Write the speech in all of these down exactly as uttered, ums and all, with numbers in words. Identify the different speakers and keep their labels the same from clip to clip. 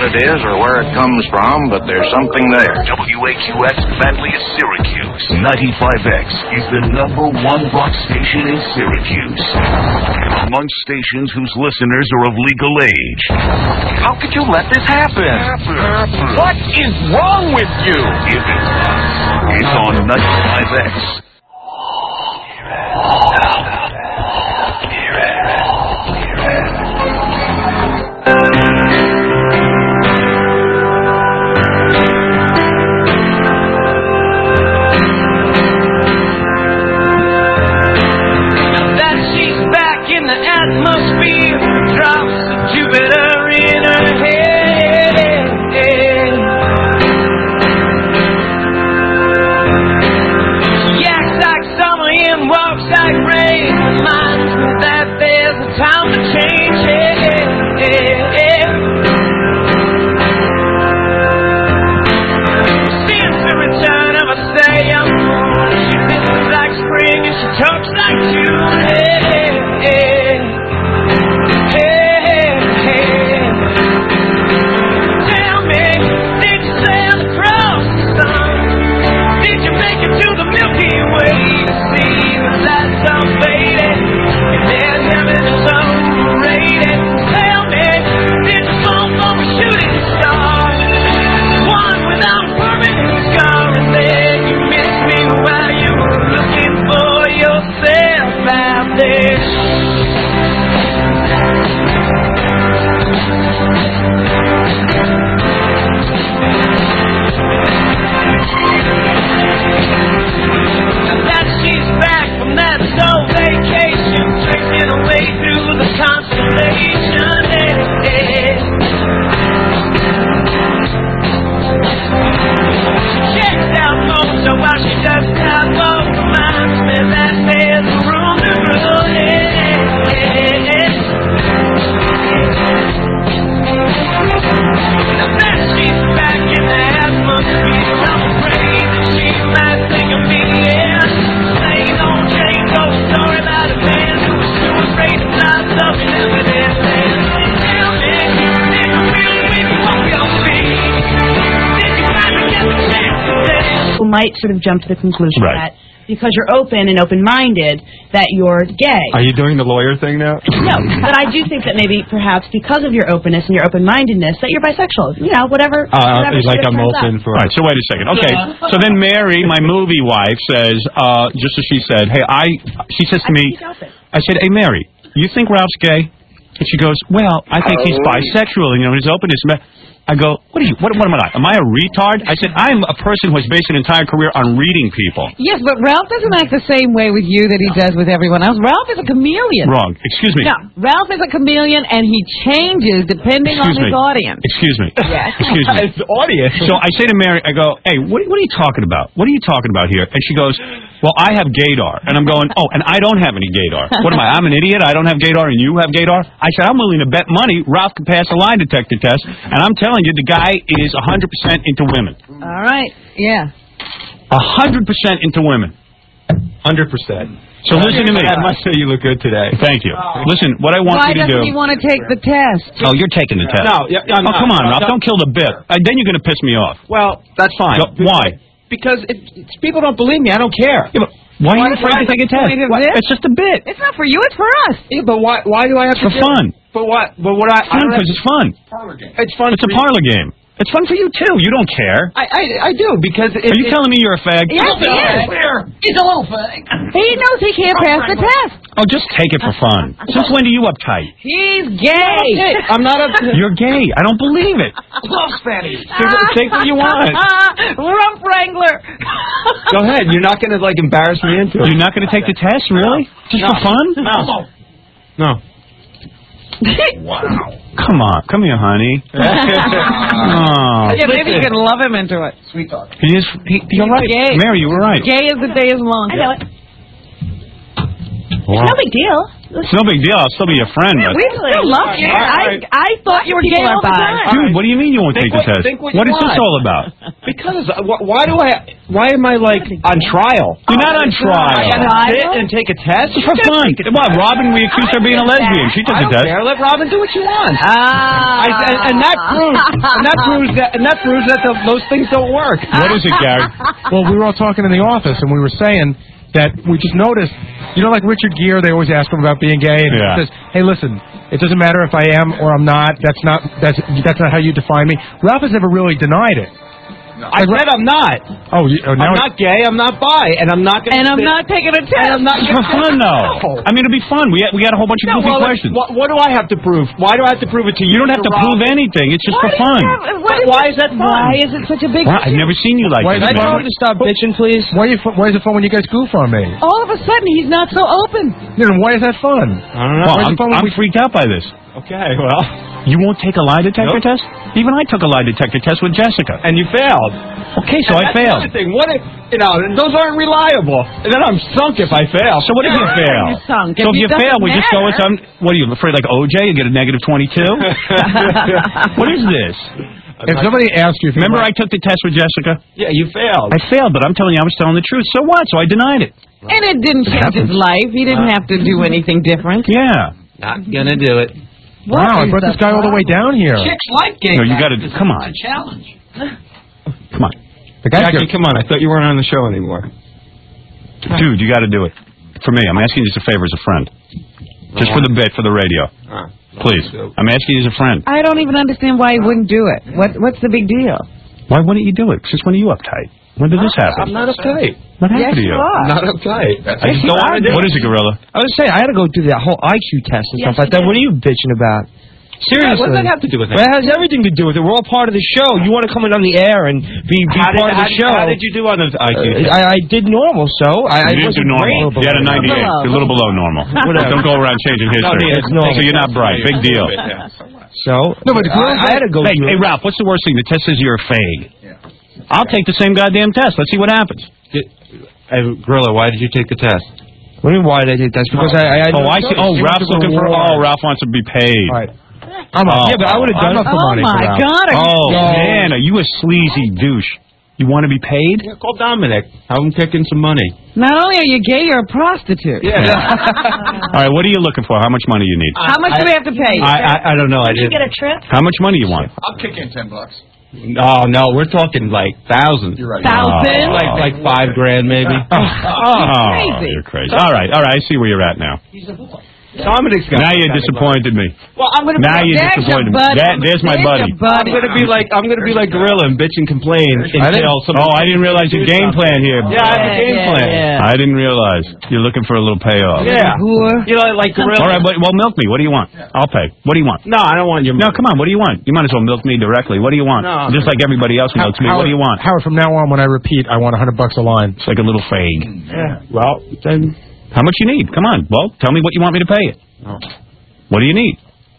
Speaker 1: it is or where it comes from, but there's something there.
Speaker 2: W A Q S Friendliest Syracuse. ninety-five X is the number one rock station in Syracuse. Among stations whose listeners are of legal age.
Speaker 1: How could you let this happen?
Speaker 2: Happen. Happen.
Speaker 1: What is wrong with you?
Speaker 2: It is us. It's on ninety-five X. Hear it. Hear it.
Speaker 3: In the atmosphere, drops of Jupiter in her head. She acts like summer and walks like rain. Reminds me that there's a time to change. Since the return of a sail, she feels like spring and she talks like June.
Speaker 4: Might sort of jump to the conclusion
Speaker 5: right.
Speaker 4: that because you're open and open-minded, that you're gay.
Speaker 5: Are you doing the lawyer thing now?
Speaker 4: No, but I do think that maybe perhaps because of your openness and your open-mindedness that you're bisexual. You know, whatever.
Speaker 5: Uh,
Speaker 4: whatever
Speaker 5: like I'm open
Speaker 4: out.
Speaker 5: for. All right. So wait a second. Okay. So then Mary, my movie wife, says, uh, just as she said, hey, I. She says to
Speaker 4: I
Speaker 5: me, I said, hey Mary, you think Ralph's gay? And she goes, well, I think he's bisexual. You know, his openness. I go, what are you, what, what am I? Am I a retard? I said, I'm a person who has based an entire career on reading people.
Speaker 6: Yes, but Ralph doesn't act the same way with you that he does with everyone else. Ralph is a chameleon.
Speaker 5: Wrong. Excuse me.
Speaker 6: No, Ralph is a chameleon, and he changes depending
Speaker 5: Excuse
Speaker 6: on
Speaker 5: me.
Speaker 6: his audience.
Speaker 5: Excuse me.
Speaker 6: Yes.
Speaker 5: Excuse me.
Speaker 7: His audience.
Speaker 5: So I say to Mary, I go, hey, what, what are you talking about? What are you talking about here? And she goes, well, I have gaydar. And I'm going, oh, and I don't have any gaydar. What am I? I'm an idiot. I don't have gaydar, and you have gaydar? I said, I'm willing to bet money Ralph can pass a lie detector test, and I'm telling you, the guy is one hundred percent into women.
Speaker 6: All right. Yeah.
Speaker 5: one hundred percent into women.
Speaker 7: one hundred percent.
Speaker 5: So listen to me.
Speaker 7: I must say you look good today.
Speaker 5: Thank you. Listen, what I want
Speaker 6: Why
Speaker 5: you to do...
Speaker 6: doesn't he want to take the test?
Speaker 5: Oh, you're taking the test.
Speaker 7: No, yeah, I'm
Speaker 5: oh,
Speaker 7: not.
Speaker 5: come on,
Speaker 7: No,
Speaker 5: Ralph.
Speaker 7: no.
Speaker 5: Don't kill the bit. Uh, then you're going to piss me off.
Speaker 7: Well, that's fine.
Speaker 5: Go, why?
Speaker 7: Because it, it's, people don't believe me. I don't care.
Speaker 5: Yeah, but why are you afraid
Speaker 7: why
Speaker 5: to take a test?
Speaker 6: Why,
Speaker 5: It's just a bit.
Speaker 6: It's not for you, it's for us.
Speaker 7: Yeah, but why? Why do I have
Speaker 5: For
Speaker 7: to? do
Speaker 5: fun.
Speaker 7: It? For what? But what I?
Speaker 5: Fun because it's fun.
Speaker 7: It's fun.
Speaker 5: It's a parlor game. It's fun for you too. You don't care.
Speaker 7: I I, I do because. It,
Speaker 5: Are you
Speaker 7: it,
Speaker 5: telling me you're a fag?
Speaker 6: Yes, he is.
Speaker 7: He's a little fag.
Speaker 6: He knows he can't pass the test.
Speaker 5: Oh, just take it for fun. Since when do you uptight?
Speaker 6: He's gay.
Speaker 7: Okay, I'm not up to.
Speaker 5: You're gay. I don't believe it.
Speaker 7: Love Fanny. Take what you want.
Speaker 6: Rump Wrangler.
Speaker 7: Go ahead. You're not going to like embarrass me into it.
Speaker 5: You're not going to take the test, really? Just
Speaker 7: No.
Speaker 5: for fun?
Speaker 7: No. No.
Speaker 5: Wow. Come on. Come here, honey. Oh.
Speaker 6: Yeah, maybe you can love him into it.
Speaker 7: Sweet talk.
Speaker 5: He is. He, you're right.
Speaker 6: Gay.
Speaker 5: Mary, you were right.
Speaker 6: Gay as the day is long.
Speaker 4: I know it.
Speaker 5: Wow.
Speaker 4: No big deal.
Speaker 5: It's no big deal. I'll still be your friend. But...
Speaker 6: We still love you.
Speaker 7: All right.
Speaker 6: I, I thought you were gay all the time.
Speaker 5: Dude, what do you mean you won't
Speaker 7: Think
Speaker 5: take the
Speaker 7: what-
Speaker 5: test?
Speaker 7: think what
Speaker 5: What
Speaker 7: you
Speaker 5: is this
Speaker 7: want.
Speaker 5: all about?
Speaker 7: Because uh, wh- why do I? Why am I like on trial?
Speaker 5: You're not on trial.
Speaker 7: I gotta sit and take a test
Speaker 5: For fun. What, Robin, we accused her of being a lesbian. She took
Speaker 7: I
Speaker 5: the
Speaker 7: don't
Speaker 5: test.
Speaker 7: care. Let Robin do what she wants.
Speaker 6: Ah.
Speaker 7: I, and, and that proves, and that proves that, and that proves that the, those things don't work.
Speaker 5: What is it, Gary?
Speaker 8: Well, we were all talking in the office, and we were saying that we just noticed, you know, like Richard Gere, they always ask him about being gay, and
Speaker 5: Yeah.
Speaker 8: he says, "Hey, listen, it doesn't matter if I am or I'm not. That's not that's that's not how you define me." Ralph has never really denied it.
Speaker 7: I said I'm not.
Speaker 8: Oh, you, oh now
Speaker 7: I'm not gay. I'm not bi, and I'm not gonna.
Speaker 6: And I'm
Speaker 7: sit-
Speaker 6: not taking a test.
Speaker 7: And I'm not
Speaker 5: It's for fun, though. I mean, it'll be fun. We had, we got a whole bunch of
Speaker 7: No,
Speaker 5: goofy
Speaker 7: well,
Speaker 5: questions.
Speaker 7: What, what do I have to prove? Why do I have to prove it to you?
Speaker 5: You don't have to prove anything. It's just for fun.
Speaker 6: What is
Speaker 7: Why
Speaker 6: it-
Speaker 7: is that fun?
Speaker 6: Why is it such a big
Speaker 5: Wow, I've
Speaker 6: issue?
Speaker 5: never seen you like
Speaker 8: Why
Speaker 5: this,
Speaker 8: is it
Speaker 5: man.
Speaker 8: fun?
Speaker 7: to stop bitching, please?
Speaker 8: Why, are you, fu- why is it fun when you guys goof on me?
Speaker 6: All of a sudden, he's not so open.
Speaker 8: Then why is that fun?
Speaker 7: I don't know.
Speaker 5: Well,
Speaker 8: Why is
Speaker 5: I'm,
Speaker 8: it fun when
Speaker 5: I'm
Speaker 8: we-
Speaker 5: freaked out by this.
Speaker 7: Okay, well,
Speaker 5: You won't take a lie detector
Speaker 7: Nope.
Speaker 5: test? Even I took a lie detector test with Jessica.
Speaker 7: and you failed.
Speaker 5: Okay, so I
Speaker 7: That's the
Speaker 5: failed.
Speaker 7: other thing. What if, you know, those aren't reliable. And then I'm sunk if I fail.
Speaker 5: So what if you fail?
Speaker 6: You sunk.
Speaker 5: So if
Speaker 6: If
Speaker 5: you
Speaker 6: it
Speaker 5: fail,
Speaker 6: doesn't
Speaker 5: we just go with
Speaker 6: matter.
Speaker 5: some. What are you afraid, like O J? You get a negative twenty-two? What is this?
Speaker 8: If somebody asks you, if
Speaker 5: Remember,
Speaker 8: you
Speaker 5: I took the test with Jessica.
Speaker 7: Yeah, you failed.
Speaker 5: I failed, but I'm telling you, I was telling the truth. So what? So I denied it.
Speaker 6: And it didn't change his life. He didn't have to do anything different.
Speaker 5: Yeah.
Speaker 7: Not gonna do it.
Speaker 8: wow, I brought this guy all the way down here.
Speaker 1: Chicks like gay
Speaker 5: No, you
Speaker 1: guys
Speaker 5: gotta-
Speaker 1: because
Speaker 5: come
Speaker 1: it's
Speaker 5: on.
Speaker 1: a challenge.
Speaker 5: Come on,
Speaker 8: The guy's
Speaker 7: Jackie,
Speaker 8: here.
Speaker 7: come on. I thought you weren't on the show anymore.
Speaker 5: dude. You got to do it for me. I'm asking you as a favor, as a friend, just for the bit, for the radio.
Speaker 7: Uh,
Speaker 5: Please, I'm asking you as a friend.
Speaker 6: I don't even understand why he wouldn't do it. What What's the big deal?
Speaker 5: Why wouldn't you do it? Since when are you uptight? When did this happen?
Speaker 7: I'm not uptight.
Speaker 5: What happened
Speaker 6: Yes,
Speaker 5: to
Speaker 6: you
Speaker 5: you?
Speaker 6: are.
Speaker 7: I'm not uptight. I
Speaker 6: Yes,
Speaker 7: just
Speaker 6: you
Speaker 7: don't
Speaker 6: are.
Speaker 7: want to do
Speaker 5: What
Speaker 7: it.
Speaker 5: is it, Gorilla?
Speaker 9: I was saying, I had to go through that whole I Q test and stuff like that. What are you bitching about?
Speaker 7: Seriously. What does that have to do with it?
Speaker 9: Well, it has everything to do with it. We're all part of the show. You want to come in on the air and be, be
Speaker 7: How did,
Speaker 9: part of
Speaker 7: how,
Speaker 9: the
Speaker 7: did,
Speaker 9: show.
Speaker 7: how did you do on the I Q
Speaker 9: Uh,
Speaker 7: test?
Speaker 9: I, I did normal, so I, I
Speaker 5: You didn't do
Speaker 9: wasn't
Speaker 5: normal.
Speaker 9: great.
Speaker 5: You had a ninety-eight. You're a little below normal.
Speaker 9: Whatever.
Speaker 5: Don't go around changing history.
Speaker 9: it's normal.
Speaker 5: So you're not bright. Big deal.
Speaker 9: So
Speaker 8: No, but
Speaker 9: I, I had to go
Speaker 5: Hey,
Speaker 9: through
Speaker 5: hey,
Speaker 9: it.
Speaker 5: Ralph, what's the worst thing? The test says you're a fag. I'll take the same goddamn test. Let's see what happens.
Speaker 7: Hey, Gorilla, why did you take the test?
Speaker 9: What do you mean, why did I take that? Because I, I, I
Speaker 5: Oh, I see. Oh, Ralph's looking for. Oh, Ralph wants to be paid.
Speaker 8: All right. I'm
Speaker 5: Oh,
Speaker 8: up.
Speaker 9: yeah, but I would have done
Speaker 8: I'm
Speaker 9: it
Speaker 8: up for
Speaker 6: Oh
Speaker 8: money for
Speaker 6: my
Speaker 8: Ralph.
Speaker 6: God! Are you
Speaker 5: Oh
Speaker 6: serious?
Speaker 5: man, are you a sleazy douche? You want to be paid?
Speaker 7: Yeah, call Dominic. Have him kick in some money.
Speaker 6: Not only are you gay, you're a prostitute.
Speaker 5: All right, what are you looking for? How much money you need?
Speaker 6: How much do we have to pay?
Speaker 7: I, I, I don't know. I
Speaker 4: Did you
Speaker 7: didn't.
Speaker 4: get a trip?
Speaker 5: How much money you want?
Speaker 1: I'll kick in ten bucks.
Speaker 7: Oh no, we're talking like thousands.
Speaker 1: You're right.
Speaker 6: Thousand?
Speaker 7: Like like five grand maybe.
Speaker 5: Oh,
Speaker 6: crazy.
Speaker 5: you're crazy. All right, all right. I see where you're at now.
Speaker 7: Dominic's got
Speaker 5: Now
Speaker 7: that
Speaker 5: you
Speaker 7: kind of
Speaker 5: disappointed me.
Speaker 7: Well, I'm gonna.
Speaker 5: Now you
Speaker 6: There's your
Speaker 5: disappointed me.
Speaker 6: buddy.
Speaker 5: That, there's my
Speaker 6: There's
Speaker 5: buddy.
Speaker 6: your buddy.
Speaker 7: I'm gonna be like I'm gonna be like Gorilla and bitch and complain until some.
Speaker 5: Oh, I didn't realize your game plan here.
Speaker 7: Yeah, I have a game
Speaker 6: Yeah,
Speaker 7: plan.
Speaker 6: yeah.
Speaker 5: I didn't realize you're looking for a little payoff.
Speaker 7: Yeah.
Speaker 6: Whore.
Speaker 7: You know, like Gorilla.
Speaker 5: All right, but, well, milk me. What do you want? I'll pay. What do you want?
Speaker 7: No, I don't want your.
Speaker 5: No, come on. What do you want? You might as well milk me directly. What do you want?
Speaker 7: No.
Speaker 5: Just like everybody else milks me. What do you want?
Speaker 8: Howard, from now on, when I repeat, I want a hundred bucks a line.
Speaker 5: It's like a little fag.
Speaker 7: Yeah. Well, then.
Speaker 5: How much you need? Come on. Well, tell me what you want me to pay you.
Speaker 7: Oh.
Speaker 5: What do you need?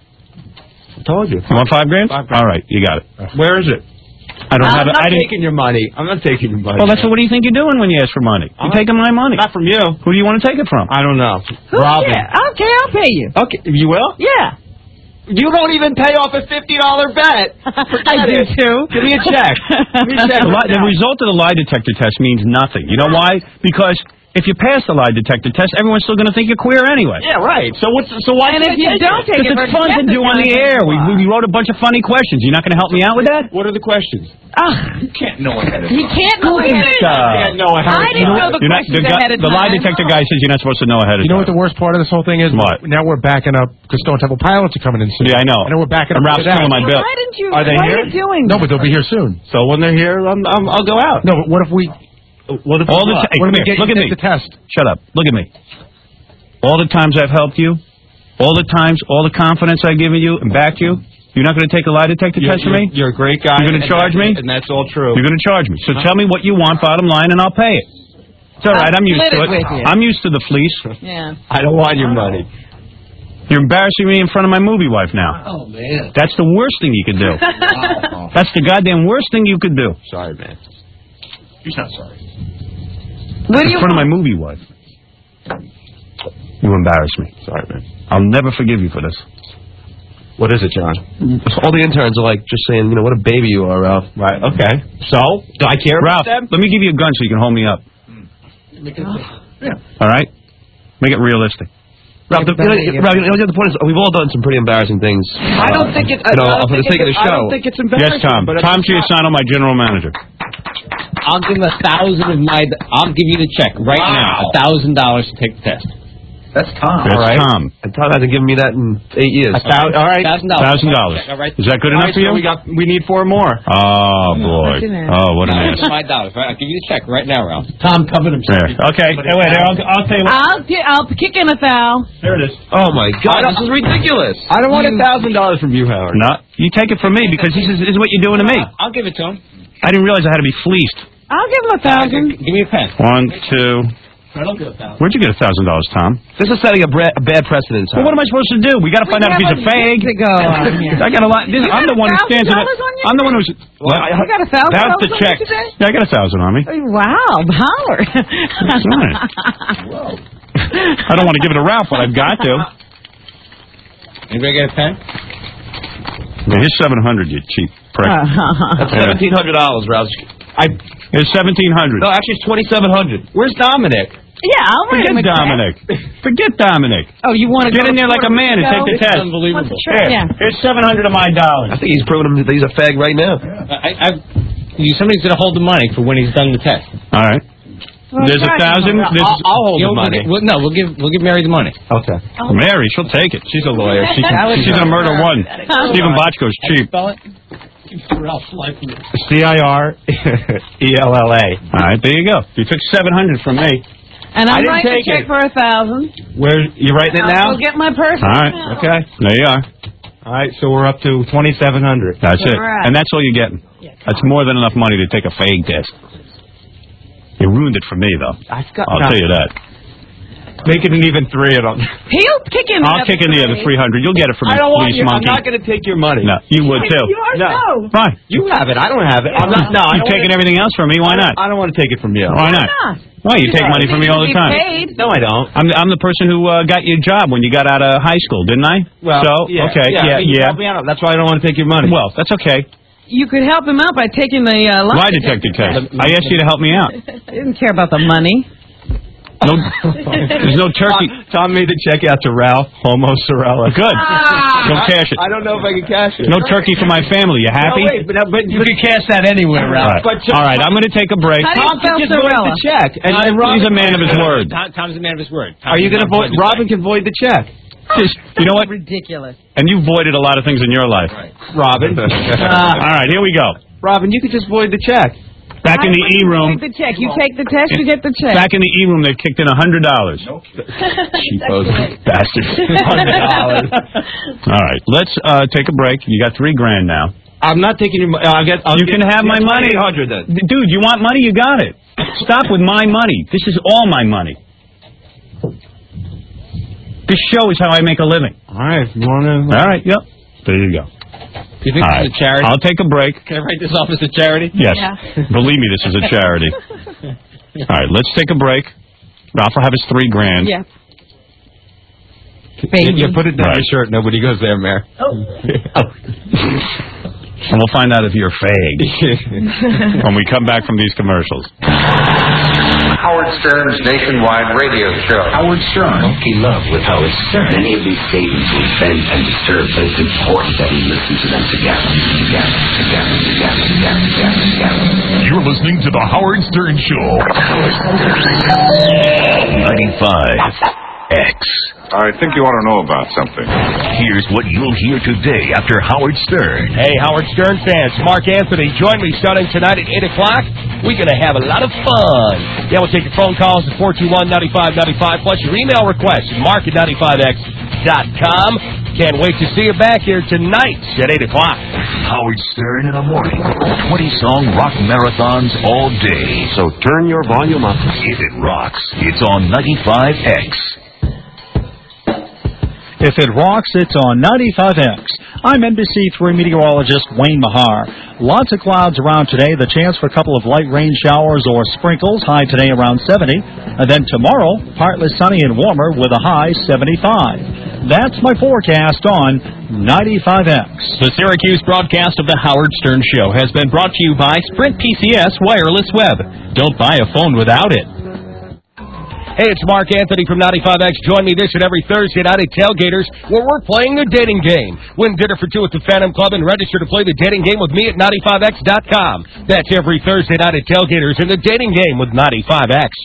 Speaker 7: I told you.
Speaker 5: You want five grand?
Speaker 7: Five grand.
Speaker 5: All right, you got it.
Speaker 7: Where is it?
Speaker 5: I don't
Speaker 7: I'm
Speaker 5: have it.
Speaker 7: not
Speaker 5: I didn't.
Speaker 7: taking your money. I'm not taking your money.
Speaker 5: Well, that's what. What do you think you're doing when you ask for money? You're
Speaker 7: Uh-huh.
Speaker 5: taking my money.
Speaker 7: Not from you.
Speaker 5: Who do you want to take it from?
Speaker 7: I don't know.
Speaker 6: Who
Speaker 7: Robin.
Speaker 6: cares? Okay, I'll pay you.
Speaker 7: Okay, you will?
Speaker 6: Yeah.
Speaker 7: You don't even pay off a fifty dollar bet.
Speaker 6: I do too.
Speaker 7: Give me a check. Give me a check.
Speaker 5: The, li- the result of the lie detector test means nothing. You know why? Because if you pass the lie detector test, everyone's still going to think you're queer anyway.
Speaker 7: Yeah, right. So what's so why?
Speaker 6: And if
Speaker 7: can't
Speaker 6: you
Speaker 7: take
Speaker 6: don't
Speaker 7: it?
Speaker 6: take it,
Speaker 5: Because it's fun to do on the air. We, we wrote a bunch of funny questions. You're not going to help me out with that?
Speaker 7: What are the questions?
Speaker 6: Ah,
Speaker 1: You can't know ahead of
Speaker 6: he
Speaker 1: time.
Speaker 6: can't know ahead of
Speaker 5: Uh,
Speaker 6: time.
Speaker 7: No, I
Speaker 6: I didn't know the
Speaker 5: You're not,
Speaker 6: questions
Speaker 5: the, guy,
Speaker 6: ahead of
Speaker 5: the lie
Speaker 6: time.
Speaker 5: detector guy says you're not supposed to know ahead of
Speaker 8: You know what
Speaker 5: time.
Speaker 8: the worst part of this whole thing is?
Speaker 5: What?
Speaker 8: Now we're backing up because Stone Temple Pilots are coming in soon.
Speaker 5: Yeah, I know.
Speaker 8: And then we're backing
Speaker 5: And
Speaker 8: up.
Speaker 5: Ralph's
Speaker 8: with that.
Speaker 5: stealing my bill.
Speaker 6: Why didn't you?
Speaker 7: Are they
Speaker 6: why
Speaker 7: here?
Speaker 6: are you doing
Speaker 8: No, but they'll be here soon.
Speaker 7: So when they're here, I'm, I'm, I'll go out.
Speaker 8: No, but what if we?
Speaker 7: What if
Speaker 5: All the
Speaker 7: what?
Speaker 5: t- hey,
Speaker 8: what
Speaker 5: come
Speaker 8: if we
Speaker 5: here.
Speaker 8: get
Speaker 5: Look
Speaker 8: you
Speaker 5: at
Speaker 8: to
Speaker 5: me.
Speaker 8: take the test?
Speaker 5: Shut up. Look at me. All the times I've helped you, all the times, all the confidence I've given you and backed you, you're not going to take a lie detector
Speaker 7: You're,
Speaker 5: test for me?
Speaker 7: you're, you're a great guy.
Speaker 5: You're gonna
Speaker 7: and
Speaker 5: charge
Speaker 7: that's-
Speaker 5: me?
Speaker 7: And that's all true.
Speaker 5: You're going to charge me. So tell me what you want, bottom line, and I'll pay it. It's all right. I'm used
Speaker 6: split
Speaker 5: to
Speaker 6: it
Speaker 5: it.
Speaker 6: with you.
Speaker 5: I'm used to the fleece.
Speaker 6: Yeah.
Speaker 7: I don't want your money.
Speaker 5: You're embarrassing me in front of my movie wife now.
Speaker 1: Oh man.
Speaker 5: That's the worst thing you could do. That's the goddamn worst thing you could do.
Speaker 7: Sorry, man.
Speaker 1: He's not sorry.
Speaker 6: What do
Speaker 5: In
Speaker 6: you
Speaker 5: front of my movie wife. You embarrass me.
Speaker 7: Sorry, man.
Speaker 5: I'll never forgive you for this.
Speaker 10: What is it, John? All the interns are like just saying, you know, what a baby you are, Ralph.
Speaker 9: Right, okay. So, do I care
Speaker 5: Ralph,
Speaker 9: about them?
Speaker 5: let me give you a gun so you can hold me up.
Speaker 1: Yeah.
Speaker 5: All right? Make it realistic.
Speaker 10: Ralph, the, you know, Ralph, you know, the point is, we've all done some pretty embarrassing things.
Speaker 9: I don't think it. I,
Speaker 10: You know,
Speaker 9: I don't
Speaker 10: for the
Speaker 9: think
Speaker 10: sake of
Speaker 9: it-
Speaker 10: the
Speaker 9: I
Speaker 10: show.
Speaker 9: don't think it's embarrassing.
Speaker 5: Yes, Tom.
Speaker 9: but
Speaker 5: Tom
Speaker 9: it's not-
Speaker 5: Chiasano, my general manager.
Speaker 11: I'll give him a thousand of my. I'll give you the check right now. A thousand dollars to take the test.
Speaker 1: That's Tom.
Speaker 5: That's
Speaker 10: All right.
Speaker 5: Tom.
Speaker 10: And Tom hasn't given me that in eight years.
Speaker 9: A thou- all right.
Speaker 11: Thousand dollars.
Speaker 5: Thousand dollars.
Speaker 11: All right.
Speaker 5: Is that good
Speaker 9: All
Speaker 5: enough
Speaker 9: right,
Speaker 5: for
Speaker 9: so
Speaker 5: you?
Speaker 9: we got. We need four more.
Speaker 5: Oh, boy. Oh, what an ass.
Speaker 11: My dollars. Right. I'll give you the check right now, Ralph.
Speaker 9: Tom covered himself.
Speaker 5: There. Okay. Hey, wait, I'll, I'll tell you what.
Speaker 6: I'll, ki- I'll kick in a thou.
Speaker 5: There it is.
Speaker 10: Oh, my God. This is ridiculous.
Speaker 9: I don't want a thousand dollars from you, Howard.
Speaker 5: No, you take it from me because this is, this is what you're doing to me.
Speaker 11: I'll give it to him.
Speaker 5: I didn't realize I had to be fleeced.
Speaker 6: I'll give him a thousand.
Speaker 11: Give me a pen.
Speaker 5: One, two.
Speaker 11: I don't give a thousand.
Speaker 5: Where'd you get a thousand dollars, Tom?
Speaker 10: This is setting a, bra- a bad precedent.
Speaker 5: Well, what am I supposed to do? We got to find out if he's a fag.
Speaker 6: To go on here.
Speaker 5: I got a lot. This,
Speaker 6: You
Speaker 5: I'm
Speaker 6: got
Speaker 5: the one who stands in it.
Speaker 6: $one thousand dollars on you?
Speaker 5: I'm the one who's. Well, I,
Speaker 6: You got a thousand
Speaker 5: That's
Speaker 6: dollars
Speaker 5: the
Speaker 6: on
Speaker 5: check.
Speaker 6: you today?
Speaker 5: Yeah, I got a thousand on me.
Speaker 6: Wow, Howard.
Speaker 5: That's right. I don't want to give it to Ralph, but I've got to.
Speaker 11: Anybody get a pen?
Speaker 5: Yeah, here's seven hundred, you cheap prick.
Speaker 10: That's seventeen hundred dollars, Ralph.
Speaker 5: I. Here's seventeen hundred.
Speaker 10: No, actually, it's twenty-seven hundred.
Speaker 9: Where's Dominic?
Speaker 6: Yeah, I'll write him
Speaker 5: Forget
Speaker 6: a check.
Speaker 5: Dominic. Forget Dominic.
Speaker 6: Oh, you want to
Speaker 5: Get in there like a man and take the test.
Speaker 6: What's the
Speaker 5: Here,
Speaker 6: trick? Yeah.
Speaker 5: here's seven hundred of my dollars.
Speaker 10: I think he's proving him that he's a fag right now.
Speaker 11: I, I, you, somebody's gonna hold the money for when he's done the test.
Speaker 5: All right. There's a thousand. There's,
Speaker 11: I'll, I'll hold
Speaker 9: You'll
Speaker 11: the money.
Speaker 9: get-
Speaker 11: Well, no, we'll give we'll give Mary the money.
Speaker 9: Okay.
Speaker 5: Mary, she'll take it. She's a lawyer. She
Speaker 6: That
Speaker 5: can,
Speaker 6: was
Speaker 5: she's gonna murder one. Stephen Bochco's cheap.
Speaker 11: Spell it. Ralph's life.
Speaker 9: C I R E L L A.
Speaker 5: All right, there you go. You took seven hundred from me.
Speaker 6: And
Speaker 9: I
Speaker 6: I'm
Speaker 9: didn't
Speaker 6: writing a
Speaker 9: take
Speaker 6: check
Speaker 9: it.
Speaker 6: for a thousand.
Speaker 9: Where you writing it
Speaker 6: I'll
Speaker 9: now?
Speaker 6: go get my purse.
Speaker 5: All right.
Speaker 6: now.
Speaker 9: Okay.
Speaker 5: There you are.
Speaker 9: All right. So we're up to twenty-seven hundred.
Speaker 5: That's it.
Speaker 6: All right.
Speaker 5: And that's all you're getting. That's more than enough money to take a fag test. You ruined it for me, though.
Speaker 9: I've got.
Speaker 5: I'll
Speaker 9: no,
Speaker 5: tell you that.
Speaker 9: Make it an even three. I don't.
Speaker 6: He'll kick in.
Speaker 5: I'll kick in the other three hundred. You'll get it from
Speaker 9: I
Speaker 5: me,
Speaker 9: don't want
Speaker 5: police
Speaker 9: your. I'm
Speaker 5: monkey.
Speaker 9: not going to take your money.
Speaker 5: No, you would too.
Speaker 6: Yours,
Speaker 9: No.
Speaker 6: no.
Speaker 5: Fine.
Speaker 9: You have it. I don't have it. I'm not. No, I
Speaker 5: You've
Speaker 9: don't
Speaker 5: taken
Speaker 9: wanna,
Speaker 5: everything else from me. Why not?
Speaker 9: I don't want to take it from you.
Speaker 5: Why not?
Speaker 6: not?
Speaker 5: Why? You take money from me all the
Speaker 6: Be
Speaker 5: time.
Speaker 6: paid.
Speaker 9: No, I don't.
Speaker 5: I'm the, I'm the person who uh, got you a job when you got out of high school, didn't I?
Speaker 9: Well,
Speaker 5: so
Speaker 9: yeah,
Speaker 5: okay,
Speaker 9: yeah,
Speaker 5: yeah,
Speaker 9: but you
Speaker 5: yeah.
Speaker 9: helped me out. That's why I don't want to take your money.
Speaker 5: Well, that's okay.
Speaker 6: You could help him out by taking the uh,
Speaker 5: Lie
Speaker 6: lie
Speaker 5: detector test. I asked you to help me out.
Speaker 6: I didn't care about the money.
Speaker 5: No, there's no turkey.
Speaker 9: Tom, Tom made the check out to Ralph Homo Sorella.
Speaker 5: Good. Don't cash it.
Speaker 9: I don't know if I can cash it.
Speaker 5: No turkey for my family. You happy?
Speaker 9: No, wait, but, but you can cash that anywhere,
Speaker 5: All
Speaker 9: Ralph.
Speaker 5: right. All right, I'm going to take a break.
Speaker 6: How do you
Speaker 9: Tom
Speaker 6: spell
Speaker 9: can just void
Speaker 6: Sorella?
Speaker 9: the check. And, and Robin,
Speaker 5: He's a man of his word.
Speaker 11: Tom, Tom's a man of his word. Tom
Speaker 9: Are you
Speaker 11: does
Speaker 9: going to
Speaker 11: not
Speaker 9: void?
Speaker 11: the
Speaker 9: Robin
Speaker 11: check.
Speaker 9: can void the check.
Speaker 5: Just, you know what?
Speaker 6: Ridiculous.
Speaker 5: And you voided a lot of things in your life.
Speaker 9: Robin.
Speaker 5: All right, here we go.
Speaker 9: Robin, you could just void the check.
Speaker 5: Back in the
Speaker 6: How do
Speaker 5: E
Speaker 6: you
Speaker 5: room.
Speaker 6: take the check. You take the test, you get the check.
Speaker 5: Back in the E room, they've kicked in a hundred dollars.
Speaker 10: Cheapos.
Speaker 5: Bastards.
Speaker 9: Hundred dollars.
Speaker 5: All right, let's uh, take a break. You got three grand now.
Speaker 9: I'm not taking your money. I'll get. I'll
Speaker 5: You
Speaker 9: get,
Speaker 5: can have my money.
Speaker 9: Hundred then.
Speaker 5: Dude, you want money? You got it. Stop with my money. This is all my money. This show is how I make a living.
Speaker 9: All right. You want to?
Speaker 5: All right, yep. There you go.
Speaker 11: Do you think
Speaker 5: All
Speaker 11: this
Speaker 5: right.
Speaker 11: is a charity?
Speaker 5: I'll take a break.
Speaker 11: Can I write this off as a charity?
Speaker 5: Yes.
Speaker 6: Yeah.
Speaker 5: Believe me, this is a charity. All right, let's take a break. Ralph will have his three grand.
Speaker 6: Yeah.
Speaker 9: You, you put it down
Speaker 5: Right.
Speaker 9: your shirt. Nobody goes there, Mayor.
Speaker 5: And we'll find out if you're a fag when we come back from these commercials.
Speaker 12: Howard Stern's nationwide radio show.
Speaker 13: Howard Stern. Monkey love with Howard Stern. Many of these statements will offend and disturb, but it's important that we listen to them together. Together, together, together, together, together, together.
Speaker 2: You're listening to The Howard Stern Show. ninety-five X.
Speaker 14: I think you ought to know about something.
Speaker 2: Here's what you'll hear today after Howard Stern.
Speaker 7: Hey, Howard Stern fans, Mark Anthony, join me starting tonight at eight o'clock. We're going to have a lot of fun. Yeah, we'll take your phone calls at four two one, nine five nine five, plus your email requests at mark at ninety-five x dot com. Can't wait to see you back here tonight at eight o'clock.
Speaker 2: Howard Stern in the morning. twenty-song rock marathons all day.
Speaker 10: So turn your volume up.
Speaker 2: If it rocks, it's on ninety-five X.
Speaker 15: If it rocks, it's on ninety-five X. I'm N B C three meteorologist Wayne Mahar. Lots of clouds around today. The chance for a couple of light rain showers or sprinkles. High today around seventy. And then tomorrow, partly sunny and warmer with a high seventy-five. That's my forecast on ninety-five X.
Speaker 16: The Syracuse broadcast of the Howard Stern Show has been brought to you by Sprint P C S Wireless Web. Don't buy a phone without it.
Speaker 7: Hey, it's Mark Anthony from ninety-five X. Join me this and every Thursday night at Tailgaters, where we're playing the dating game. Win dinner for two at the Phantom Club and register to play the dating game with me at ninety-five X dot com. That's every Thursday night at Tailgaters in the dating game with ninety-five X.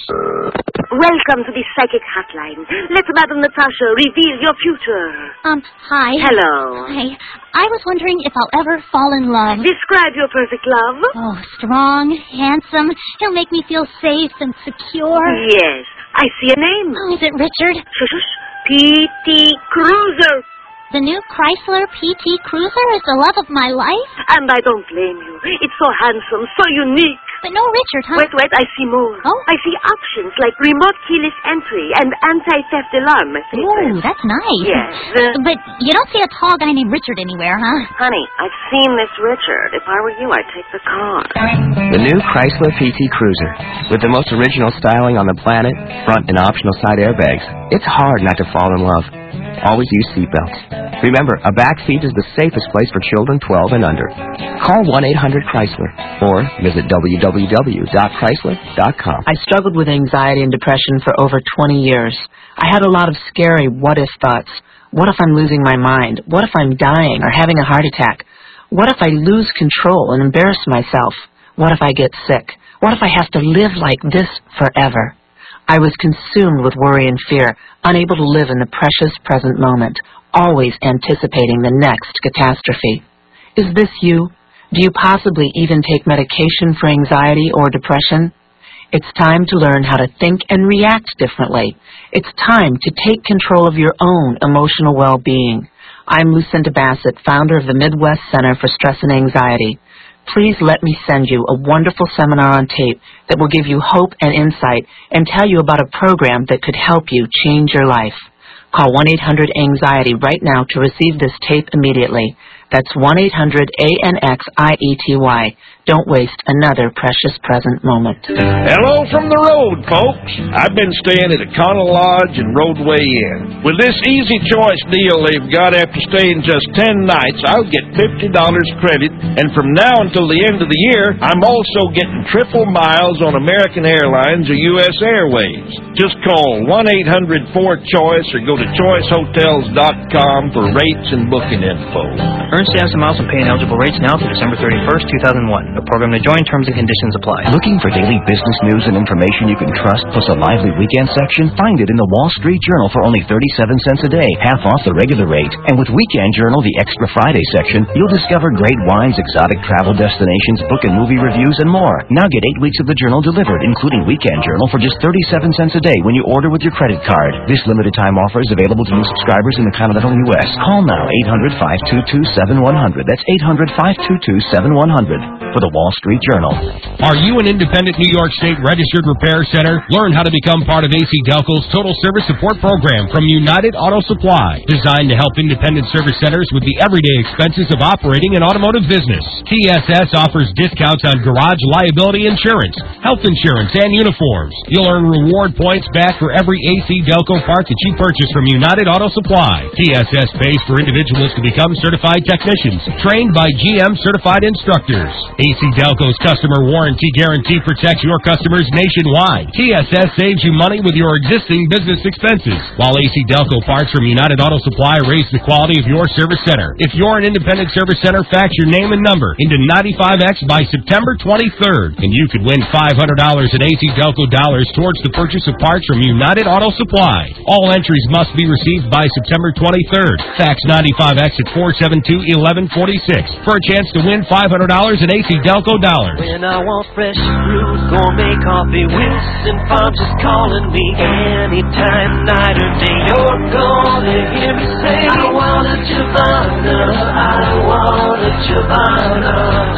Speaker 17: Welcome to the psychic hotline. Let Madame Natasha reveal your future.
Speaker 18: Um, hi.
Speaker 17: Hello.
Speaker 18: Hi. I was wondering if I'll ever fall in love.
Speaker 17: Describe your perfect love.
Speaker 18: Oh, strong, handsome. He'll make me feel safe and secure.
Speaker 17: Yes. I see a name.
Speaker 18: Oh, is it Richard?
Speaker 17: Shush. P T Cruiser.
Speaker 18: The new Chrysler P T Cruiser is the love of my life?
Speaker 17: And I don't blame you. It's so handsome, so unique.
Speaker 18: But no Richard, huh?
Speaker 17: Wait, wait, I see more.
Speaker 18: Oh?
Speaker 17: I see options like remote keyless entry and anti-theft alarm.
Speaker 18: Ooh, that's nice.
Speaker 17: Yes. The...
Speaker 18: But you don't see a tall guy named Richard anywhere, huh?
Speaker 17: Honey, I've seen this Richard. If I were you, I'd take the car.
Speaker 19: The new Chrysler P T Cruiser. With the most original styling on the planet, front and optional side airbags, it's hard not to fall in love. Always use seatbelts. Remember, a back seat is the safest place for children twelve and under. Call one eight hundred Chrysler or visit w w w dot chrysler dot com.
Speaker 20: I struggled with anxiety and depression for over twenty years. I had a lot of scary what-if thoughts. What if I'm losing my mind? What if I'm dying or having a heart attack? What if I lose control and embarrass myself? What if I get sick? What if I have to live like this forever? I was consumed with worry and fear, unable to live in the precious present moment, always anticipating the next catastrophe. Is this you? Do you possibly even take medication for anxiety or depression? It's time to learn how to think and react differently. It's time to take control of your own emotional well-being. I'm Lucinda Bassett, founder of the Midwest Center for Stress and Anxiety. Please let me send you a wonderful seminar on tape that will give you hope and insight and tell you about a program that could help you change your life. Call one eight hundred anxiety right now to receive this tape immediately. That's one eight hundred A N X I E T Y. Don't waste another precious present moment.
Speaker 21: Hello from the road, folks. I've been staying at Econo Lodge and Roadway Inn. With this easy choice deal they've got after staying just ten nights, I'll get fifty dollars credit, and from now until the end of the year, I'm also getting triple miles on American Airlines or U S Airways. Just call one eight hundred four choice or go to choice hotels dot com for rates and booking info.
Speaker 22: Earn stamps and miles and pay in eligible rates now through December thirty-first, two thousand one. A program to join. Terms and conditions apply.
Speaker 23: Looking for daily business news and information you can trust, plus a lively weekend section? Find it in the Wall Street Journal for only thirty-seven cents a day, half off the regular rate. And with Weekend Journal, the Extra Friday section, you'll discover great wines, exotic travel destinations, book and movie reviews, and more. Now get eight weeks of the Journal delivered, including Weekend Journal, for just thirty-seven cents a day when you order with your credit card. This limited time offer is available to new subscribers in the continental U S. Call now, eight hundred five two two seven one zero zero. That's eight hundred five two two seven one zero zero for the Wall Street Journal.
Speaker 7: Are you an independent New York State registered repair center? Learn how to become part of A C Delco's Total Service Support Program from United Auto Supply, designed to help independent service centers with the everyday expenses of operating an automotive business. T S S offers discounts on garage liability insurance, health insurance, and uniforms. You'll earn reward points back for every A C Delco part that you purchase from United Auto Supply. T S S pays for individuals to become certified technicians, trained by G M certified instructors. A C Delco's customer warranty guarantee protects your customers nationwide. T S S saves you money with your existing business expenses, while A C Delco parts from United Auto Supply raise the quality of your service center. If you're an independent service center, fax your name and number into ninety-five X by September twenty-third, and you could win five hundred dollars in A C Delco dollars towards the purchase of parts from United Auto Supply. All entries must be received by September twenty-third. Fax ninety-five X at four seven two, one one four six for a chance to win five hundred dollars in A C Delco dollars.
Speaker 3: When I want fresh brewed gourmet coffee, Wilson Farms is calling me anytime, night or day. You're gonna hear me say, I want a Giovanna, I want a Giovanna.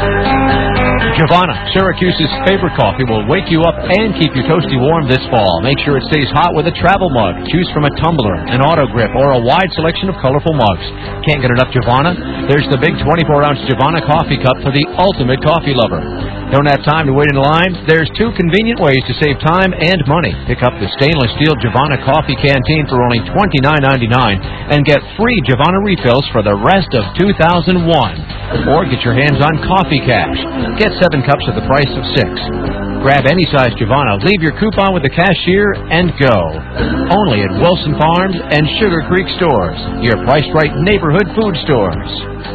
Speaker 24: Giovanna, Syracuse's favorite coffee, will wake you up and keep you toasty warm this fall. Make sure it stays hot with a travel mug. Choose from a tumbler, an auto grip, or a wide selection of colorful mugs. Can't get enough Giovanna? There's the big twenty-four ounce Giovanna coffee cup for the ultimate coffee lover. Don't have time to wait in line? There's two convenient ways to save time and money. Pick up the stainless steel Giovanna Coffee Canteen for only twenty-nine ninety-nine and get free Giovanna refills for the rest of two thousand one. Or get your hands on Coffee Cash. Get seven cups at the price of six. Grab any size Giovanna, leave your coupon with the cashier, and go. Only at Wilson Farms and Sugar Creek stores, your price-right neighborhood food stores.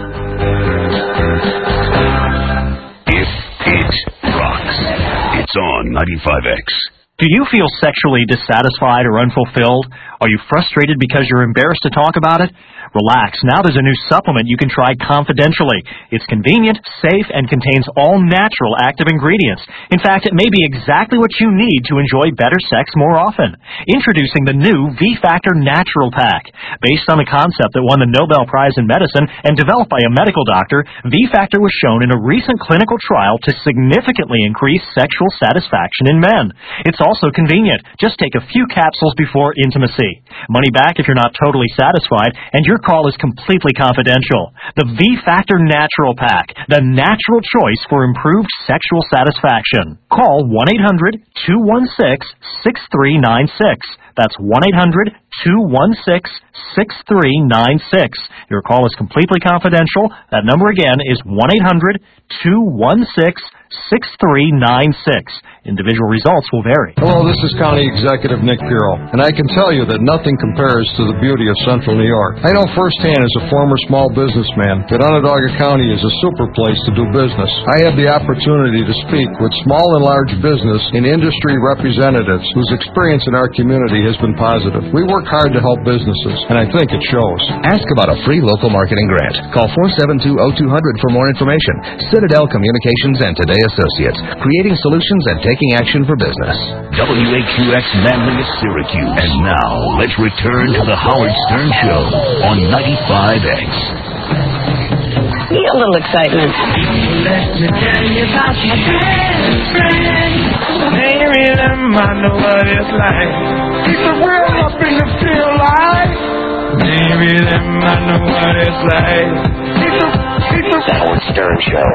Speaker 2: If it rocks, it's on ninety-five X.
Speaker 1: Do you feel sexually dissatisfied or unfulfilled? Are you frustrated because you're embarrassed to talk about it? Relax. Now there's a new supplement you can try confidentially. It's convenient, safe, and contains all natural active ingredients. In fact, it may be exactly what you need to enjoy better sex more often. Introducing the new V-Factor Natural Pack. Based on the concept that won the Nobel Prize in Medicine and developed by a medical doctor, V-Factor was shown in a recent clinical trial to significantly increase sexual satisfaction in men. It's also convenient. Just take a few capsules before intimacy. Money back if you're not totally satisfied, and your call is completely confidential. The V-Factor Natural Pack, the natural choice for improved sexual satisfaction. Call one eight hundred two one six six three nine six. That's one eight hundred two one six six three nine six. Your call is completely confidential. That number again is one eight hundred two one six six three nine six. Individual results will vary.
Speaker 4: Hello, this is County Executive Nick Bureau, and I can tell you that nothing compares to the beauty of Central New York. I know firsthand as a former small businessman that Onondaga County is a super place to do business. I had the opportunity to speak with small and large business and industry representatives whose experience in our community has been positive. We work hard to help businesses, and I think it shows.
Speaker 8: Ask about a free local marketing grant. Call four seven two, oh two hundred for more information. Citadel Communications and Today Associates, creating solutions and taking action for business.
Speaker 2: W A Q X Manlius, Syracuse. And now, let's return to the Howard Stern Show on ninety-five X.
Speaker 20: Need a little excitement.
Speaker 3: Let me tell you about my best friend. Maybe them I know what it's like. Keep the world up in the feel like. Maybe them I know what it's like. Keep the, keep the
Speaker 2: Howard Stern Show.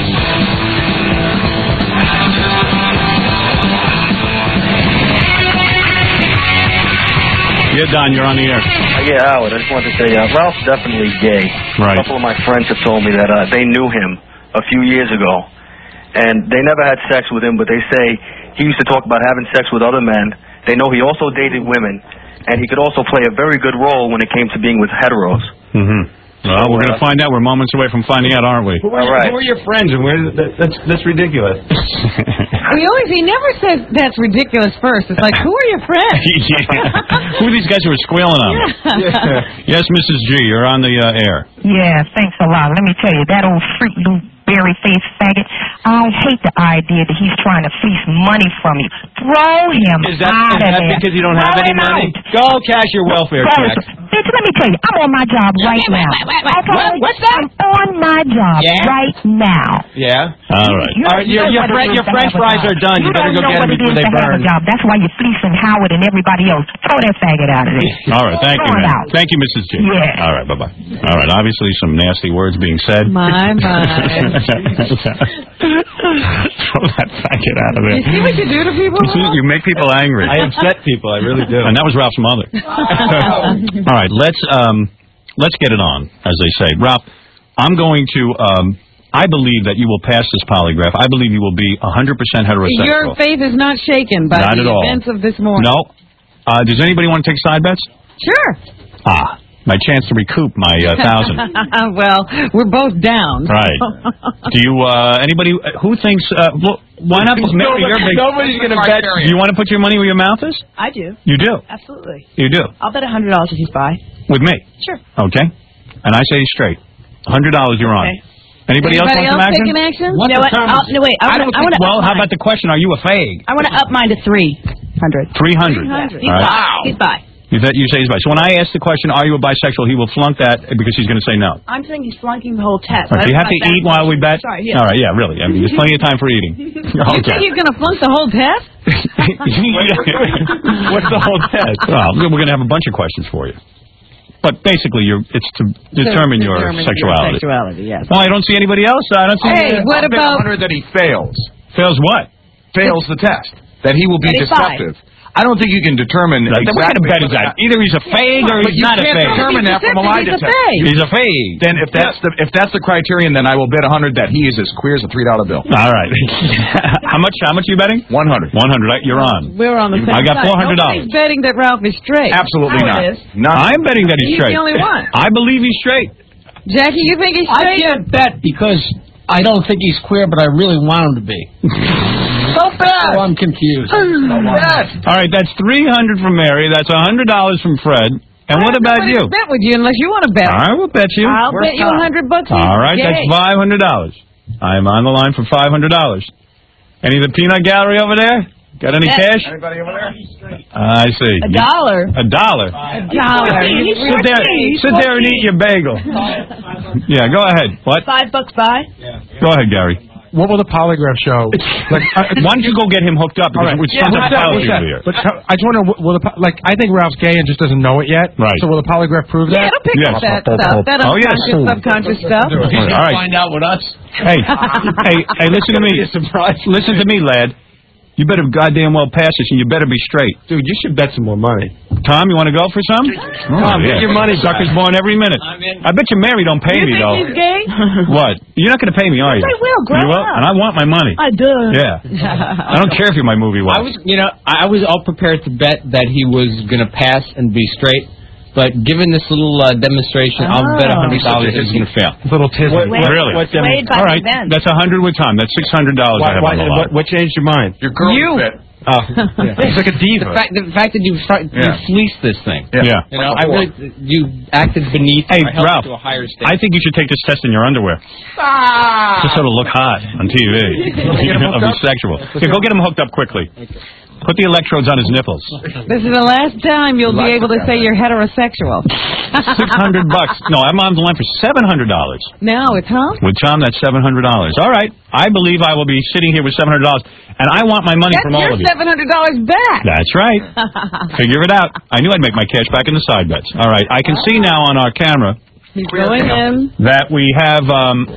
Speaker 5: Yeah, Don, you're on the air.
Speaker 11: Uh, yeah, Howard, I just wanted to say, uh, Ralph's definitely gay.
Speaker 5: Right.
Speaker 11: A couple of my friends have told me that uh, they knew him a few years ago, and they never had sex with him, but they say he used to talk about having sex with other men. They know he also dated women, and he could also play a very good role when it came to being with heteros.
Speaker 5: Mm-hmm. Well, we're going to find out. We're moments away from finding out, aren't we?
Speaker 11: Who are, right.
Speaker 5: who are your friends? And where? That, that's that's ridiculous.
Speaker 6: He always he never says that's ridiculous first. It's like, who are your friends?
Speaker 5: Yeah. Who are these guys who are squealing on me? Yeah. Yes, Missus G, you're on the uh, air.
Speaker 25: Yeah, thanks a lot. Let me tell you, that old freak Lou berry-faced faggot, I hate the idea that he's trying to fleece money from you. Throw him
Speaker 5: Is that,
Speaker 25: out
Speaker 5: is
Speaker 25: of
Speaker 5: that
Speaker 25: there.
Speaker 5: because you don't
Speaker 25: Throw
Speaker 5: have any
Speaker 25: him
Speaker 5: money?
Speaker 25: out.
Speaker 5: Go cash your welfare
Speaker 25: Throw
Speaker 5: check.
Speaker 25: him. Bitch, let me tell you, I'm on my job right
Speaker 6: wait,
Speaker 25: now.
Speaker 6: wait, wait, wait.
Speaker 25: Okay?
Speaker 6: What? What's that?
Speaker 25: I'm on my job
Speaker 5: Yeah?
Speaker 25: right now.
Speaker 5: Yeah? All right.
Speaker 25: You,
Speaker 5: All right, your
Speaker 25: you
Speaker 5: your,
Speaker 25: know
Speaker 5: fre- your
Speaker 25: what it is to
Speaker 5: French
Speaker 25: have a
Speaker 5: fries
Speaker 25: job.
Speaker 5: are done. You,
Speaker 25: You
Speaker 5: better
Speaker 25: don't
Speaker 5: go
Speaker 25: know
Speaker 5: get
Speaker 25: what
Speaker 5: them
Speaker 25: it
Speaker 5: before
Speaker 25: is
Speaker 5: they
Speaker 25: to have
Speaker 5: burn.
Speaker 25: a job. That's why you're fleecing Howard and everybody else. Throw that faggot out of there.
Speaker 5: All right, thank
Speaker 25: Throw
Speaker 5: you,
Speaker 25: it
Speaker 5: man.
Speaker 25: out.
Speaker 5: Thank you, Missus G.
Speaker 25: Yeah.
Speaker 5: All right, bye-bye. All right, obviously some nasty words being said.
Speaker 6: My, my.
Speaker 5: Throw that faggot out of there.
Speaker 6: You see what you do to people?
Speaker 5: You, see, you make people angry.
Speaker 9: I upset people, I really do.
Speaker 5: And that was Ralph's mother. All right, let's um, let's get it on, as they say. Ralph, I'm going to. Um, I believe that you will pass this polygraph. I believe you will be one hundred percent heterosexual.
Speaker 6: Your faith is not shaken by
Speaker 5: Not
Speaker 6: the
Speaker 5: at all.
Speaker 6: events of this morning.
Speaker 5: No. Uh, does anybody want to take side bets?
Speaker 6: Sure.
Speaker 5: Ah, my chance to recoup my uh, thousand.
Speaker 6: Well, we're both down.
Speaker 5: Right. Do you? Uh, anybody who thinks? Uh, well, why not? Put,
Speaker 9: Nobody,
Speaker 5: your big,
Speaker 9: nobody's going to bet.
Speaker 5: Do you want to put your money where your mouth is?
Speaker 26: I do.
Speaker 5: You do.
Speaker 26: Absolutely.
Speaker 5: You do.
Speaker 26: I'll bet a hundred dollars if he's by.
Speaker 5: With me.
Speaker 26: Sure.
Speaker 5: Okay. And I say straight, one hundred dollars. You're on.
Speaker 26: Okay.
Speaker 5: Anybody,
Speaker 6: Anybody
Speaker 5: else want
Speaker 6: else
Speaker 5: some action?
Speaker 6: taking action?
Speaker 5: What
Speaker 26: You know what?
Speaker 5: determines-
Speaker 26: I'll, no, wait. I
Speaker 5: I
Speaker 26: wanna,
Speaker 5: don't
Speaker 26: I
Speaker 5: think,
Speaker 26: wanna
Speaker 5: well,
Speaker 26: up
Speaker 5: how
Speaker 26: mine.
Speaker 5: about the question? Are you a fag?
Speaker 26: I want to up mine to three hundred.
Speaker 5: Three hundred.
Speaker 26: Yeah. He's
Speaker 5: All right.
Speaker 26: by. He's by.
Speaker 5: You, that, you say he's bi. So when I ask the question, are you a bisexual, he will flunk that because he's going to say no.
Speaker 26: I'm saying he's flunking the whole test.
Speaker 5: Right, so you have to eat while we bet?
Speaker 26: Sorry, yeah.
Speaker 5: All right, yeah, really. I mean, there's plenty of time for eating.
Speaker 6: You think he's going to flunk the whole test?
Speaker 5: What's the whole test? Well, we're going to have a bunch of questions for you. But basically, you're, it's to determine,
Speaker 6: To
Speaker 5: your
Speaker 6: determine
Speaker 5: sexuality.
Speaker 6: Your sexuality, yes.
Speaker 5: Well, I don't see anybody else. I don't see.
Speaker 6: Hey, what
Speaker 9: I'll bet
Speaker 6: about...
Speaker 9: one hundred that he fails.
Speaker 5: Fails what?
Speaker 10: Fails the test. That he will be
Speaker 5: eighty-five.
Speaker 10: deceptive. I don't think you can determine
Speaker 5: Like,
Speaker 10: exactly.
Speaker 5: what kind of bet is that? Either he's a fag or
Speaker 10: But
Speaker 5: he's
Speaker 10: you
Speaker 5: not a
Speaker 10: can't
Speaker 5: fag.
Speaker 10: determine that from a lie detector.
Speaker 5: He's a fag.
Speaker 10: Then if that's the if that's the criterion, then I will bet a hundred that he is as queer as a three dollar bill.
Speaker 5: All right. how much? How much are you betting?
Speaker 10: One hundred.
Speaker 5: One hundred. You're on.
Speaker 6: We're on the same
Speaker 5: I got
Speaker 6: side.
Speaker 5: four hundred dollars.
Speaker 6: Nobody's betting that Ralph is straight.
Speaker 10: Absolutely not.
Speaker 6: Howard is.
Speaker 5: I'm betting that he's
Speaker 6: He's
Speaker 5: straight.
Speaker 6: the only one.
Speaker 5: I believe he's straight.
Speaker 6: Jackie, you think he's
Speaker 12: I
Speaker 6: straight?
Speaker 12: can't bet because I don't think he's queer, but I really want him to be.
Speaker 6: So bad.
Speaker 12: So I'm confused.
Speaker 5: All right, that's three hundred from Mary. That's a hundred dollars from Fred. And what about
Speaker 6: Nobody
Speaker 5: you?
Speaker 6: to bet with you unless you want to bet.
Speaker 5: I will bet you.
Speaker 6: I'll bet you a hundred bucks. he's
Speaker 5: All right,
Speaker 6: gay.
Speaker 5: that's five hundred dollars. I'm on the line for five hundred dollars. Any of the peanut gallery over there? Got any
Speaker 6: Yeah.
Speaker 5: cash?
Speaker 10: Anybody over there?
Speaker 5: I see.
Speaker 6: A dollar.
Speaker 5: A dollar.
Speaker 6: A dollar.
Speaker 5: Sit there, sit there and eat your bagel. Yeah, go ahead. What?
Speaker 26: Five bucks by?
Speaker 5: Go ahead, Gary.
Speaker 13: What will the polygraph show? Like, uh,
Speaker 5: Why don't you go get him hooked up? Because
Speaker 13: All right.
Speaker 5: it
Speaker 13: Yeah,
Speaker 5: sounds
Speaker 13: what's
Speaker 5: like
Speaker 13: that?
Speaker 5: a
Speaker 13: What's that?
Speaker 5: here.
Speaker 13: But how, I just want to know, will the, po- like, I think Ralph's gay and just doesn't know it yet.
Speaker 5: Right.
Speaker 13: So will the polygraph prove
Speaker 6: Yeah,
Speaker 13: that?
Speaker 6: it'll pick up that stuff. That
Speaker 5: Oh, yes.
Speaker 6: unconscious, subconscious stuff.
Speaker 5: All right.
Speaker 12: Find out with us.
Speaker 5: Hey, hey, hey, listen to me. Listen to me, lad. You better goddamn well pass this, and you better be straight.
Speaker 13: Dude, you should bet some more money.
Speaker 5: Tom, you want to go for some? Oh,
Speaker 13: Tom, get your money back.
Speaker 5: Sucker's born every minute. I bet you Mary don't pay me,
Speaker 6: You think
Speaker 5: though.
Speaker 6: he's gay?
Speaker 5: What? You're not going to pay me, are you?
Speaker 6: I will. Grow
Speaker 5: You will?
Speaker 6: up.
Speaker 5: And I want my money.
Speaker 6: I do.
Speaker 5: Yeah. I don't care if you're my movie wife.
Speaker 9: I was, you know, I was all prepared to bet that he was going to pass and be straight. But given this little uh, demonstration, I'll bet a hundred dollars he's going to fail.
Speaker 13: Little tizzy.
Speaker 9: What- what-
Speaker 5: really?
Speaker 9: what
Speaker 26: Swayed by
Speaker 5: All right.
Speaker 26: the event.
Speaker 5: That's a hundred with Tom. That's six hundred dollars I have on the line.
Speaker 13: what, what changed your mind?
Speaker 10: Your girl
Speaker 6: You.
Speaker 10: bet.
Speaker 13: Oh, he's like a diva.
Speaker 9: The fact, the fact that you, fr- you
Speaker 10: Yeah.
Speaker 9: fleeced this thing.
Speaker 5: Yeah.
Speaker 9: You know, I really, you acted beneath.
Speaker 5: Hey,
Speaker 9: I held
Speaker 5: Ralph,
Speaker 9: you to a higher standard.
Speaker 5: I think you should take this test in your underwear. Just sort of look hot on T V. You know, be sexual. Here, go get him hooked up quickly. Put the electrodes on his nipples.
Speaker 6: This is the last time you'll be able to say you're heterosexual.
Speaker 5: Six hundred bucks. No, I'm on the line for seven hundred dollars.
Speaker 6: No, it's Tom.
Speaker 5: With Tom, that's seven hundred dollars. All right. I believe I will be sitting here with seven hundred dollars, and I want my money
Speaker 6: That's
Speaker 5: from all
Speaker 6: your
Speaker 5: of you.
Speaker 6: seven hundred dollars back.
Speaker 5: That's right. Figure it out. I knew I'd make my cash back in the side bets. All right. I can see now on our camera
Speaker 6: He's going in.
Speaker 5: that we have um,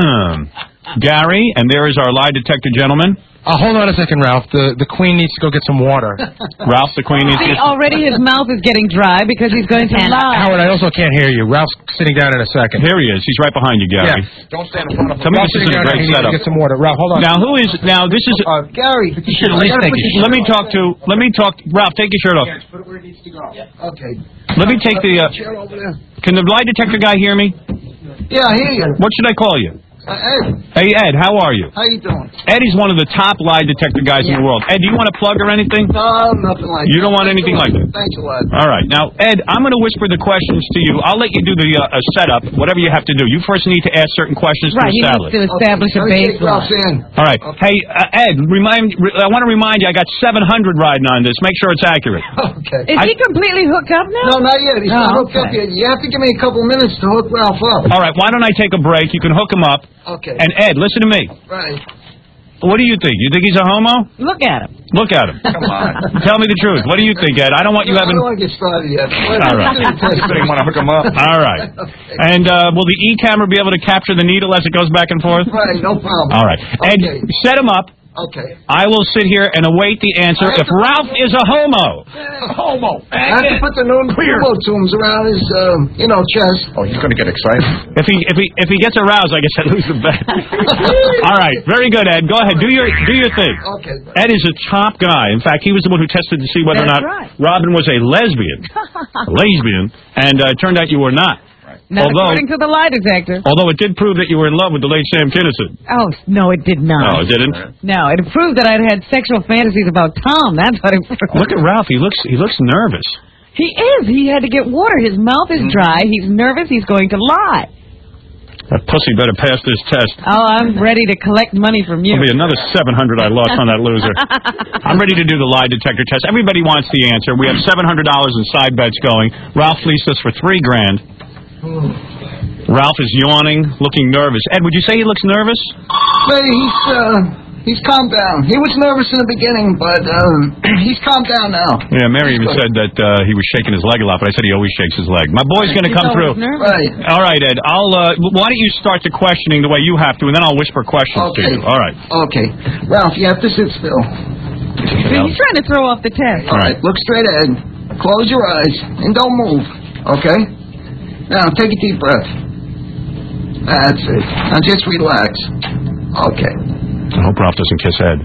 Speaker 5: Gary, and there is our lie detector gentleman.
Speaker 13: Uh, hold on a second, Ralph. The the queen needs to go get some water.
Speaker 5: Ralph, the queen is
Speaker 6: See, already his mouth is getting dry because he's going to lie.
Speaker 13: Howard, I also can't hear you. Ralph's sitting down in a second.
Speaker 5: Here he is. He's right behind you, Gary.
Speaker 13: Yeah. Don't stand in front of him.
Speaker 5: Tell me
Speaker 13: Ralph's
Speaker 5: this isn't
Speaker 13: sitting
Speaker 5: a
Speaker 13: down
Speaker 5: great
Speaker 13: there. He needs
Speaker 5: setup.
Speaker 13: to get some water. Ralph, hold on.
Speaker 5: Now, who is now? This is
Speaker 13: Uh, Gary, you
Speaker 5: should at least take your. Let me talk to. Let me talk. Ralph, take your shirt off.
Speaker 13: Put it where it needs to go. Okay.
Speaker 5: Let me take the. Uh,
Speaker 13: Chair over there.
Speaker 5: can the lie detector guy hear me?
Speaker 14: Yeah, I hear you.
Speaker 5: What should I call you?
Speaker 14: Uh, Ed,
Speaker 5: Hey, Ed, how are you?
Speaker 14: how you doing?
Speaker 5: Eddie's one of the top lie detector guys in the world. Ed, do you want a plug or anything?
Speaker 14: No, nothing like
Speaker 5: You
Speaker 14: that.
Speaker 5: don't want
Speaker 14: Thanks
Speaker 5: anything
Speaker 14: a lot.
Speaker 5: like that?
Speaker 14: Thanks a lot.
Speaker 5: All right. Now, Ed, I'm going to whisper the questions to you. I'll let you do the uh, uh, setup, whatever you have to do. You first need to ask certain questions
Speaker 6: Right,
Speaker 5: to
Speaker 6: he
Speaker 5: establish.
Speaker 6: needs to establish a
Speaker 14: Let me take Ralph's
Speaker 6: baseline.
Speaker 14: in.
Speaker 5: All right. Hey, uh, Ed, remind. Re- I want to remind you, I got seven hundred riding on this. Make sure it's accurate.
Speaker 14: Okay.
Speaker 6: Is
Speaker 5: I-
Speaker 6: he completely hooked up
Speaker 14: No,
Speaker 6: now?
Speaker 14: not yet. He's
Speaker 6: Oh,
Speaker 14: not hooked up
Speaker 6: okay.
Speaker 14: yet. You have to give me a couple minutes to hook Ralph up.
Speaker 5: All right. Why don't I take a break? You can hook him up.
Speaker 14: Okay.
Speaker 5: And Ed, listen to me.
Speaker 14: Right.
Speaker 5: What do you think? You think he's a homo?
Speaker 6: Look at him.
Speaker 5: Look at him.
Speaker 14: Come on.
Speaker 5: Tell me the truth. What do you think, Ed? I don't want you
Speaker 14: No,
Speaker 5: having.
Speaker 14: I don't want to get started yet.
Speaker 5: All right.
Speaker 10: You want to hook him up?
Speaker 5: All right. And uh, will the E camera be able to capture the needle as it goes back and forth?
Speaker 14: Right, no problem.
Speaker 5: All right. Ed,
Speaker 14: Okay.
Speaker 5: set him up.
Speaker 14: Okay.
Speaker 5: I will sit here and await the answer if Ralph is a homo.
Speaker 14: Homo. I have to put the known tubes around his, uh, you know, chest.
Speaker 10: Oh, he's going to get excited.
Speaker 5: If he if he if he gets aroused, I guess I lose the bet. All right, very good, Ed. Go ahead, do your do your thing.
Speaker 14: Okay.
Speaker 5: Ed is a top guy. In fact, he was the one who tested to see whether
Speaker 6: That's
Speaker 5: or not
Speaker 6: right.
Speaker 5: Robin was a lesbian, a lesbian, and uh, it turned out you were not.
Speaker 6: Not
Speaker 5: Although-
Speaker 6: according to the lie detector.
Speaker 5: Although it did prove that you were in love with the late Sam Kinison.
Speaker 6: Oh, no, it did not.
Speaker 5: No, it didn't.
Speaker 6: No, it proved that I'd had sexual fantasies about Tom. That's what it proved.
Speaker 5: Look at Ralph. He looks he looks nervous.
Speaker 6: He is. He had to get water. His mouth is dry. He's nervous. He's going to lie.
Speaker 5: That pussy better pass this test.
Speaker 6: Oh, I'm ready to collect money from you.
Speaker 5: There'll be another seven hundred I lost on that loser. I'm ready to do the lie detector test. Everybody wants the answer. We have seven hundred dollars in side bets going. Ralph fleeced us for three grand. Ralph is yawning, looking nervous. Ed, would you say he looks nervous?
Speaker 14: But he's, uh, he's calmed down. He was nervous in the beginning, but um, he's calmed down now.
Speaker 5: Yeah, Mary even said that uh, he was shaking his leg a lot, but I said he always shakes his leg. My boy's going to come through.
Speaker 14: Right.
Speaker 5: All right, Ed. I'll. Uh, why don't you start the questioning the way you have to, and then I'll whisper questions
Speaker 14: Okay.
Speaker 5: to you. All right.
Speaker 14: Okay. Ralph, you have to sit still.
Speaker 6: He's trying to throw off the test.
Speaker 14: All right. Look straight ahead. Close your eyes and don't move. Okay? Now, take a deep breath. That's it. Now, just relax. Okay.
Speaker 5: I hope Ralph doesn't kiss Ed.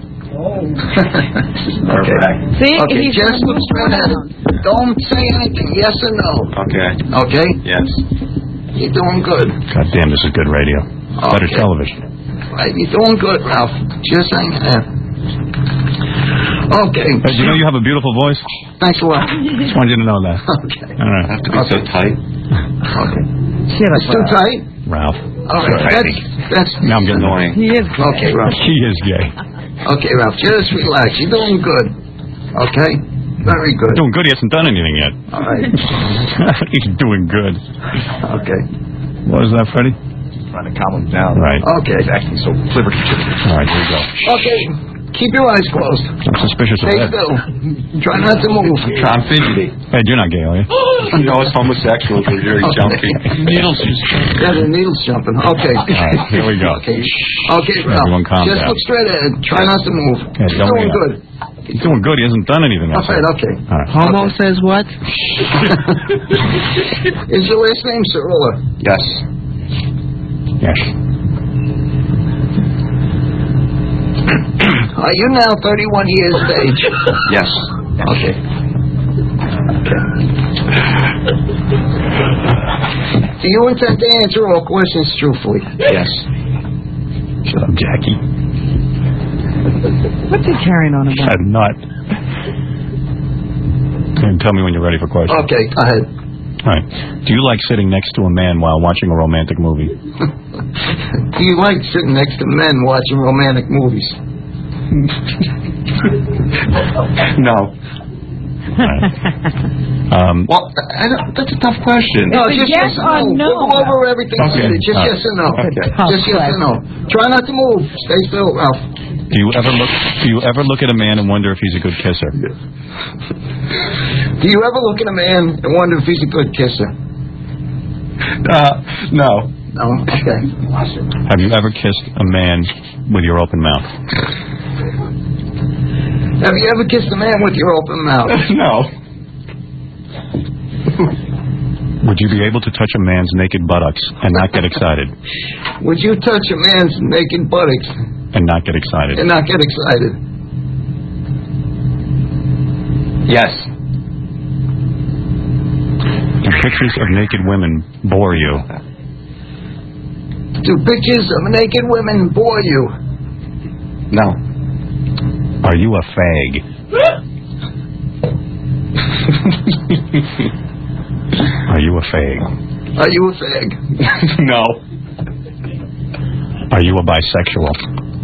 Speaker 14: Okay.
Speaker 6: See?
Speaker 14: Okay,
Speaker 6: He's
Speaker 14: just look straight ahead. Don't say anything, yes or no.
Speaker 5: Okay.
Speaker 14: Okay?
Speaker 5: Yes.
Speaker 14: You're doing good.
Speaker 5: God damn, this is good radio. Better
Speaker 14: Okay.
Speaker 5: television.
Speaker 14: Right, you're doing good, Ralph. Just hang there. Okay.
Speaker 5: Ed, you know you have a beautiful voice?
Speaker 14: Thanks a lot.
Speaker 5: Just wanted you to know that.
Speaker 14: Okay.
Speaker 5: All right.
Speaker 14: have to be so
Speaker 5: tight.
Speaker 14: Okay. It's too tight?
Speaker 5: Ralph.
Speaker 14: All right, that's, that's...
Speaker 5: Now I'm getting annoying.
Speaker 6: He is gay.
Speaker 14: Okay, Ralph.
Speaker 5: He is gay.
Speaker 14: Okay, Ralph, just relax. You're doing good. Okay? Very good.
Speaker 5: Doing good. He hasn't done anything yet.
Speaker 14: All right.
Speaker 5: He's doing good.
Speaker 14: Okay.
Speaker 5: What is that, Freddie?
Speaker 10: Trying to calm him down.
Speaker 5: Right.
Speaker 14: Okay.
Speaker 10: He's acting so flibberty.
Speaker 5: All right, here we go.
Speaker 14: Okay. Keep your eyes closed.
Speaker 5: I'm suspicious of
Speaker 14: Stay
Speaker 5: Ed.
Speaker 14: still. Try not to move.
Speaker 10: I'm fidgety.
Speaker 5: Ed, you're not gay, are you?
Speaker 10: No, it's homosexual. We're very junky.
Speaker 14: Needles. Yeah, the needle's jumping. Okay.
Speaker 5: All right, here we go.
Speaker 14: Okay. Okay, Ralph.
Speaker 5: Everyone calm
Speaker 14: Just
Speaker 5: down.
Speaker 14: look straight ahead. Try not to move.
Speaker 5: Yeah,
Speaker 14: You're
Speaker 5: don't
Speaker 14: doing
Speaker 5: get
Speaker 14: good.
Speaker 5: He's doing good. He hasn't done anything.
Speaker 14: All right, okay.
Speaker 5: All right.
Speaker 6: Homo says what?
Speaker 14: Is your last name Cirilla?
Speaker 10: Yes.
Speaker 5: Yes.
Speaker 14: Are you now thirty-one years of age?
Speaker 10: Yes.
Speaker 14: Okay. Okay. Do you intend to answer all questions truthfully?
Speaker 10: Yes.
Speaker 5: Shut up, Jackie.
Speaker 6: What's he carrying on about?
Speaker 5: I'm not. And tell me when you're ready for questions.
Speaker 14: Okay, go ahead.
Speaker 5: All right. Do you like sitting next to a man while watching a romantic movie?
Speaker 14: Do you like sitting next to men watching romantic movies?
Speaker 10: No.
Speaker 5: Right. Um,
Speaker 10: well, I don't, that's a tough question.
Speaker 14: No,
Speaker 6: It's a
Speaker 14: just
Speaker 6: yes
Speaker 14: yes
Speaker 6: or
Speaker 14: or no.
Speaker 6: no.
Speaker 14: We'll go over everything.
Speaker 5: Okay.
Speaker 14: Just
Speaker 5: All
Speaker 14: yes or no.
Speaker 5: Okay.
Speaker 14: Just yes or no. Try not to move. Stay still, Ralph.
Speaker 5: Do you ever look? Do you ever look at a man and wonder if he's a good kisser?
Speaker 14: Do you ever look at a man and wonder if he's a good kisser?
Speaker 10: Uh, no.
Speaker 14: No. Okay.
Speaker 5: Have you ever kissed a man with your open mouth?
Speaker 14: Have you ever kissed a man with your open mouth?
Speaker 10: No.
Speaker 5: Would you be able to touch a man's naked buttocks and not get excited?
Speaker 14: Would you touch a man's naked buttocks
Speaker 5: And not get excited?
Speaker 14: and not get excited?
Speaker 10: Yes.
Speaker 5: Do pictures of naked women bore you?
Speaker 14: Do pictures of naked women bore you?
Speaker 10: No.
Speaker 5: Are you a fag? Are you a fag?
Speaker 14: Are you a fag?
Speaker 10: No.
Speaker 5: Are you a bisexual?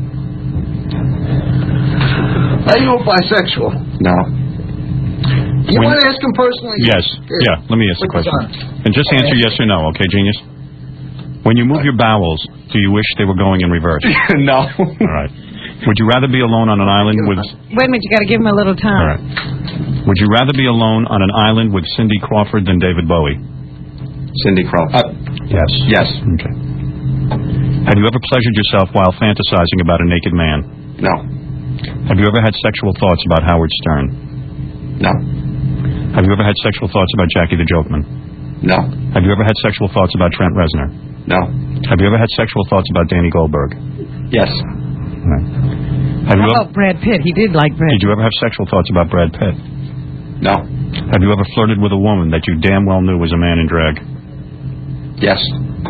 Speaker 14: Are you a bisexual?
Speaker 10: No.
Speaker 14: You
Speaker 5: When-
Speaker 14: want to ask him personally?
Speaker 5: Yes. Yeah, let me ask the
Speaker 14: Put this
Speaker 5: question. And just answer yes or no, okay, genius? When you move your bowels, do you wish they were going in reverse?
Speaker 10: No.
Speaker 5: All right. Would you rather be alone on an island with...
Speaker 6: Wait a minute, you got to give him a little
Speaker 5: All
Speaker 6: time.
Speaker 5: right. Would you rather be alone on an island with Cindy Crawford than David Bowie?
Speaker 10: Cindy Crawford. Uh,
Speaker 5: Yes.
Speaker 10: yes.
Speaker 5: Okay. Have you ever pleasured yourself while fantasizing about a naked man?
Speaker 10: No.
Speaker 5: Have you ever had sexual thoughts about Howard Stern?
Speaker 10: No.
Speaker 5: Have you ever had sexual thoughts about Jackie the Jokeman?
Speaker 10: No.
Speaker 5: Have you ever had sexual thoughts about Trent Reznor?
Speaker 10: No.
Speaker 5: Have you ever had sexual thoughts about Danny Goldberg?
Speaker 10: Yes.
Speaker 5: Right. Have
Speaker 6: How
Speaker 5: you ever,
Speaker 6: about Brad Pitt? He did like Brad.
Speaker 5: did you ever have sexual thoughts about Brad Pitt?
Speaker 10: No.
Speaker 5: Have you ever flirted with a woman that you damn well knew was a man in drag?
Speaker 10: Yes.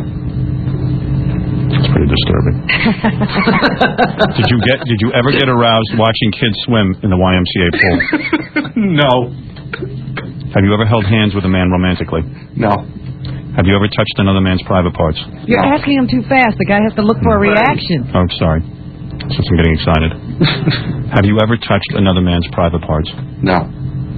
Speaker 5: It's pretty disturbing. Did you get? Did you ever get aroused watching kids swim in the Y M C A pool?
Speaker 10: No.
Speaker 5: Have you ever held hands with a man romantically?
Speaker 10: No.
Speaker 5: Have you ever touched another man's private parts?
Speaker 6: You're asking him too fast. The guy has to look for a reaction.
Speaker 5: Oh, sorry. Since I'm getting excited. Have you ever touched another man's private parts?
Speaker 10: No.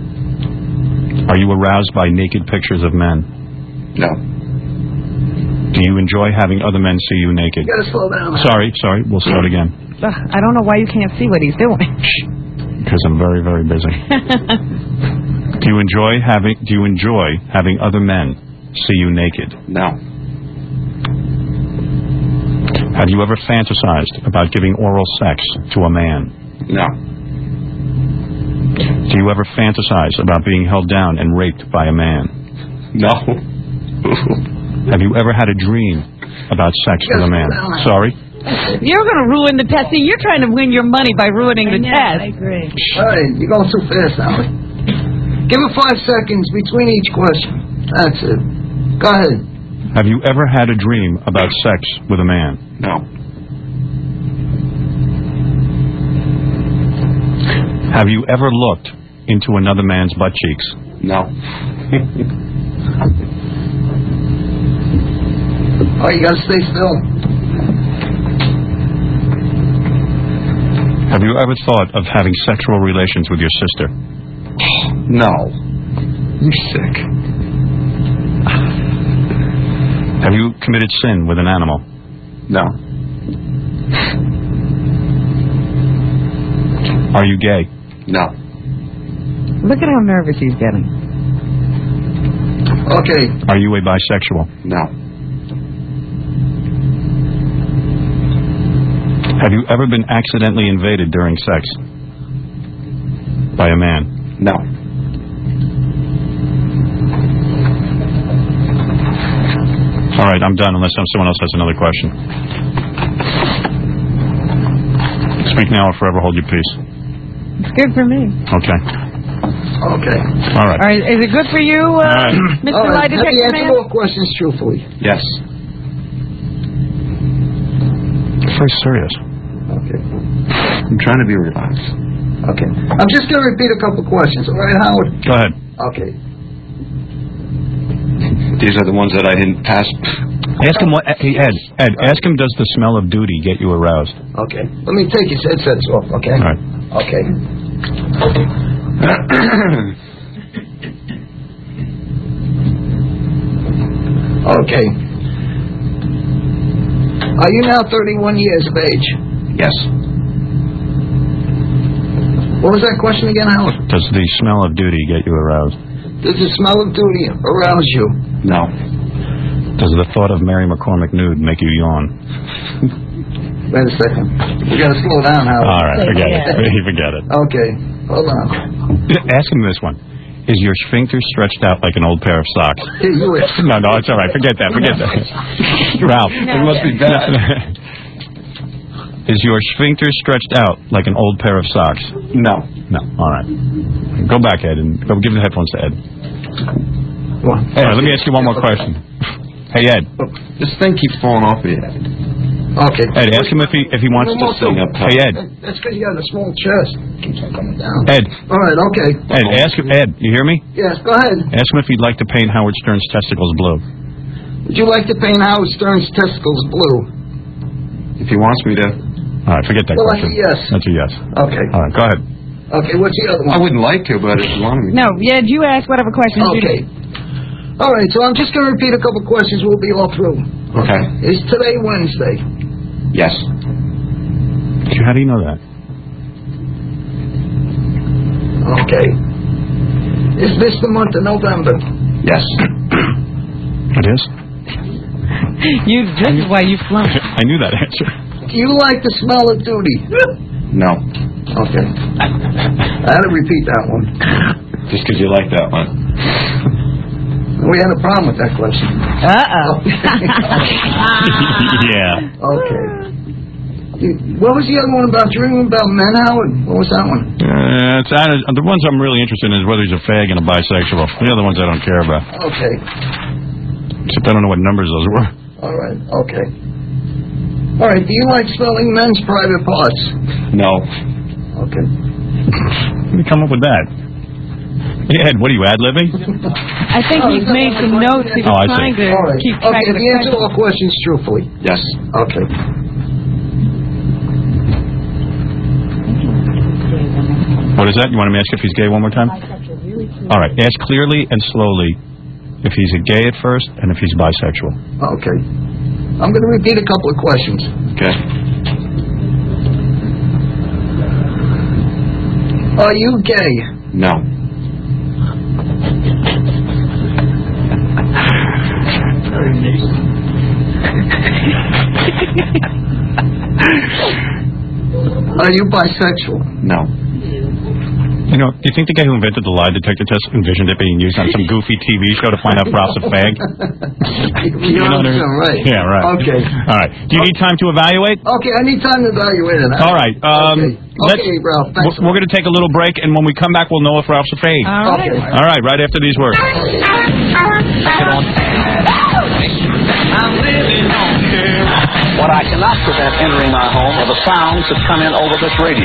Speaker 5: Are you aroused by naked pictures of men?
Speaker 10: No.
Speaker 5: Do you enjoy having other men see you naked?
Speaker 14: You gotta slow down.
Speaker 5: Sorry, sorry. We'll start again.
Speaker 6: Ugh, I don't know why you can't see what he's doing.
Speaker 5: Because I'm very, very busy. Do you enjoy having Do you enjoy having other men see you naked?
Speaker 10: No.
Speaker 5: Have you ever fantasized about giving oral sex to a man?
Speaker 10: No.
Speaker 5: Do you ever fantasize about being held down and raped by a man?
Speaker 10: No.
Speaker 5: Have you ever had a dream about sex with a man? Sorry?
Speaker 6: You're going to ruin the test. See, you're trying to win your money by ruining the
Speaker 26: know,
Speaker 6: test.
Speaker 26: I agree.
Speaker 14: All right, you're going too fast, Howard. Give it five seconds between each question. That's it. Go ahead.
Speaker 5: Have you ever had a dream about sex with a man?
Speaker 10: No.
Speaker 5: Have you ever looked into another man's butt cheeks?
Speaker 10: No.
Speaker 14: Oh, you gotta stay still.
Speaker 5: Have you ever thought of having sexual relations with your sister?
Speaker 10: No. You're sick.
Speaker 5: Have you committed sin with an animal?
Speaker 10: No.
Speaker 5: Are you gay?
Speaker 10: No.
Speaker 6: Look at how nervous he's getting.
Speaker 14: Okay.
Speaker 5: Are you a bisexual?
Speaker 10: No.
Speaker 5: Have you ever been accidentally invaded during sex? By a man?
Speaker 10: No.
Speaker 5: All right, I'm done unless someone else has another question. Speak now or forever hold your peace.
Speaker 6: It's good for me.
Speaker 5: Okay.
Speaker 14: Okay.
Speaker 5: All right.
Speaker 6: All right, is it good for you, uh,
Speaker 5: right.
Speaker 6: Mister
Speaker 14: All
Speaker 6: Lie
Speaker 14: right, let me
Speaker 6: Detector
Speaker 14: answer
Speaker 6: Man?
Speaker 14: more questions truthfully.
Speaker 10: Yes.
Speaker 5: It's very serious.
Speaker 14: Okay.
Speaker 10: I'm trying to be relaxed.
Speaker 14: Okay. I'm just going to repeat a couple questions. All right, Howard?
Speaker 5: Go ahead.
Speaker 14: Okay.
Speaker 10: These are the ones that I didn't pass.
Speaker 5: Ask him what... Hey, Ed, Ed, ask him, does the smell of duty get you aroused?
Speaker 14: Okay. Let me take his headsets off, okay?
Speaker 5: All right.
Speaker 14: Okay. Okay. Are you now thirty-one years of age?
Speaker 10: Yes.
Speaker 14: What was that question again, Howard?
Speaker 5: Does the smell of duty get you aroused?
Speaker 14: Does the smell of duty arouse you?
Speaker 10: No.
Speaker 5: Does the thought of Mary McCormick nude make you yawn?
Speaker 14: Wait a second. We got to slow down, Howard.
Speaker 5: All right, forget it. Forget it.
Speaker 14: Okay. Hold on.
Speaker 5: Ask him this one. Is your sphincter stretched out like an old pair of socks?
Speaker 14: Hey, you is.
Speaker 5: No, no, it's all right. Forget that. Forget that. Ralph.
Speaker 10: No. It must be bad.
Speaker 5: Is your sphincter stretched out like an old pair of socks?
Speaker 10: No.
Speaker 5: No. All right. Go back, Ed, and go give the headphones to Ed.
Speaker 14: What?
Speaker 5: All right, let me ask you one more question. Hey, Ed.
Speaker 10: This thing keeps falling off me, Ed.
Speaker 14: Okay.
Speaker 5: Ed, ask him if he if he wants to
Speaker 10: sing up top.
Speaker 5: Hey, Ed.
Speaker 14: That's because you got a small chest. Keeps on coming down.
Speaker 5: Ed.
Speaker 14: All right, okay.
Speaker 5: Ed, ask him. Ed, you hear me?
Speaker 14: Yes, go ahead.
Speaker 5: Ask him if he'd like to paint Howard Stern's testicles blue.
Speaker 14: Would you like to paint Howard Stern's testicles blue?
Speaker 10: If he wants me to.
Speaker 5: All right, forget that
Speaker 14: Well,
Speaker 5: question.
Speaker 14: that's a yes.
Speaker 5: That's a yes.
Speaker 14: Okay.
Speaker 5: All right, go ahead.
Speaker 14: Okay, what's the other one?
Speaker 10: I wouldn't like to, but if you wanted me.
Speaker 6: No, yeah, you ask whatever questions
Speaker 14: Okay.
Speaker 6: you
Speaker 14: All right, so I'm just going to repeat a couple questions. We'll be all through.
Speaker 10: Okay.
Speaker 14: Is today Wednesday?
Speaker 10: Yes.
Speaker 5: How do you know that?
Speaker 14: Okay. Is this the month of November?
Speaker 10: Yes.
Speaker 5: It is?
Speaker 6: You, this is why you flunked.
Speaker 5: I knew that answer.
Speaker 14: Do you like the smell of duty?
Speaker 10: No.
Speaker 14: Okay. I had to repeat that one.
Speaker 10: Just because you like that one.
Speaker 14: We had a problem with that question.
Speaker 6: Uh-oh.
Speaker 5: Yeah.
Speaker 14: Okay. What was the other one about? Dreaming about men, Howard? What was that one?
Speaker 5: Uh, it's, I, the ones I'm really interested in is whether he's a fag and a bisexual. The other ones I don't care about.
Speaker 14: Okay.
Speaker 5: Except I don't know what numbers those were.
Speaker 14: All right. Okay. All right. Do you like smelling men's private parts?
Speaker 10: No.
Speaker 14: Okay.
Speaker 5: How did you come up with that? Yeah, Ed, what are you, ad-libbing?
Speaker 6: I think he's made some notes. He was
Speaker 5: Oh, I
Speaker 6: trying
Speaker 5: see.
Speaker 6: to
Speaker 14: All right.
Speaker 6: keep track
Speaker 14: Okay,
Speaker 6: of the
Speaker 14: the answer
Speaker 6: questions.
Speaker 14: all questions truthfully.
Speaker 10: Yes.
Speaker 14: Okay.
Speaker 5: What is that? You want me to ask if he's gay one more time? All right. Ask clearly and slowly if he's a gay at first, and if he's bisexual.
Speaker 14: Okay. I'm going to repeat a couple of questions.
Speaker 5: Okay.
Speaker 14: Are you gay?
Speaker 5: No.
Speaker 14: Very nice. Are you bisexual?
Speaker 5: No. You know, do you think the guy who invented the lie detector test envisioned it being used on some goofy T V show to find out if Ralph's a fag?
Speaker 14: You know what I mean? Right.
Speaker 5: Yeah, right.
Speaker 14: Okay.
Speaker 5: All right. Do you need time to evaluate?
Speaker 14: Okay, I need time to evaluate it.
Speaker 5: All right. Um,
Speaker 14: okay.
Speaker 5: Let's,
Speaker 14: okay, Ralph. Thanks.
Speaker 5: We're, we're going to take a little break, and when we come back, we'll know if Ralph's a fag.
Speaker 14: All right. Okay.
Speaker 5: All right, right after these words.
Speaker 15: What I cannot prevent entering my home are the sounds that come in over this radio.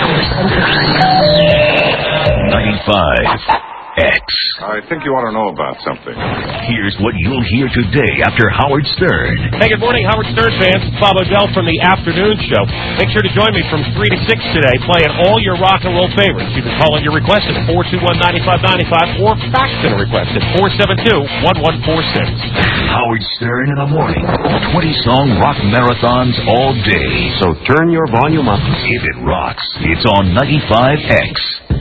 Speaker 2: ninety-five X.
Speaker 16: I think you want to know about something.
Speaker 2: Here's what you'll hear today after Howard Stern.
Speaker 7: Hey, good morning, Howard Stern fans. It's Bob O'Dell from the Afternoon Show. Make sure to join me from three to six today, playing all your rock and roll favorites. You can call in your request at four two one, nine five nine five or fax in a request at four seven two, one one four six.
Speaker 2: Howard Stern in the morning. twenty-song rock marathons all day.
Speaker 16: So turn your volume up.
Speaker 2: If it rocks, it's on ninety-five X.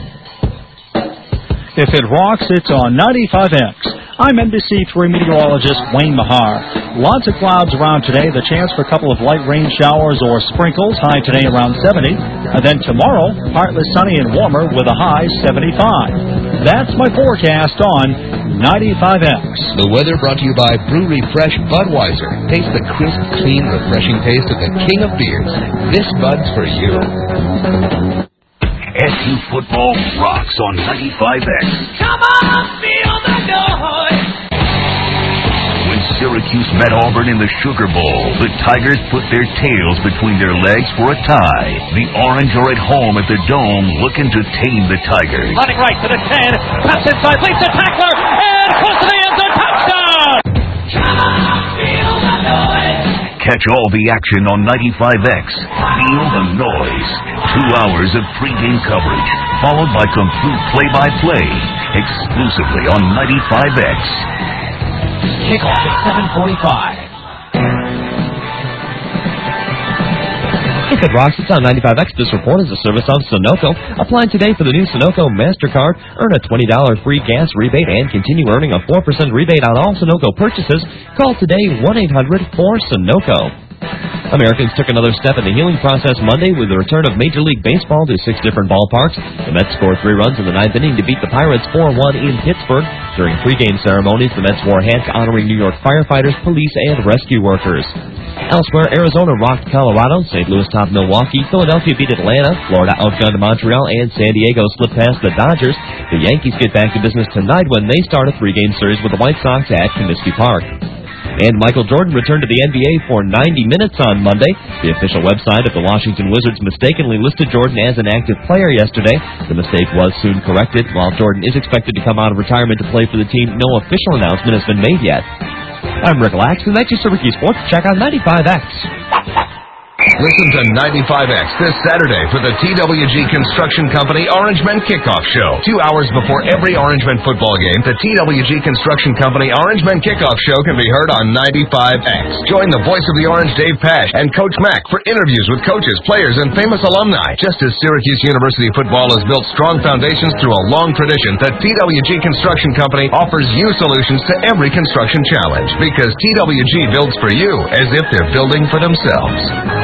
Speaker 1: If it rocks, it's on ninety-five X. I'm N B C three meteorologist Wayne Mahar. Lots of clouds around today. The chance for a couple of light rain showers or sprinkles. High today around seventy. And then tomorrow, partly sunny and warmer with a high seventy-five. That's my forecast on ninety-five X.
Speaker 8: The weather brought to you by Brewery Fresh Budweiser. Taste the crisp, clean, refreshing taste of the king of beers. This Bud's for you.
Speaker 2: S U football rocks on ninety-five X.
Speaker 3: Come on, feel the noise.
Speaker 2: When Syracuse met Auburn in the Sugar Bowl, the Tigers put their tails between their legs for a tie. The Orange are at home at the Dome looking to tame the Tigers.
Speaker 3: Running right to the ten. Pass inside, leaps the tackler, and close to the end zone. Touchdown! Come on, feel the noise.
Speaker 2: Catch all the action on ninety-five X. Feel the noise. Two hours of pregame coverage, followed by complete play-by-play, exclusively on ninety-five X.
Speaker 3: Kickoff at seven forty-five.
Speaker 17: If it rocks, it's on ninety-five X. This report is a service of Sunoco. Apply today for the new Sunoco MasterCard. Earn a twenty dollars free gas rebate and continue earning a four percent rebate on all Sunoco purchases. Call today one eight hundred four Sunoco. Americans took another step in the healing process Monday with the return of Major League Baseball to six different ballparks. The Mets scored three runs in the ninth inning to beat the Pirates four one in Pittsburgh. During pregame ceremonies, the Mets wore hats honoring New York firefighters, police, and rescue workers. Elsewhere, Arizona rocked Colorado, Saint Louis topped Milwaukee, Philadelphia beat Atlanta, Florida outgunned Montreal, and San Diego slipped past the Dodgers. The Yankees get back to business tonight when they start a three-game series with the White Sox at Comiskey Park. And Michael Jordan returned to the N B A for ninety minutes on Monday. The official website of the Washington Wizards mistakenly listed Jordan as an active player yesterday. The mistake was soon corrected. While Jordan is expected to come out of retirement to play for the team, no official announcement has been made yet. I'm Rick Lax, and that's your Syracuse Sports Check on ninety-five X.
Speaker 8: Listen to ninety-five X this Saturday for the T W G Construction Company Orangemen Kickoff Show. Two hours before every Orangemen football game, the T W G Construction Company Orangemen Kickoff Show can be heard on ninety-five X. Join the voice of the Orange, Dave Pash, and Coach Mack for interviews with coaches, players, and famous alumni. Just as Syracuse University football has built strong foundations through a long tradition, the T W G Construction Company offers you solutions to every construction challenge. Because T W G builds for you as if they're building for themselves.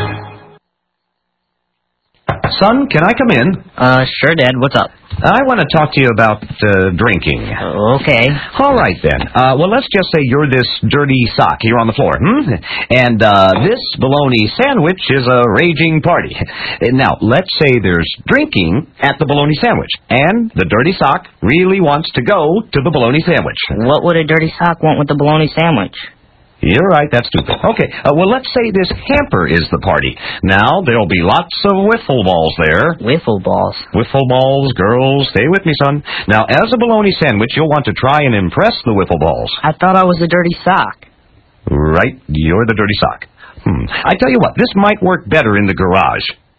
Speaker 18: Son, can I come in?
Speaker 19: Uh, sure, Dad. What's up?
Speaker 18: I want to talk to you about uh, drinking.
Speaker 19: Okay.
Speaker 18: All right, then. Uh, well, let's just say you're this dirty sock here on the floor, hmm? And uh, this bologna sandwich is a raging party. Now, let's say there's drinking at the bologna sandwich, and the dirty sock really wants to go to the bologna sandwich.
Speaker 19: What would a dirty sock want with the bologna sandwich?
Speaker 18: You're right, that's stupid. Okay, uh, well, let's say this hamper is the party. Now, there'll be lots of wiffle balls there.
Speaker 19: Wiffle balls?
Speaker 18: Wiffle balls, girls, stay with me, son. Now, as a bologna sandwich, you'll want to try and impress the wiffle balls.
Speaker 19: I thought I was a dirty sock.
Speaker 18: Right, you're the dirty sock. Hmm. I tell you what, this might work better in the garage.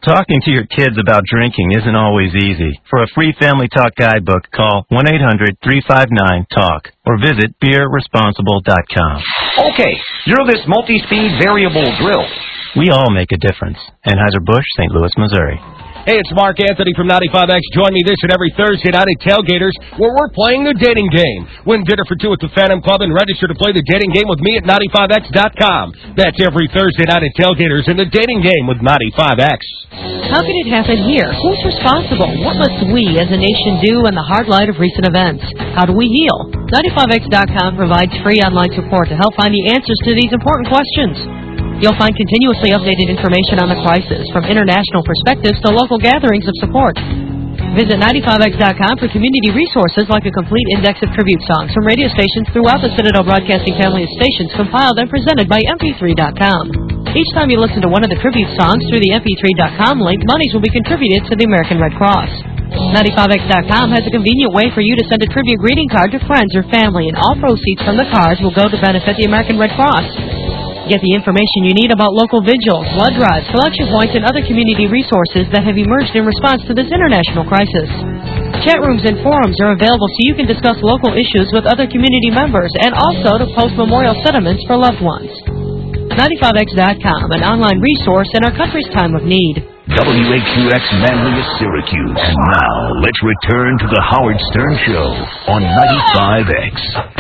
Speaker 4: Talking to your kids about drinking isn't always easy. For a free Family Talk guidebook, call one eight hundred three five nine talk or visit beer responsible dot com.
Speaker 18: Okay, you're this multi-speed variable drill.
Speaker 4: We all make a difference. Anheuser-Busch, Saint Louis, Missouri.
Speaker 7: Hey, it's Mark Anthony from ninety-five X. Join me this and every Thursday night at Tailgaters, where we're playing the dating game. Win dinner for two at the Phantom Club and register to play the dating game with me at ninety-five X dot com. That's every Thursday night at Tailgaters in the dating game with ninety-five X.
Speaker 20: How can it happen here? Who's responsible? What must we as a nation do in the hard light of recent events? How do we heal? ninety-five X dot com provides free online support to help find the answers to these important questions. You'll find continuously updated information on the crisis, from international perspectives to local gatherings of support. Visit ninety-five X dot com for community resources like a complete index of tribute songs from radio stations throughout the Citadel Broadcasting family of stations, compiled and presented by M P three dot com. Each time you listen to one of the tribute songs through the M P three dot com link, monies will be contributed to the American Red Cross. ninety-five X dot com has a convenient way for you to send a tribute greeting card to friends or family, and all proceeds from the cards will go to benefit the American Red Cross. Get the information you need about local vigils, blood drives, collection points, and other community resources that have emerged in response to this international crisis. Chat rooms and forums are available so you can discuss local issues with other community members and also to post memorial sentiments for loved ones. ninety-five X dot com, an online resource in our country's time of need.
Speaker 2: W A Q X Manlius, Syracuse. And now, let's return to the Howard Stern Show on ninety-five X.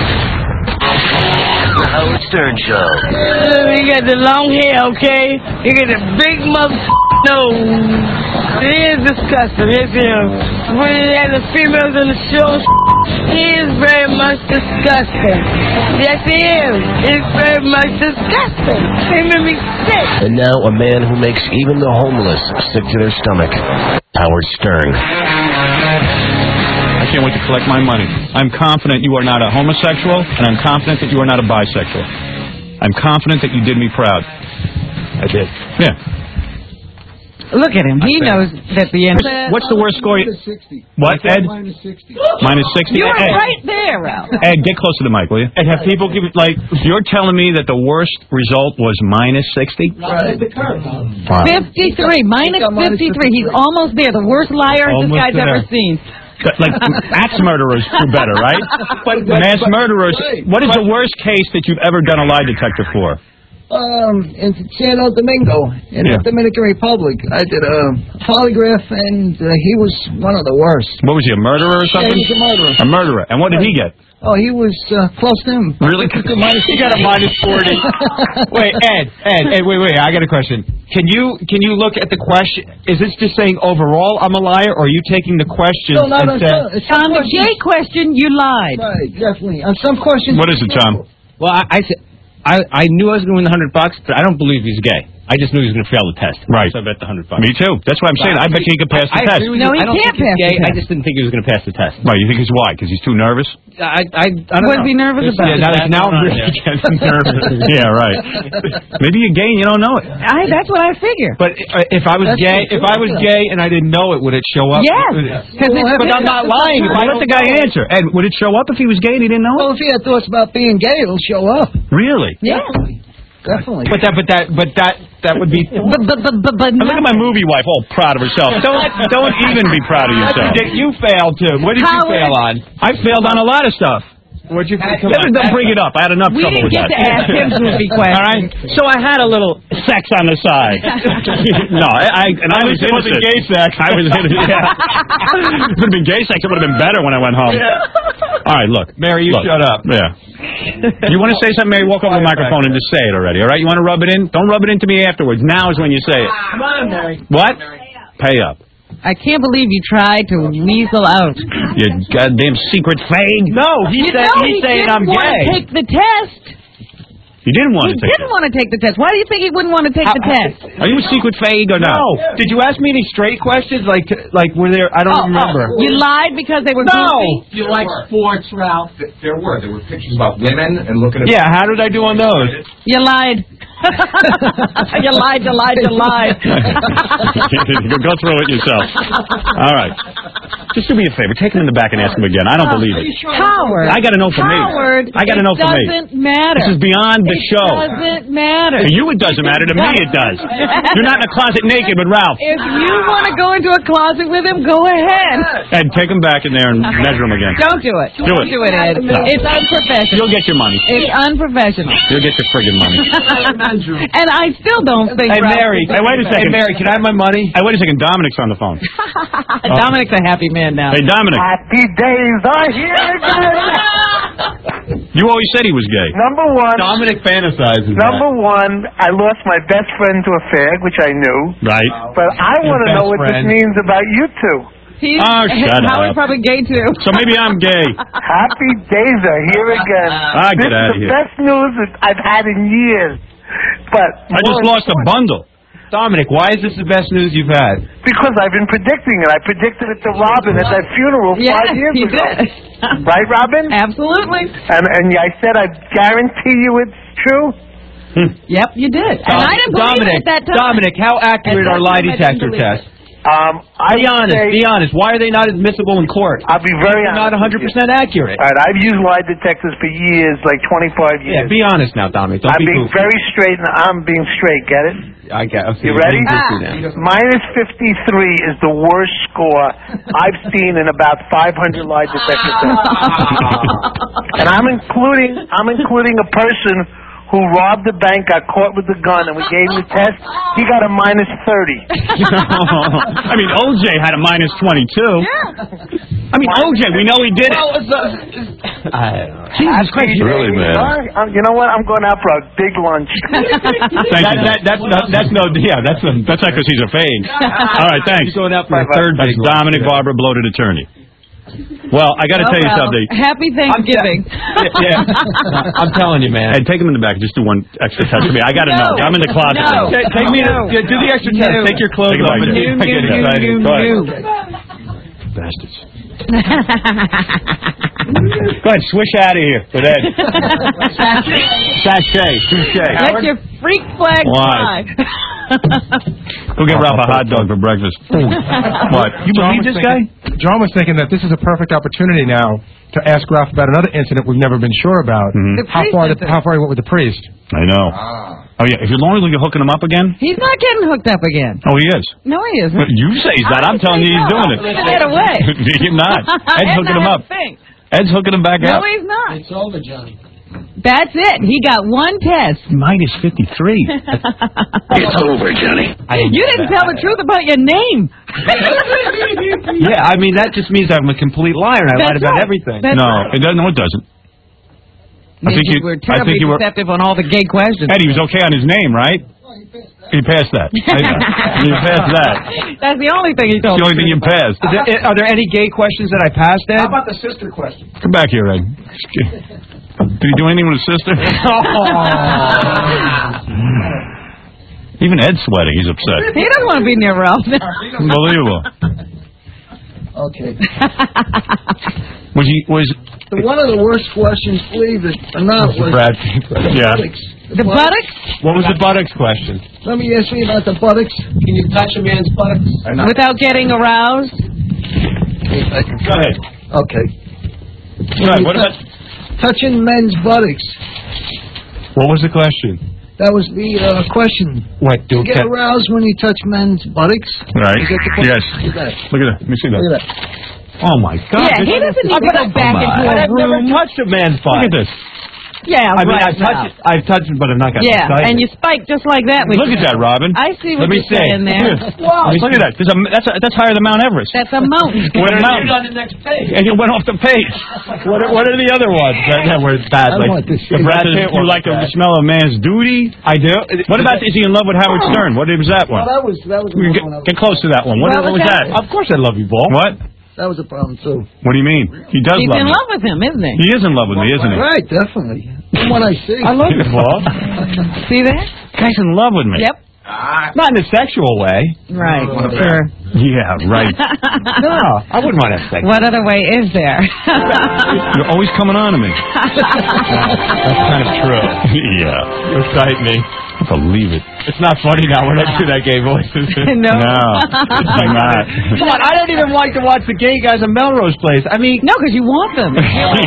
Speaker 3: The Howard Stern Show.
Speaker 21: You got the long hair, okay? You got the big mother nose. It is disgusting, yes, him. When you have the females on the show, he is very much disgusting. Yes, he is. He's very much disgusting. He made me sick.
Speaker 3: And now a man who makes even the homeless sick to their stomach. Howard Stern.
Speaker 5: I can't wait to collect my money. I'm confident you are not a homosexual, and I'm confident that you are not a bisexual. I'm confident that you did me proud. I did. Yeah.
Speaker 6: Look at him. He knows that the end.
Speaker 5: What's the worst score? You... What, Ed? Minus sixty. Minus sixty?
Speaker 6: You're
Speaker 5: Ed,
Speaker 6: right there, Ralph.
Speaker 5: Ed, get close to the mic, will you? And have people give it, like, you're telling me that the worst result was minus sixty?
Speaker 21: Right.
Speaker 5: Wow.
Speaker 6: fifty-three. Minus fifty-three. He's almost there. The worst liar this
Speaker 5: Almost
Speaker 6: guy's
Speaker 5: there.
Speaker 6: ever seen.
Speaker 5: Like, axe murderers do better, right?
Speaker 14: But, but,
Speaker 5: Mass
Speaker 14: but,
Speaker 5: murderers.
Speaker 14: right.
Speaker 5: What is the worst case that you've ever done a lie detector for?
Speaker 14: Um, in Santo Domingo, in
Speaker 5: Yeah.
Speaker 14: the Dominican Republic, I did a polygraph, and uh, he was one of the worst.
Speaker 5: What was he, a murderer or something?
Speaker 14: Yeah, he was a murderer.
Speaker 5: A murderer. And what did he get?
Speaker 14: Oh, he was uh, close to him.
Speaker 5: Really?
Speaker 14: He
Speaker 5: got a minus forty.
Speaker 22: Wait, Ed, Ed, Ed, wait, wait, I got a question. Can you can you look at the question? Is this just saying overall I'm a liar, or are you taking the question
Speaker 14: No, no, no,
Speaker 22: and saying...
Speaker 14: no, it's some
Speaker 6: On the
Speaker 14: questions-
Speaker 6: gay question, you lied.
Speaker 14: Right, definitely. On some questions.
Speaker 5: What is it, Tom?
Speaker 9: Well, I, I, said- I, I knew I was going to win the hundred bucks, but I don't believe he's gay. I just knew he was going to fail the test.
Speaker 5: Right.
Speaker 9: So I bet the hundred bucks.
Speaker 5: Me too. That's what I'm saying. I bet he could pass the
Speaker 9: I,
Speaker 5: test.
Speaker 9: I agree with
Speaker 6: No,
Speaker 9: you.
Speaker 6: he
Speaker 9: I don't
Speaker 6: can't
Speaker 9: think he's
Speaker 6: pass the
Speaker 9: gay. I
Speaker 6: test.
Speaker 9: just didn't think he was going to pass the test.
Speaker 5: Why, you think he's why? Because he's too nervous?
Speaker 9: I, I, I don't
Speaker 6: What
Speaker 9: know.
Speaker 6: is he nervous
Speaker 9: There's-
Speaker 6: about?
Speaker 9: Yeah, now,
Speaker 22: That's
Speaker 9: now I'm
Speaker 22: going on
Speaker 9: really
Speaker 22: there.
Speaker 9: getting nervous.
Speaker 5: Yeah, right. Maybe you're gay and you don't know it.
Speaker 6: I, that's what I figure.
Speaker 22: But uh, if I was
Speaker 14: That's
Speaker 22: gay,
Speaker 14: true,
Speaker 22: if I was
Speaker 14: yeah.
Speaker 22: gay and I didn't know it, would it show up?
Speaker 6: Yes.
Speaker 22: But
Speaker 14: Well,
Speaker 22: I'm not lying. If I
Speaker 5: Well, let
Speaker 22: don't
Speaker 5: the guy
Speaker 22: know it.
Speaker 5: answer. Ed, would it show up if he was gay and he didn't know
Speaker 14: Well,
Speaker 5: it?
Speaker 14: if he had thoughts about being gay, it'll show up.
Speaker 5: Really?
Speaker 6: Yeah.
Speaker 14: Definitely.
Speaker 22: But that, but that, but that, that would be.
Speaker 6: But, but, but, but, but
Speaker 5: And look at my movie wife, all proud of herself. Don't don't even be proud of yourself.
Speaker 22: You failed too. What did you
Speaker 6: Howard.
Speaker 22: fail on?
Speaker 5: I failed on a lot of stuff.
Speaker 22: What'd you? Come
Speaker 5: Don't
Speaker 22: on.
Speaker 5: bring it up. I had enough
Speaker 6: we
Speaker 5: trouble
Speaker 6: didn't
Speaker 5: with
Speaker 6: get
Speaker 5: that.
Speaker 6: to ask him movie questions.
Speaker 5: All right. So I had a little sex on the side. no, I, I and I was
Speaker 22: It wasn't
Speaker 5: innocent.
Speaker 22: gay sex.
Speaker 5: I was innocent. Yeah. If it would have been gay sex, it would have been better when I went home. All right, look,
Speaker 22: Mary, you
Speaker 5: look.
Speaker 22: shut up.
Speaker 5: Yeah. You want to say something, Mary? Walk over to the microphone and just say it already. All right. You want to rub it in? Don't rub it into me afterwards. Now is when you say it.
Speaker 21: Come on, Mary.
Speaker 5: What? Pay up.
Speaker 6: I can't believe you tried to weasel out.
Speaker 5: You goddamn secret fag.
Speaker 22: No, he
Speaker 6: You
Speaker 22: said
Speaker 6: know
Speaker 22: he's
Speaker 6: he
Speaker 22: saying
Speaker 6: didn't
Speaker 22: I'm
Speaker 6: want
Speaker 22: gay.
Speaker 6: to take the test.
Speaker 5: You didn't want
Speaker 6: He
Speaker 5: to take
Speaker 6: didn't want to take the test. Why do you think he wouldn't want to take the test?
Speaker 5: it. Are you a secret fag or not?
Speaker 22: No. Did you ask me any straight questions? Like, like were there? I don't
Speaker 6: Oh,
Speaker 22: remember.
Speaker 6: oh, you lied because they were
Speaker 22: No.
Speaker 6: goofy?
Speaker 10: You like sports, Ralph? There were. There were pictures about women and looking at...
Speaker 22: Yeah. How did I do on those?
Speaker 6: You lied. you lied, you lied, you lied.
Speaker 5: Go through it yourself. All right. Just do me a favor. Take him in the back and ask him again. I don't believe it.
Speaker 6: Howard.
Speaker 5: I got to know for me.
Speaker 6: Howard.
Speaker 5: I got to know for me.
Speaker 6: It doesn't matter.
Speaker 5: This is beyond the
Speaker 6: it
Speaker 5: show.
Speaker 6: It doesn't matter.
Speaker 5: To you, it doesn't matter. To me, it does. You're not in a closet naked with Ralph.
Speaker 6: If you want to go into a closet with him, go ahead.
Speaker 5: Ed, take him back in there and measure him again.
Speaker 6: Don't do it.
Speaker 5: Do
Speaker 6: Don't
Speaker 5: it.
Speaker 6: do it, Ed.
Speaker 5: No.
Speaker 6: It's unprofessional.
Speaker 5: You'll get your money.
Speaker 6: It's unprofessional.
Speaker 5: You'll get your friggin' money.
Speaker 6: And I still don't think.
Speaker 5: Hey,
Speaker 6: Ralph
Speaker 5: Mary. Hey, wait a second.
Speaker 22: Hey, Mary, can I have my money?
Speaker 5: Hey, wait a second. Dominic's on the phone.
Speaker 6: Dominic's a happy man now.
Speaker 5: Hey, Dominic.
Speaker 11: Happy days are here again.
Speaker 5: You always said he was gay.
Speaker 11: Number one.
Speaker 22: Dominic fantasizes.
Speaker 11: Number one, I lost my best friend to a fag, which I knew.
Speaker 5: Right.
Speaker 11: But I want to
Speaker 22: best
Speaker 11: know what
Speaker 22: friend.
Speaker 11: this means about you two.
Speaker 6: He's,
Speaker 5: Oh, shut
Speaker 6: Howard's
Speaker 5: up.
Speaker 6: probably gay too.
Speaker 5: So maybe I'm gay.
Speaker 11: Happy days are here again.
Speaker 5: Ah,
Speaker 11: this
Speaker 5: get out of
Speaker 11: is the
Speaker 5: here.
Speaker 11: best news that I've had in years. But
Speaker 5: I just lost a bundle.
Speaker 22: Dominic, why is this the best news you've had?
Speaker 11: Because I've been predicting it. I predicted it to Robin at that funeral
Speaker 6: Yes,
Speaker 11: five years
Speaker 6: you
Speaker 11: ago.
Speaker 6: did.
Speaker 11: Right, Robin?
Speaker 6: Absolutely.
Speaker 11: And and I said I guarantee you it's true.
Speaker 6: Yep, you did. And I didn't believe
Speaker 22: Dominic,
Speaker 6: it at that time.
Speaker 22: Dominic, how accurate
Speaker 6: At
Speaker 22: are
Speaker 6: that
Speaker 22: lie
Speaker 6: time, I didn't
Speaker 22: detector
Speaker 6: believe
Speaker 22: tests?
Speaker 11: Um, I
Speaker 22: Be
Speaker 11: would
Speaker 22: honest,
Speaker 11: say-
Speaker 22: be honest. Why are they not admissible in court?
Speaker 11: I'll be very
Speaker 22: They're
Speaker 11: honest.
Speaker 22: not one hundred percent accurate.
Speaker 11: All right, I've used lie detectors for years, like twenty-five
Speaker 22: Yeah,
Speaker 11: years.
Speaker 22: be honest now, Dominic. Don't
Speaker 11: I'm
Speaker 22: be
Speaker 11: being
Speaker 22: goofy.
Speaker 11: very straight, and I'm being straight. Get it?
Speaker 22: I get. Okay,
Speaker 11: You
Speaker 22: you're
Speaker 11: ready?
Speaker 22: being goofy now.
Speaker 11: Minus fifty-three is the worst score I've seen in about five hundred lie detector tests. And I'm including I'm including a person who robbed the bank, got caught with the gun, and we gave him the test. He got a minus thirty.
Speaker 5: I mean, O J had a minus twenty-two.
Speaker 6: Yeah.
Speaker 5: I mean, O J, we know he did it.
Speaker 22: Jesus Christ.
Speaker 5: Really, man.
Speaker 11: Um, you know what? I'm going out for a big lunch.
Speaker 5: Thank
Speaker 22: that,
Speaker 5: you.
Speaker 22: that, that's no, that's no, yeah, that's a,
Speaker 5: That's not because he's a fag. All right, thanks.
Speaker 22: He's going out for a
Speaker 11: Bye-bye.
Speaker 22: third
Speaker 5: That's
Speaker 22: big
Speaker 5: Dominic
Speaker 22: one.
Speaker 5: Barber, bloated attorney. Well, I got to
Speaker 6: Oh,
Speaker 5: tell you
Speaker 6: well.
Speaker 5: something.
Speaker 6: Happy Thanksgiving.
Speaker 22: Yeah, I'm telling you, man.
Speaker 5: Hey, take him in the back. Just do one extra test for me. I got to
Speaker 6: No.
Speaker 5: know. I'm in the closet.
Speaker 6: No.
Speaker 22: Take, take me
Speaker 6: No.
Speaker 22: to yeah, do the extra test.
Speaker 6: No.
Speaker 22: Take your clothes
Speaker 5: Take it
Speaker 22: off.
Speaker 5: back
Speaker 22: and
Speaker 5: there.
Speaker 22: I get
Speaker 6: You,
Speaker 22: excited.
Speaker 6: you,
Speaker 5: Go ahead.
Speaker 6: you.
Speaker 5: Bastards. Go ahead, swish out of here with Ed. Sachet. Touche.
Speaker 6: Let your freak flag fly.
Speaker 5: Why? Go get Ralph a hot dog for breakfast. What? You
Speaker 12: John
Speaker 5: believe
Speaker 12: was
Speaker 5: this guy?
Speaker 12: thinking- John was thinking that this is a perfect opportunity now to ask Ralph about another incident we've never been sure about.
Speaker 5: Mhm.
Speaker 12: How far? Did, how far he went with the priest?
Speaker 5: I know. Oh, yeah. Is it long as you're hooking him up again?
Speaker 6: He's not getting hooked up again.
Speaker 5: Oh, he is.
Speaker 6: No, he isn't.
Speaker 5: You say he's not. I'm telling you he's doing it.
Speaker 6: Get away.
Speaker 5: He's not. Ed's hooking him up.
Speaker 6: Thing.
Speaker 5: Ed's hooking him back
Speaker 6: No,
Speaker 5: up.
Speaker 6: he's not.
Speaker 22: It's over, Johnny.
Speaker 6: That's it. He got one test.
Speaker 5: Minus fifty-three.
Speaker 2: It's over, Johnny.
Speaker 6: You didn't tell the truth about your name.
Speaker 22: Yeah, I mean, that just means I'm a complete liar and I
Speaker 6: That's
Speaker 22: lied about
Speaker 6: right.
Speaker 22: everything.
Speaker 6: That's
Speaker 5: no,
Speaker 6: right.
Speaker 5: it doesn't. No, it doesn't. I think
Speaker 6: you
Speaker 5: you.
Speaker 6: were
Speaker 5: I
Speaker 6: terribly
Speaker 5: think you were.
Speaker 6: deceptive on all the gay questions.
Speaker 5: Eddie was okay on his name, right? He passed that. He passed that.
Speaker 6: That's the only thing he
Speaker 5: It's
Speaker 6: told
Speaker 5: the only thing you passed.
Speaker 22: Is there, are there any gay questions that I passed, Ed?
Speaker 12: How about the sister question?
Speaker 5: Come back here, Ed. Did he do anything with his sister? Even Ed's sweating. He's upset.
Speaker 6: He doesn't want to be near Ralph.
Speaker 5: Unbelievable.
Speaker 14: Okay.
Speaker 5: Was he? Was
Speaker 14: The, one of the worst questions, believe it or not, was
Speaker 5: Brad? Yeah.
Speaker 14: buttocks.
Speaker 6: The buttocks?
Speaker 22: What was the buttocks question?
Speaker 14: Let me ask you about the buttocks.
Speaker 22: Can you touch a man's buttocks?
Speaker 6: Without getting aroused?
Speaker 5: Go ahead.
Speaker 14: Okay.
Speaker 5: Right. What about?
Speaker 14: Touching men's buttocks.
Speaker 22: What was the question?
Speaker 14: That was the uh, question.
Speaker 22: What?
Speaker 14: Do
Speaker 22: Do
Speaker 14: you get aroused when you touch men's buttocks?
Speaker 5: Right.
Speaker 14: You get the question?
Speaker 5: Yes.
Speaker 14: Look at that.
Speaker 5: Look at that. Let me see that.
Speaker 14: Look at that.
Speaker 5: Oh my God.
Speaker 6: Yeah, he doesn't need to go back into a
Speaker 22: I've never
Speaker 6: room.
Speaker 22: touched a man's butt.
Speaker 5: Look at this.
Speaker 6: Yeah,
Speaker 22: I mean,
Speaker 6: right
Speaker 22: I've touched
Speaker 6: now.
Speaker 22: it. I've touched it, but I'm not got
Speaker 6: Yeah,
Speaker 22: excited.
Speaker 6: and you spike just like that. When
Speaker 5: Look
Speaker 6: you-
Speaker 5: at that, Robin.
Speaker 6: I see what
Speaker 22: Let me
Speaker 6: you're
Speaker 22: see.
Speaker 6: saying there.
Speaker 5: Wow. Look at that. There's a, that's, a, that's higher than Mount Everest.
Speaker 6: That's a mountain.
Speaker 5: What a mountain.
Speaker 22: on the next page.
Speaker 5: And you went off the page.
Speaker 22: What are, what are the other ones that, that were bad?
Speaker 14: I don't
Speaker 22: Like,
Speaker 14: want this
Speaker 5: The
Speaker 14: shit.
Speaker 5: breath
Speaker 22: Brad
Speaker 5: is,
Speaker 22: Pitt
Speaker 5: you
Speaker 22: was
Speaker 5: like the
Speaker 22: bad.
Speaker 5: smell of a man's duty?
Speaker 22: I do.
Speaker 5: What about, is he in love with Howard Stern? What was that one?
Speaker 14: Well, that was that was
Speaker 5: We
Speaker 14: another
Speaker 5: Get,
Speaker 14: one. I was-
Speaker 5: get close to that one. What,
Speaker 6: What
Speaker 5: what
Speaker 6: was
Speaker 5: was
Speaker 6: that?
Speaker 5: that?
Speaker 22: Of course, I love you, Ball.
Speaker 5: What?
Speaker 14: That was a problem too.
Speaker 5: What do you mean? He does
Speaker 6: He's
Speaker 5: love
Speaker 6: in
Speaker 5: me.
Speaker 6: love with him, isn't he?
Speaker 5: He is in love with me, isn't he?
Speaker 14: Right, definitely. From what I see.
Speaker 22: I love you, Ball.
Speaker 6: See that?
Speaker 5: Guy's in love with me.
Speaker 6: Yep.
Speaker 5: Not in a sexual way.
Speaker 6: Right. Sure.
Speaker 5: Yeah, right. No, I wouldn't want to have sex.
Speaker 6: What other way is there?
Speaker 5: You're always coming on to me. That's kind of true. Yeah. You excite me. I believe it. It's not funny now when I do that gay voice, is it?
Speaker 6: No.
Speaker 5: No, it's not. Come on, I don't even like to watch the gay guys in Melrose Place. I mean...
Speaker 6: No, because you want them.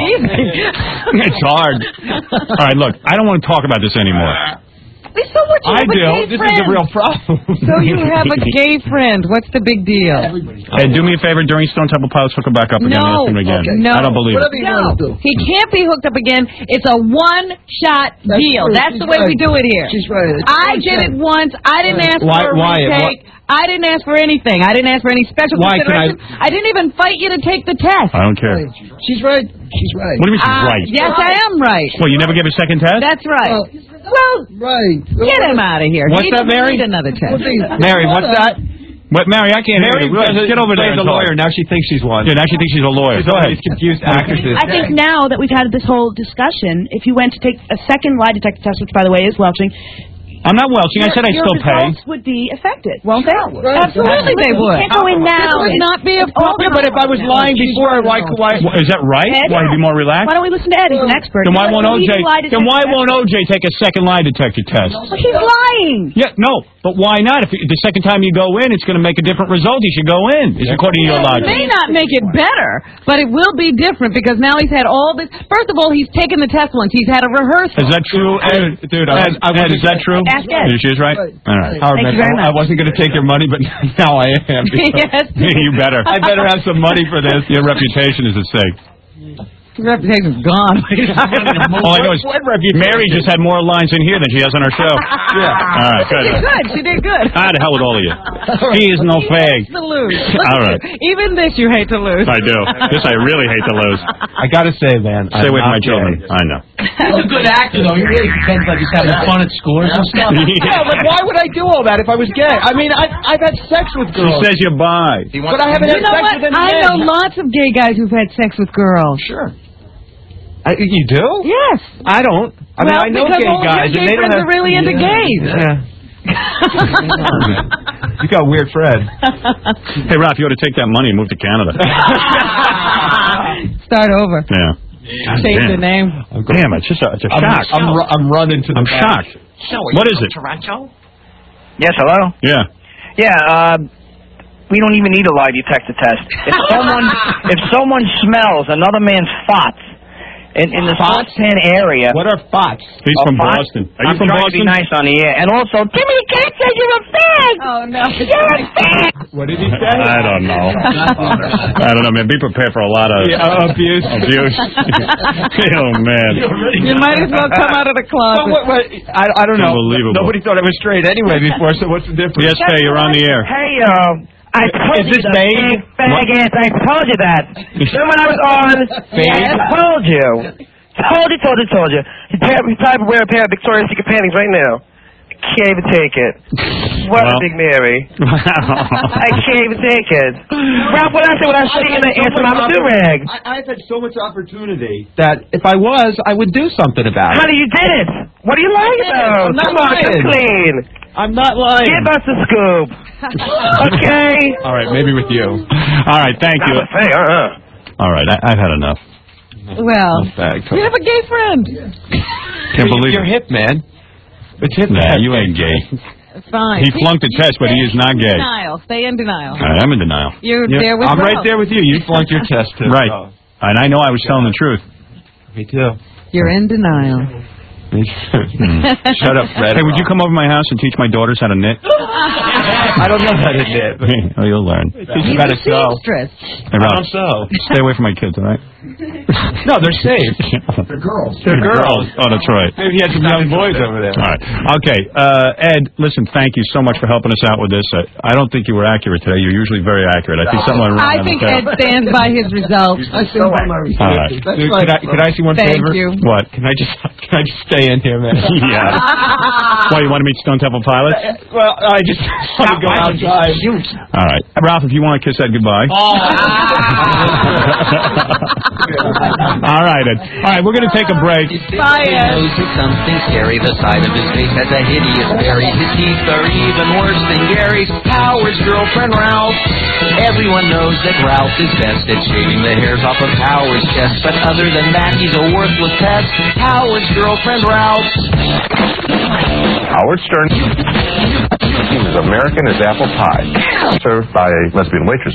Speaker 5: It's hard. All right, look, I don't want to talk about this anymore.
Speaker 6: So what, you
Speaker 5: I
Speaker 6: have a
Speaker 5: do.
Speaker 6: gay
Speaker 5: This
Speaker 6: friend.
Speaker 5: is a real problem.
Speaker 6: So you have a gay friend. What's the big deal?
Speaker 5: Hey, do me a favor, during Stone Temple Pilots, hook him back up again.
Speaker 6: No.
Speaker 5: Ask him again.
Speaker 6: Okay. No.
Speaker 5: I don't believe it.
Speaker 6: No. He can't be hooked up again. It's a one-shot
Speaker 14: That's
Speaker 6: deal.
Speaker 14: true.
Speaker 6: That's
Speaker 14: She's
Speaker 6: the way
Speaker 14: right.
Speaker 6: we do it here.
Speaker 14: She's right. It's
Speaker 6: I
Speaker 14: one
Speaker 6: did
Speaker 14: shot.
Speaker 6: it once. I didn't ask
Speaker 5: Why-
Speaker 6: for a
Speaker 5: why-
Speaker 6: retake. I didn't ask for anything. I didn't ask for any special
Speaker 5: Why can I-
Speaker 6: consideration. I... didn't even fight you to take the test.
Speaker 5: I don't care.
Speaker 14: She's right. She's right.
Speaker 5: What do you mean she's
Speaker 6: Uh,
Speaker 5: right?
Speaker 6: Yes, I am right.
Speaker 5: Well, you never give a second test?
Speaker 6: That's right. Well,
Speaker 14: right.
Speaker 6: Get him out of here.
Speaker 5: What's
Speaker 6: he
Speaker 5: that,
Speaker 6: doesn't
Speaker 5: Mary?
Speaker 6: need another test.
Speaker 5: Mary, what's that? But Mary, I can't
Speaker 22: Mary
Speaker 5: hear you.
Speaker 22: does it-
Speaker 5: Get over there
Speaker 22: plays
Speaker 5: and
Speaker 22: a
Speaker 5: talk.
Speaker 22: lawyer. Now she thinks she's one.
Speaker 5: Yeah, now she thinks she's a lawyer.
Speaker 22: She's
Speaker 5: Go
Speaker 22: one of
Speaker 5: ahead.
Speaker 22: these confused actresses.
Speaker 13: I think now that we've had this whole discussion, if you went to take a second lie detector test, which by the way is welching,
Speaker 5: I'm not welching. I said I
Speaker 13: your
Speaker 5: still pay.
Speaker 13: results would be affected, won't they?
Speaker 6: Absolutely they would.
Speaker 13: You can't go in now.
Speaker 6: This would not be a problem.
Speaker 5: Yeah, but if I was lying before, why? why Is that right?
Speaker 13: Ed?
Speaker 5: Why be more relaxed?
Speaker 13: Why don't we listen to Ed? He's an expert.
Speaker 5: Then why
Speaker 13: He's
Speaker 5: won't
Speaker 13: a
Speaker 5: O J?
Speaker 13: leading lie
Speaker 5: Then why
Speaker 13: detector
Speaker 5: won't O J take a second lie detector test?
Speaker 13: expert. He's lying.
Speaker 5: Yeah, no, but why not? If the second time you go in, it's going to make a different result. He should go in. Is according to your
Speaker 6: It
Speaker 5: logic.
Speaker 6: may not make it better, but it will be different because now he's had all this. First of all, he's taken the test once. He's had a rehearsal.
Speaker 5: Is that true, Ed?
Speaker 22: Dude,
Speaker 5: Ed,
Speaker 22: I- I
Speaker 5: Ed, is that true?
Speaker 13: Ask Ed.
Speaker 5: She's right. All right.
Speaker 22: Howard,
Speaker 13: Thank you
Speaker 22: man,
Speaker 13: very
Speaker 22: I, I
Speaker 13: much.
Speaker 22: wasn't going to take your money, but now I am.
Speaker 6: Yes.
Speaker 5: You better.
Speaker 22: I better have some money for this.
Speaker 5: Your reputation is at stake.
Speaker 6: His reputation's gone.
Speaker 5: All I know is Mary just had more lines in here than she has on our show.
Speaker 22: Yeah.
Speaker 5: All right,
Speaker 6: She
Speaker 5: good.
Speaker 6: did good. She did good.
Speaker 5: Ah, to hell with all of you. He is no fag.
Speaker 6: To lose. Look
Speaker 5: All
Speaker 6: at
Speaker 5: right.
Speaker 6: you. Even this you hate to lose.
Speaker 5: I do. This I really hate to lose.
Speaker 22: I got to say, man.
Speaker 5: Stay
Speaker 22: I'm
Speaker 5: away from my
Speaker 22: not
Speaker 5: children.
Speaker 22: gay.
Speaker 5: I know.
Speaker 9: He's a good actor, though. He really pretends like he's having fun at scores and stuff.
Speaker 22: Yeah, but why would I do all that if I was gay? I mean, I, I've had sex with
Speaker 5: She
Speaker 22: girls.
Speaker 5: says you're bi.
Speaker 22: But I haven't
Speaker 6: You
Speaker 22: had
Speaker 6: know
Speaker 22: sex
Speaker 6: what?
Speaker 22: with any
Speaker 6: I
Speaker 22: men.
Speaker 6: know lots of gay guys who've had sex with girls.
Speaker 22: Sure. I, you do?
Speaker 6: Yes.
Speaker 22: I don't. I mean,
Speaker 6: well,
Speaker 22: I know
Speaker 6: because
Speaker 22: gay
Speaker 6: all
Speaker 22: guys,
Speaker 6: your
Speaker 22: and
Speaker 6: gay
Speaker 22: they don't
Speaker 6: friends
Speaker 22: have.
Speaker 6: are really into gays.
Speaker 22: Yeah. You got weird Fred.
Speaker 5: Hey, Ralph, you ought to take that money and move to Canada.
Speaker 6: Start over.
Speaker 5: Yeah. God
Speaker 6: Change
Speaker 5: damn.
Speaker 6: the name.
Speaker 5: Damn, it's just a, it's a
Speaker 22: I'm,
Speaker 5: shock.
Speaker 22: I'm, ru- I'm running to the
Speaker 5: I'm
Speaker 22: back.
Speaker 5: shocked. What is it?
Speaker 11: Toronto? Yes, hello?
Speaker 5: Yeah.
Speaker 11: Yeah, uh, we don't even need a lie detector test. If someone if someone smells another man's farts in, in the South Ten area...
Speaker 22: What are farts?
Speaker 5: He's
Speaker 11: Oh,
Speaker 5: from
Speaker 11: farts?
Speaker 5: Boston. Are you
Speaker 11: I'm
Speaker 5: from
Speaker 11: trying
Speaker 5: Boston?
Speaker 11: to be nice on the air. And also, Timmy, you can't say you're a fag!
Speaker 6: Oh, no.
Speaker 11: You're a fag!
Speaker 22: What did he say?
Speaker 5: I don't know. I don't know, man. Be prepared for a lot of
Speaker 22: Yeah, uh, abuse.
Speaker 5: abuse. Oh, man.
Speaker 6: You might as well come out of the closet.
Speaker 22: Well, what, what, I, I don't know.
Speaker 5: Unbelievable.
Speaker 22: Nobody thought I was straight anyway before, so what's the difference?
Speaker 5: Yes, Faye, you're on the air.
Speaker 11: Hey, uh... I told
Speaker 22: Is
Speaker 11: you
Speaker 22: this
Speaker 11: the
Speaker 22: Faye?
Speaker 11: big faggot. I told you that. Then when I was on, I told you. Told you, told you, told you. You probably wear a pair of Victoria's Secret panties right now. I can't even take it. What
Speaker 5: Well.
Speaker 11: a big Mary. I can't even take it. Ralph, what I say when I was singing the answer Mama Do-Rag?
Speaker 22: I, I've had so much opportunity that if I was, I would do something about it.
Speaker 11: Honey, you did it. What are you lying about?
Speaker 22: I'm not
Speaker 11: Come on,
Speaker 22: lying.
Speaker 11: come clean.
Speaker 22: I'm not lying.
Speaker 11: Give us a scoop. Okay?
Speaker 22: All right, maybe with you.
Speaker 5: All right, thank you.
Speaker 11: Hey, uh-uh.
Speaker 5: All right, I, I've had enough.
Speaker 6: Well,
Speaker 22: Fag.
Speaker 6: you have a gay friend.
Speaker 5: Can't believe
Speaker 22: You're
Speaker 5: it.
Speaker 22: hip, man. It's hip.
Speaker 5: Nah, you ain't gay.
Speaker 6: Fine.
Speaker 5: He flunked the test, but he is not gay.
Speaker 6: Denial. Stay in denial.
Speaker 5: All right, I'm in denial.
Speaker 6: You're
Speaker 22: Yeah,
Speaker 6: there with
Speaker 22: I'm right
Speaker 6: Ralph.
Speaker 22: there with you. You flunked your test, too.
Speaker 5: Right.
Speaker 22: So.
Speaker 5: And I know I was telling the truth.
Speaker 22: Me too.
Speaker 6: You're in denial.
Speaker 22: Shut up, Fred.
Speaker 5: Hey, would you come over to my house and teach my daughters how to knit?
Speaker 22: I don't know how to knit. But
Speaker 5: Oh, you'll learn.
Speaker 22: teach
Speaker 6: He's
Speaker 22: them how
Speaker 6: a
Speaker 22: to sew.
Speaker 6: seamstress.
Speaker 5: Hey, Ralph,
Speaker 22: How so?
Speaker 5: stay away from my kids, all right?
Speaker 22: No, they're safe.
Speaker 14: They're girls.
Speaker 22: They're girls.
Speaker 5: Oh, that's right.
Speaker 22: Maybe he had some young boys over there.
Speaker 5: All right. Okay. Uh, Ed, listen, thank you so much for helping us out with this. I, I don't think you were accurate today. You're usually very accurate. I think someone wrong
Speaker 6: I
Speaker 5: on
Speaker 6: think
Speaker 5: the
Speaker 6: Ed
Speaker 5: test.
Speaker 6: stands by his results.
Speaker 14: I stand by my
Speaker 5: All right.
Speaker 14: results. That's
Speaker 22: Dude,
Speaker 14: right.
Speaker 22: could, I, could I see one
Speaker 6: Thank
Speaker 22: favor?
Speaker 6: you.
Speaker 5: What?
Speaker 22: Can I just can I just stay in here, man?
Speaker 5: Yeah. Why, you want to meet Stone Temple Pilots?
Speaker 22: Well, I just want to go outside.
Speaker 5: All right. Ralph, if you want to kiss that goodbye.
Speaker 22: Oh.
Speaker 5: All right, Ed. All right, we're going to take a break.
Speaker 3: Bye, Ed. Nose is something scary. The side of his face has a hideous berry. His teeth are even worse than Gary's. Howard's girlfriend, Ralph. Everyone knows that Ralph is best at shaving the hairs off of Howard's chest. But other than that, he's a worthless pest. Howard's girlfriend, Ralph.
Speaker 15: Howard Stern. He's as American as apple pie. Served by a lesbian waitress.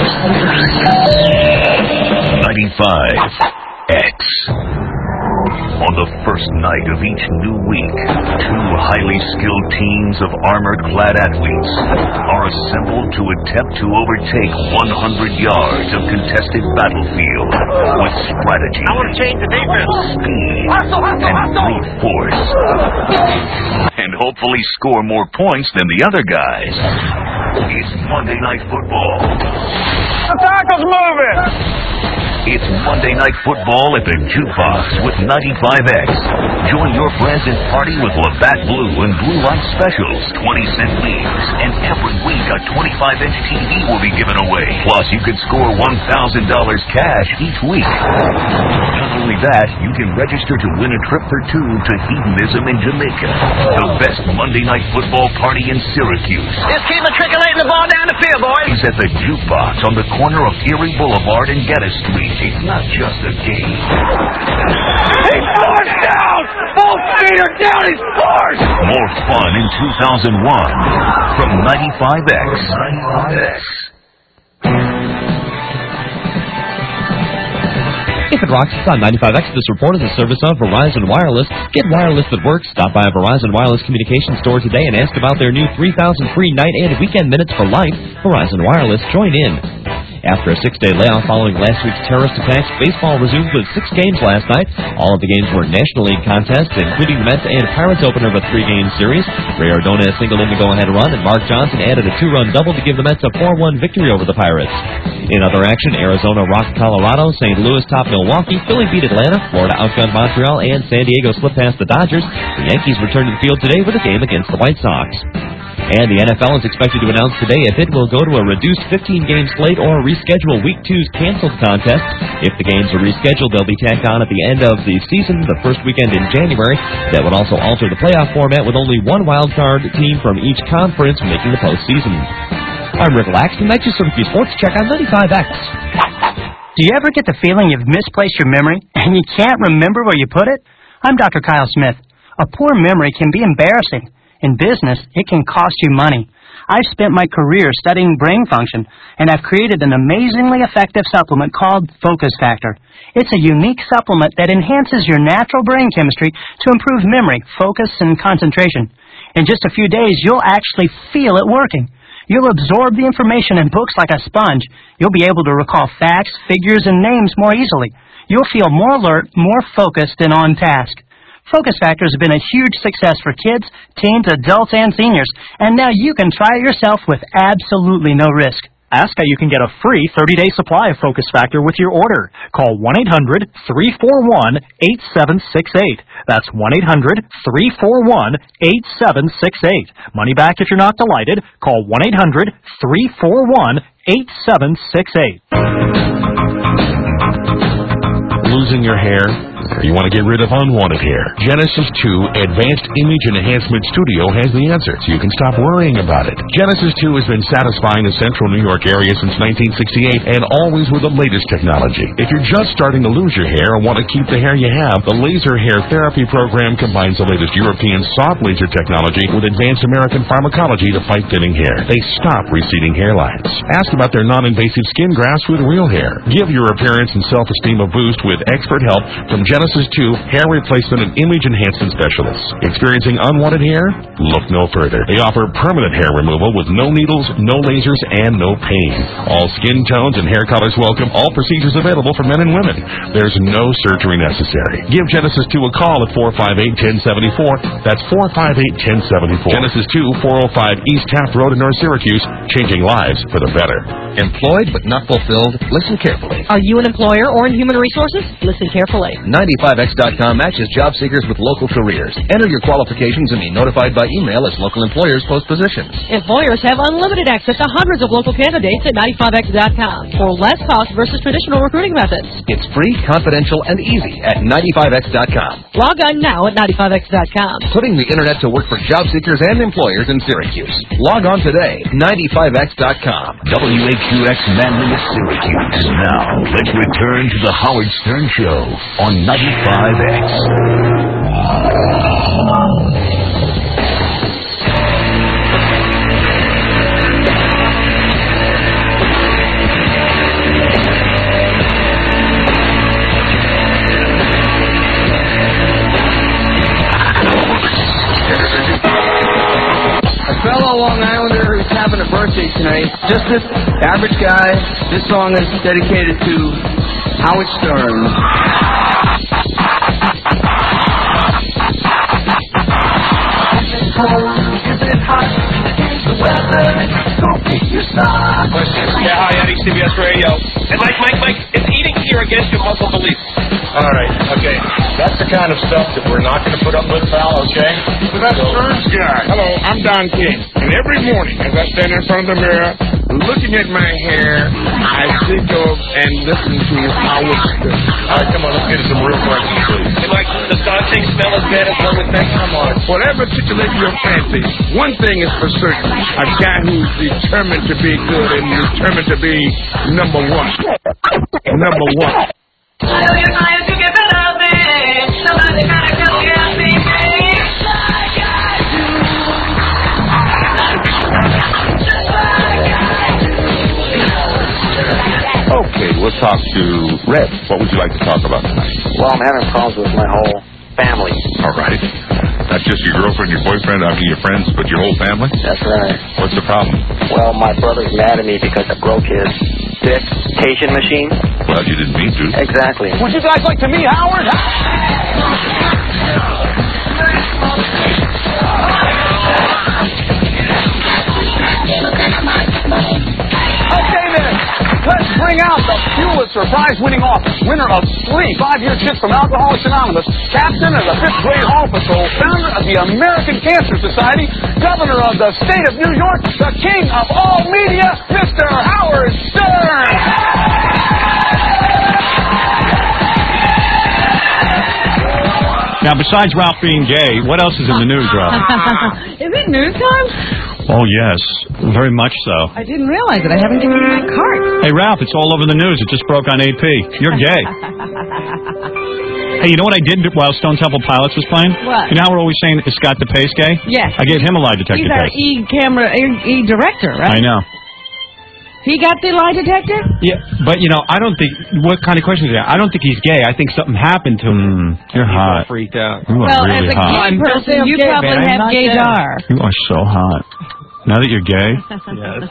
Speaker 2: ninety-five X. On the first night of each new week, two highly skilled teams of armored-clad athletes are assembled to attempt to overtake one hundred yards of contested battlefield with strategy,
Speaker 3: I want to change the defense.
Speaker 2: speed,
Speaker 3: Hustle, hustle,
Speaker 2: and
Speaker 3: hustle.
Speaker 2: brute force, and hopefully score more points than the other guys. It's Monday Night Football.
Speaker 3: The tackle's moving.
Speaker 2: It's Monday Night Football at the Jukebox with ninety-five X. Join your friends and party with Labatt Blue and Blue Light Specials, twenty cent leagues, and every week a twenty-five inch T V will be given away. Plus, you can score one thousand dollars cash each week. Not only that, you can register to win a trip for two to Hedonism in Jamaica, the best Monday Night Football party in Syracuse.
Speaker 3: Just keep matriculating the ball down the field, boys.
Speaker 2: It's at the Jukebox on the corner of Erie Boulevard and Geddes Street. It's not just a game.
Speaker 3: He scores down! Both feet are down, he scores!
Speaker 2: More fun in two thousand one from ninety-five X. ninety-five X.
Speaker 17: If it rocks, it's on ninety-five X. This report is a service of Verizon Wireless. Get wireless that works. Stop by a Verizon Wireless Communications store today and ask about their new three thousand free night and weekend minutes for life. Verizon Wireless. Join in. After a six-day layoff following last week's terrorist attacks, baseball resumed with six games last night. All of the games were National League contests, including the Mets and Pirates opener of a three-game series. Ray Ordonez singled in the go-ahead run, and Mark Johnson added a two-run double to give the Mets a four one victory over the Pirates. In other action, Arizona rocked Colorado, Saint Louis topped Milwaukee, Philly beat Atlanta, Florida outgunned Montreal, and San Diego slipped past the Dodgers. The Yankees returned to the field today with a game against the White Sox. And the N F L is expected to announce today if it will go to a reduced fifteen-game slate or reschedule Week two's canceled contest. If the games are rescheduled, they'll be tacked on at the end of the season, the first weekend in January. That would also alter the playoff format with only one wild card team from each conference making the postseason. I'm Rick Lax from Metro Syracuse Sports Check on ninety-five X.
Speaker 16: Do you ever get the feeling you've misplaced your memory and you can't remember where you put it? I'm Doctor Kyle Smith. A poor memory can be embarrassing. In business, it can cost you money. I've spent my career studying brain function, and I've created an amazingly effective supplement called Focus Factor. It's a unique supplement that enhances your natural brain chemistry to improve memory, focus, and concentration. In just a few days, you'll actually feel it working. You'll absorb the information in books like a sponge. You'll be able to recall facts, figures, and names more easily. You'll feel more alert, more focused, and on task. Focus Factor has been a huge success for kids, teens, adults, and seniors, and now you can try it yourself with absolutely no risk.
Speaker 1: Ask how you can get a free thirty-day supply of Focus Factor with your order. Call one eight hundred, three four one, eight seven six eight. That's one eight hundred, three four one, eight seven six eight. Money back if you're not delighted. Call one eight hundred, three four one, eight seven six eight.
Speaker 23: Losing your hair? Or you want to get rid of unwanted hair? Genesis two Advanced Image Enhancement Studio has the answer, so you can stop worrying about it. Genesis two has been satisfying the central New York area since nineteen sixty-eight, and always with the latest technology. If you're just starting to lose your hair and want to keep the hair you have, the Laser Hair Therapy Program combines the latest European soft laser technology with advanced American pharmacology to fight thinning hair. They stop receding hairlines. Ask about their non-invasive skin grafts with real hair. Give your appearance and self-esteem a boost with expert help from Genesis two hair replacement and image enhancement specialists. Experiencing unwanted hair? Look no further. They offer permanent hair removal with no needles, no lasers, and no pain. All skin tones and hair colors welcome. All procedures available for men and women. There's no surgery necessary. Give Genesis two a call at four five eight, one zero seven four. That's four five eight, one zero seven four. Genesis two, four oh five East Taft Road in North Syracuse, changing lives for the better.
Speaker 8: Employed but not fulfilled? Listen carefully.
Speaker 20: Are you an employer or in human resources? Listen carefully.
Speaker 8: ninety-five X dot com matches job seekers with local careers. Enter your qualifications and be notified by email as local employers post positions.
Speaker 20: Employers have unlimited access to hundreds of local candidates at ninety-five X dot com for less cost versus traditional recruiting methods.
Speaker 8: It's free, confidential, and easy at ninety-five X dot com.
Speaker 20: Log on now at ninety-five X dot com.
Speaker 8: Putting the internet to work for job seekers and employers in Syracuse. Log on today, ninety-five X dot com.
Speaker 2: W A Q X Manly, Syracuse. Now, let's return to the Howard Stern Show on ninety-five X.
Speaker 4: A fellow Long Islander who's having a birthday tonight. Just this average guy. This song is dedicated to Howard Stern.
Speaker 3: Is it hot? Is the weather? Don't be your side.
Speaker 7: Yeah, hi, Eddie, C B S Radio. And Mike, Mike, Mike, it's eating here against your Muslim beliefs.
Speaker 18: All right, okay. That's the kind of stuff that we're not going to put up with, pal, okay?
Speaker 19: So that's Stern's guy. Hello, I'm Don King. And every morning as I stand in front of the mirror, looking at my hair, I think of and listen to Howard Stern.
Speaker 18: All right, come on, let's get to some real questions, please.
Speaker 7: Hey, Mike, does Don King smell as bad as one would think?
Speaker 19: Come on. Whatever titillates your fancy, one thing is for certain. A guy who's determined to be good and determined to be number one. Number one.
Speaker 23: Okay, we'll talk to Red. What would you like to talk about tonight?
Speaker 24: Well, I'm having problems with my whole family.
Speaker 23: All right. Not just your girlfriend, your boyfriend, I mean your friends, but your whole family?
Speaker 24: That's right.
Speaker 23: What's the problem?
Speaker 24: Well, my brother's mad at me because I broke his dictation machine.
Speaker 23: Well, you didn't mean to.
Speaker 24: Exactly.
Speaker 4: Would you guys like to meet Howard? Okay then, let's bring out the Pulitzer Prize-winning author, winner of three five-year chits from Alcoholics Anonymous, captain of the fifth Grade Hall Patrol, founder of the American Cancer Society, governor of the state of New York, the king of all media, Mister Howard Stern.
Speaker 5: Now, besides Ralph being gay, what else is in the news, Ralph?
Speaker 6: Is it news time?
Speaker 5: Oh, yes. Very much so.
Speaker 6: I didn't realize it. I haven't given you my card.
Speaker 5: Hey, Ralph, it's all over the news. It just broke on A P. You're gay. Hey, you know what I did while Stone Temple Pilots was playing?
Speaker 6: What?
Speaker 5: You know how we're always saying, is Scott DePace gay?
Speaker 6: Yes.
Speaker 5: I gave him a lie detector
Speaker 6: He's our
Speaker 5: test.
Speaker 6: E-camera, E- E-director, right?
Speaker 5: I know.
Speaker 6: He got the lie detector?
Speaker 22: Yeah, but, you know, I don't think... What kind of question is that? I don't think he's gay. I think something happened to him.
Speaker 5: Mm, you're hot.
Speaker 22: Freaked out.
Speaker 5: You are
Speaker 6: Well,
Speaker 5: really
Speaker 6: as a
Speaker 5: hot.
Speaker 6: gay person, you
Speaker 22: gay,
Speaker 6: probably
Speaker 22: man. I'm
Speaker 6: have
Speaker 22: not
Speaker 6: gaydar.
Speaker 5: You are so hot. Now that you're gay,
Speaker 22: Yes.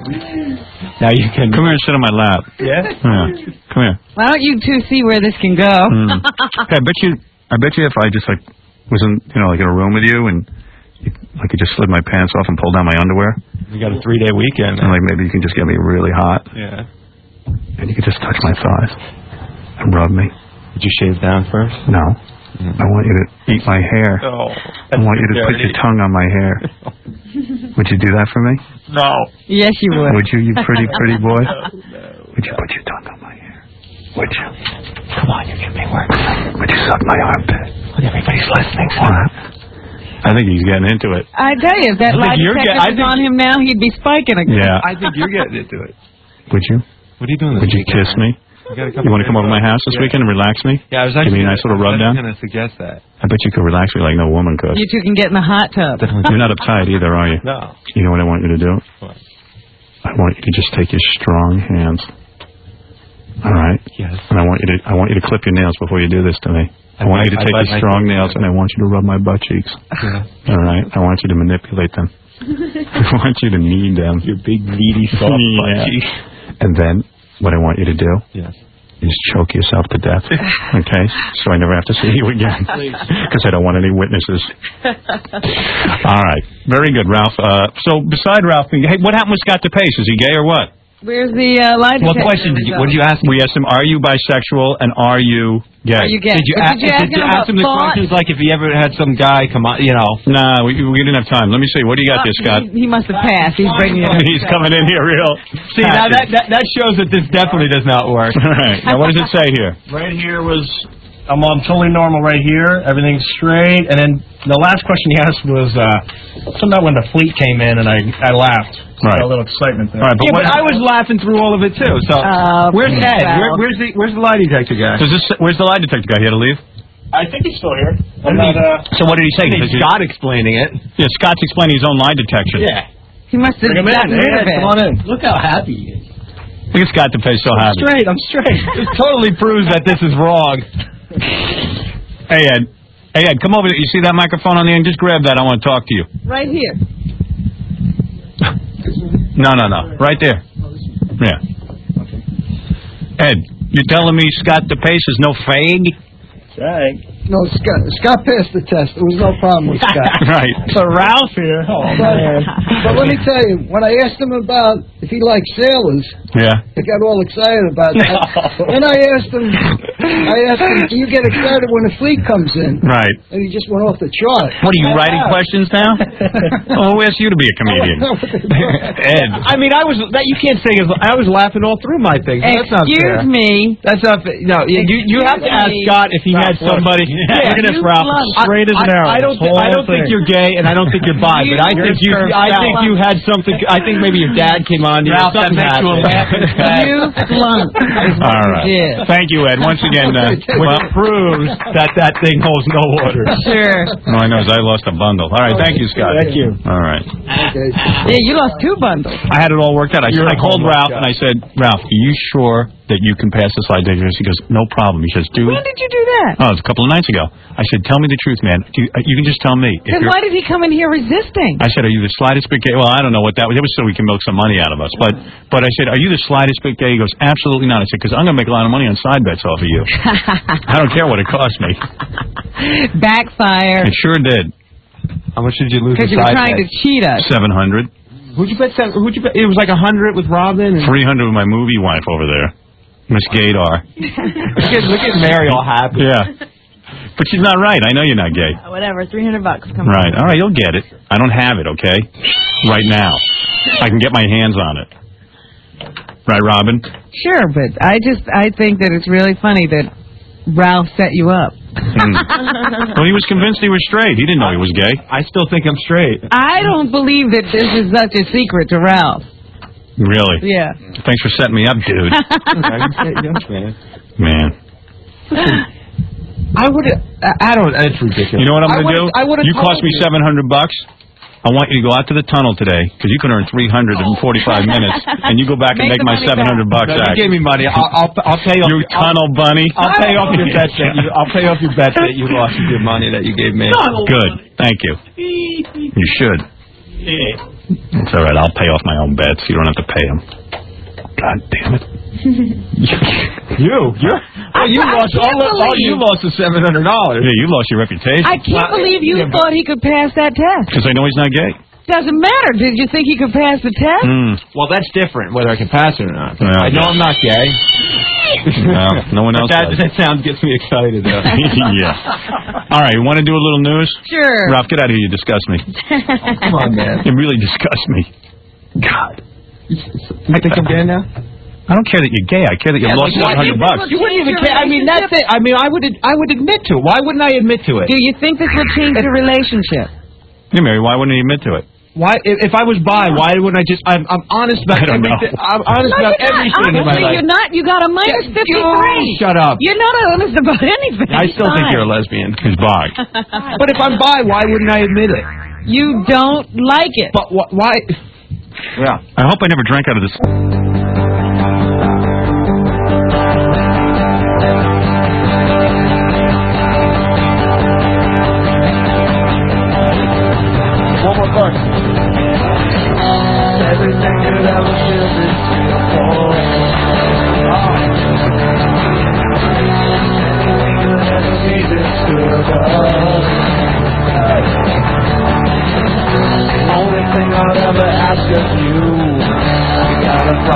Speaker 22: Now you can...
Speaker 5: come here and sit on my lap.
Speaker 22: Yeah?
Speaker 5: Yeah. Come here.
Speaker 6: Why don't you two see where this can go?
Speaker 5: Mm. Hey, I bet you, I bet you if I just like was in, you know, like in a room with you and you, like you just slid my pants off and pulled down my underwear.
Speaker 22: You got a three-day weekend.
Speaker 5: And like maybe you can just get me really hot.
Speaker 22: Yeah.
Speaker 5: And you can just touch my thighs and rub me.
Speaker 22: Did you shave down first?
Speaker 5: No. Mm. I want you to eat my hair.
Speaker 22: Oh.
Speaker 5: I want you to put your tongue on my hair. Would you do that for me?
Speaker 22: No.
Speaker 6: Yes, you would.
Speaker 5: Would you, you pretty, pretty boy?
Speaker 22: No, no.
Speaker 5: Would you put your tongue on my hair? Would you? Come on, you give me work. Would you suck my armpit? Everybody's listening. What? I think he's getting into it.
Speaker 6: I tell you, if that
Speaker 5: I think
Speaker 6: lie
Speaker 5: you're
Speaker 6: detector
Speaker 5: get- I
Speaker 6: was
Speaker 5: think-
Speaker 6: on him now, he'd be spiking again.
Speaker 5: Yeah.
Speaker 22: I think you're getting into it.
Speaker 5: Would you?
Speaker 22: What are you doing this
Speaker 5: Would you
Speaker 22: weekend?
Speaker 5: kiss me?
Speaker 22: You, got a
Speaker 5: You want to come over to my house this
Speaker 22: Yeah.
Speaker 5: weekend and relax me?
Speaker 22: Yeah, I was
Speaker 5: Give
Speaker 22: actually
Speaker 5: me a nice little rub down?
Speaker 22: going to suggest that.
Speaker 5: I bet you could relax me like no woman could.
Speaker 6: You two can get in the hot tub.
Speaker 5: You're not uptight either, are you?
Speaker 22: No.
Speaker 5: You know what I want you to do?
Speaker 22: What?
Speaker 5: I want you to just take your strong hands. All right?
Speaker 22: Yes.
Speaker 5: And I want you to I want you to clip your nails before you do this to me. I
Speaker 22: I
Speaker 5: want you
Speaker 22: like-
Speaker 5: to
Speaker 22: I
Speaker 5: take
Speaker 22: like
Speaker 5: your
Speaker 22: my
Speaker 5: strong
Speaker 22: nails.
Speaker 5: nails and I want you to rub my butt cheeks.
Speaker 22: Yeah.
Speaker 5: All right? I want you to manipulate them. I want you to knead them.
Speaker 22: Your big, meaty, soft butt
Speaker 5: Yeah.
Speaker 22: cheeks.
Speaker 5: And then what I want you to do
Speaker 22: Yes.
Speaker 5: is choke yourself to death. Okay? So I never have to see you again. Because I don't want any witnesses. All right. Very good, Ralph. Uh, so beside Ralph, hey, what happened with Scott DePace? Is he gay or what?
Speaker 6: Where's the uh, lie detector?
Speaker 5: What question did you? What did you ask? We asked him, "Are you bisexual and are you gay?"
Speaker 6: Are you gay?
Speaker 22: Did you,
Speaker 6: But
Speaker 22: a-
Speaker 6: did you ask
Speaker 22: did
Speaker 6: him
Speaker 22: you
Speaker 6: about
Speaker 22: ask him the
Speaker 6: thought?
Speaker 22: questions like if he ever had some guy come on, you know?
Speaker 5: Nah, we, we didn't have time. Let me see. What do you got there, Scott?
Speaker 6: He, he must have passed. He's bringing it up.
Speaker 5: He's coming in here real.
Speaker 22: See, now that, that that shows that this definitely does not work.
Speaker 5: All right. Now, what does it say here?
Speaker 10: Right here was, I'm on totally normal right here. Everything's straight. And then the last question he asked was uh, something about when the fleet came in, and I, I laughed. So
Speaker 5: Right.
Speaker 10: a little excitement there.
Speaker 5: All right, but
Speaker 22: Yeah,
Speaker 5: what,
Speaker 22: but I was laughing through all of it too. So
Speaker 6: Uh,
Speaker 22: where's Ed?
Speaker 6: well.
Speaker 22: Where, where's the where's the lie detector guy?
Speaker 5: does this, where's the lie detector guy? He had to leave?
Speaker 10: I think he's still here.
Speaker 5: What
Speaker 10: I'm
Speaker 5: did he-
Speaker 10: not, uh,
Speaker 5: so what did he say?
Speaker 22: Hey,
Speaker 5: Because he-
Speaker 22: Scott explaining it.
Speaker 5: Yeah, Scott's explaining his own lie detection.
Speaker 10: yeah.
Speaker 6: He must have
Speaker 10: Bring him in.
Speaker 6: gotten rid of
Speaker 10: Hey,
Speaker 6: it.
Speaker 10: come on in. Look how happy he is.
Speaker 5: Look at Scott to face so
Speaker 10: I'm
Speaker 5: happy.
Speaker 10: straight. I'm straight.
Speaker 22: This totally proves that this is wrong.
Speaker 5: Hey, Ed. Hey, Ed, come over there. You see that microphone on the end? Just grab that. I want to talk to you.
Speaker 6: Right here.
Speaker 5: No, no, no. Right there. Yeah. Ed, you're telling me Scott DePace is no fag?
Speaker 10: Right.
Speaker 14: No, Scott, Scott passed the test. There was no problem with Scott.
Speaker 5: Right.
Speaker 10: So Ralph here. Oh,
Speaker 14: but,
Speaker 10: man.
Speaker 14: but let me tell you, when I asked him about if he liked sailors,
Speaker 5: Yeah.
Speaker 14: he got all excited about that.
Speaker 10: No.
Speaker 14: Then I asked him, I asked him, do you get excited when a fleet comes in?
Speaker 5: Right.
Speaker 14: And he just went off the chart.
Speaker 5: What are you writing questions now? Oh, who asked you to be a comedian? Ed.
Speaker 22: I mean, I was that you can't say is- I was laughing all through my thing. That's not fair.
Speaker 6: Excuse me.
Speaker 22: That's not fair. No, you you, you have to ask
Speaker 6: Excuse me.
Speaker 22: Scott if he had somebody.
Speaker 5: Yeah,
Speaker 22: Look at this,
Speaker 6: you
Speaker 22: Ralph.
Speaker 6: blunt.
Speaker 22: Straight as an arrow. I don't. Thi- I don't think you're gay, and I don't think you're bi. But I
Speaker 6: You
Speaker 22: think you. I think you had something. I think maybe your dad came on. You
Speaker 10: Ralph,
Speaker 22: know,
Speaker 10: that
Speaker 22: something
Speaker 10: makes you a
Speaker 22: happened.
Speaker 10: laughing
Speaker 6: You blunt. is what
Speaker 5: All
Speaker 6: you
Speaker 5: right.
Speaker 6: did.
Speaker 5: Thank you, Ed. Once again, uh,
Speaker 22: Which proves that that thing holds no water.
Speaker 6: Sure.
Speaker 5: all I know is I lost a bundle. All right, thank you, Scott.
Speaker 22: Thank you.
Speaker 5: All right.
Speaker 14: Okay.
Speaker 6: Yeah, you lost two bundles.
Speaker 5: I had it all worked out. I,
Speaker 22: You're
Speaker 5: I
Speaker 22: a
Speaker 5: called
Speaker 22: homework
Speaker 5: Ralph
Speaker 22: guy.
Speaker 5: and I said, Ralph, are you sure that you can pass this lie detector? He goes, no problem. He says, dude.
Speaker 6: When did you do that?
Speaker 5: Oh, it was a couple of nights ago. I said, tell me the truth, man. Do you, uh, you can just tell me. If
Speaker 6: Then
Speaker 5: you're-
Speaker 6: why did he come in here resisting?
Speaker 5: I said, are you the slightest bit gay? Well, I don't know what that was. It was so we can milk some money out of us. But but I said, are you the slightest bit gay? He goes, absolutely not. I said, because I'm going to make a lot of money on side bets off of you. I don't care what it cost me.
Speaker 6: Backfire.
Speaker 5: It sure did.
Speaker 22: How much did you lose?
Speaker 6: Because you were trying to cheat us.
Speaker 5: seven hundred.
Speaker 22: Who'd you bet? Seven, who'd you bet? It was like a hundred with Robin. And
Speaker 5: three hundred with my movie wife over there, Miss Gaydar.
Speaker 22: look, at, look at Mary all happy.
Speaker 5: Yeah. But she's not right. I know you're not gay.
Speaker 12: Whatever, three hundred bucks. Come
Speaker 5: Right. All right, you'll get it. I don't have it, okay? Right now. I can get my hands on it. Right, Robin?
Speaker 6: Sure, but I just I think that it's really funny that Ralph set you up.
Speaker 5: Hmm. Well, he was convinced he was straight. He didn't know he was gay.
Speaker 22: I still think I'm straight.
Speaker 6: I don't believe that this is such a secret to Ralph.
Speaker 5: Really?
Speaker 6: Yeah.
Speaker 5: Thanks for setting me up, dude. Man.
Speaker 22: I would. I don't. It's ridiculous.
Speaker 5: You know what I'm
Speaker 22: I
Speaker 5: going to do?
Speaker 22: would've- I would have.
Speaker 5: You cost me seven hundred bucks. I want you to go out to the tunnel today because you can earn three hundred in forty-five minutes, and you go back and
Speaker 22: Make
Speaker 5: make
Speaker 22: the
Speaker 5: my
Speaker 22: money
Speaker 5: seven hundred
Speaker 22: back.
Speaker 5: bucks
Speaker 22: No, you
Speaker 5: back.
Speaker 22: gave me money. I'll. I'll, I'll pay off.
Speaker 5: You
Speaker 22: your-
Speaker 5: tunnel
Speaker 22: I'll,
Speaker 5: bunny.
Speaker 22: I'll pay off your bet that you. I'll pay off your bet that you lost with your money that you gave me.
Speaker 5: Good. Thank you. You should. It's all right. I'll pay off my own bets. You don't have to pay them. God damn it.
Speaker 22: You, you're, well, you
Speaker 6: I
Speaker 22: lost all,
Speaker 6: can't
Speaker 22: all
Speaker 6: believe-
Speaker 22: you lost the seven hundred dollars.
Speaker 5: Yeah, you lost your reputation.
Speaker 6: I can't believe you
Speaker 22: yeah, but-
Speaker 6: thought he could pass that test.
Speaker 5: Because I know he's not gay.
Speaker 6: Doesn't matter. Did you think he could pass the test?
Speaker 5: Mm.
Speaker 22: Well, that's different, whether I can pass it or not.
Speaker 5: Yeah.
Speaker 22: I know I'm not gay.
Speaker 5: No, no one else
Speaker 22: That,
Speaker 5: does.
Speaker 22: that sound gets me excited, though.
Speaker 5: Yeah. All right, you want to do a little news?
Speaker 6: Sure.
Speaker 5: Ralph, get out of here. You disgust me.
Speaker 22: Come on, man.
Speaker 5: You really disgust me. God.
Speaker 22: You think I'm gay now?
Speaker 5: I don't care that you're gay. I care that you
Speaker 22: Yeah,
Speaker 5: lost
Speaker 22: like,
Speaker 5: seven hundred
Speaker 22: why-
Speaker 5: bucks.
Speaker 22: You wouldn't even care. I mean, that's it. I mean, I would. I would admit to it. Why wouldn't I admit to it?
Speaker 6: Do you think this will change your relationship?
Speaker 5: Yeah, Mary, why wouldn't he admit to it?
Speaker 22: Why, if, if I was bi, why wouldn't I just? I'm, I'm honest about
Speaker 5: I don't
Speaker 22: everything.
Speaker 5: know.
Speaker 22: I'm honest
Speaker 6: No,
Speaker 22: about
Speaker 6: you're not.
Speaker 22: everything in my
Speaker 6: Honestly,
Speaker 22: life.
Speaker 6: you're not. You got a minus
Speaker 22: Yeah,
Speaker 6: fifty-three.
Speaker 22: you- shut up.
Speaker 6: You're not honest about anything.
Speaker 22: I still think
Speaker 6: Fine.
Speaker 22: you're a lesbian.
Speaker 5: He's bi.
Speaker 22: But if I'm bi, why wouldn't I admit it?
Speaker 6: You don't like it.
Speaker 22: But wh- why? Yeah.
Speaker 5: I hope I never drank out of this.
Speaker 22: One more question.
Speaker 3: Everything that I was building for. Only thing I'll ever ask of you, you gotta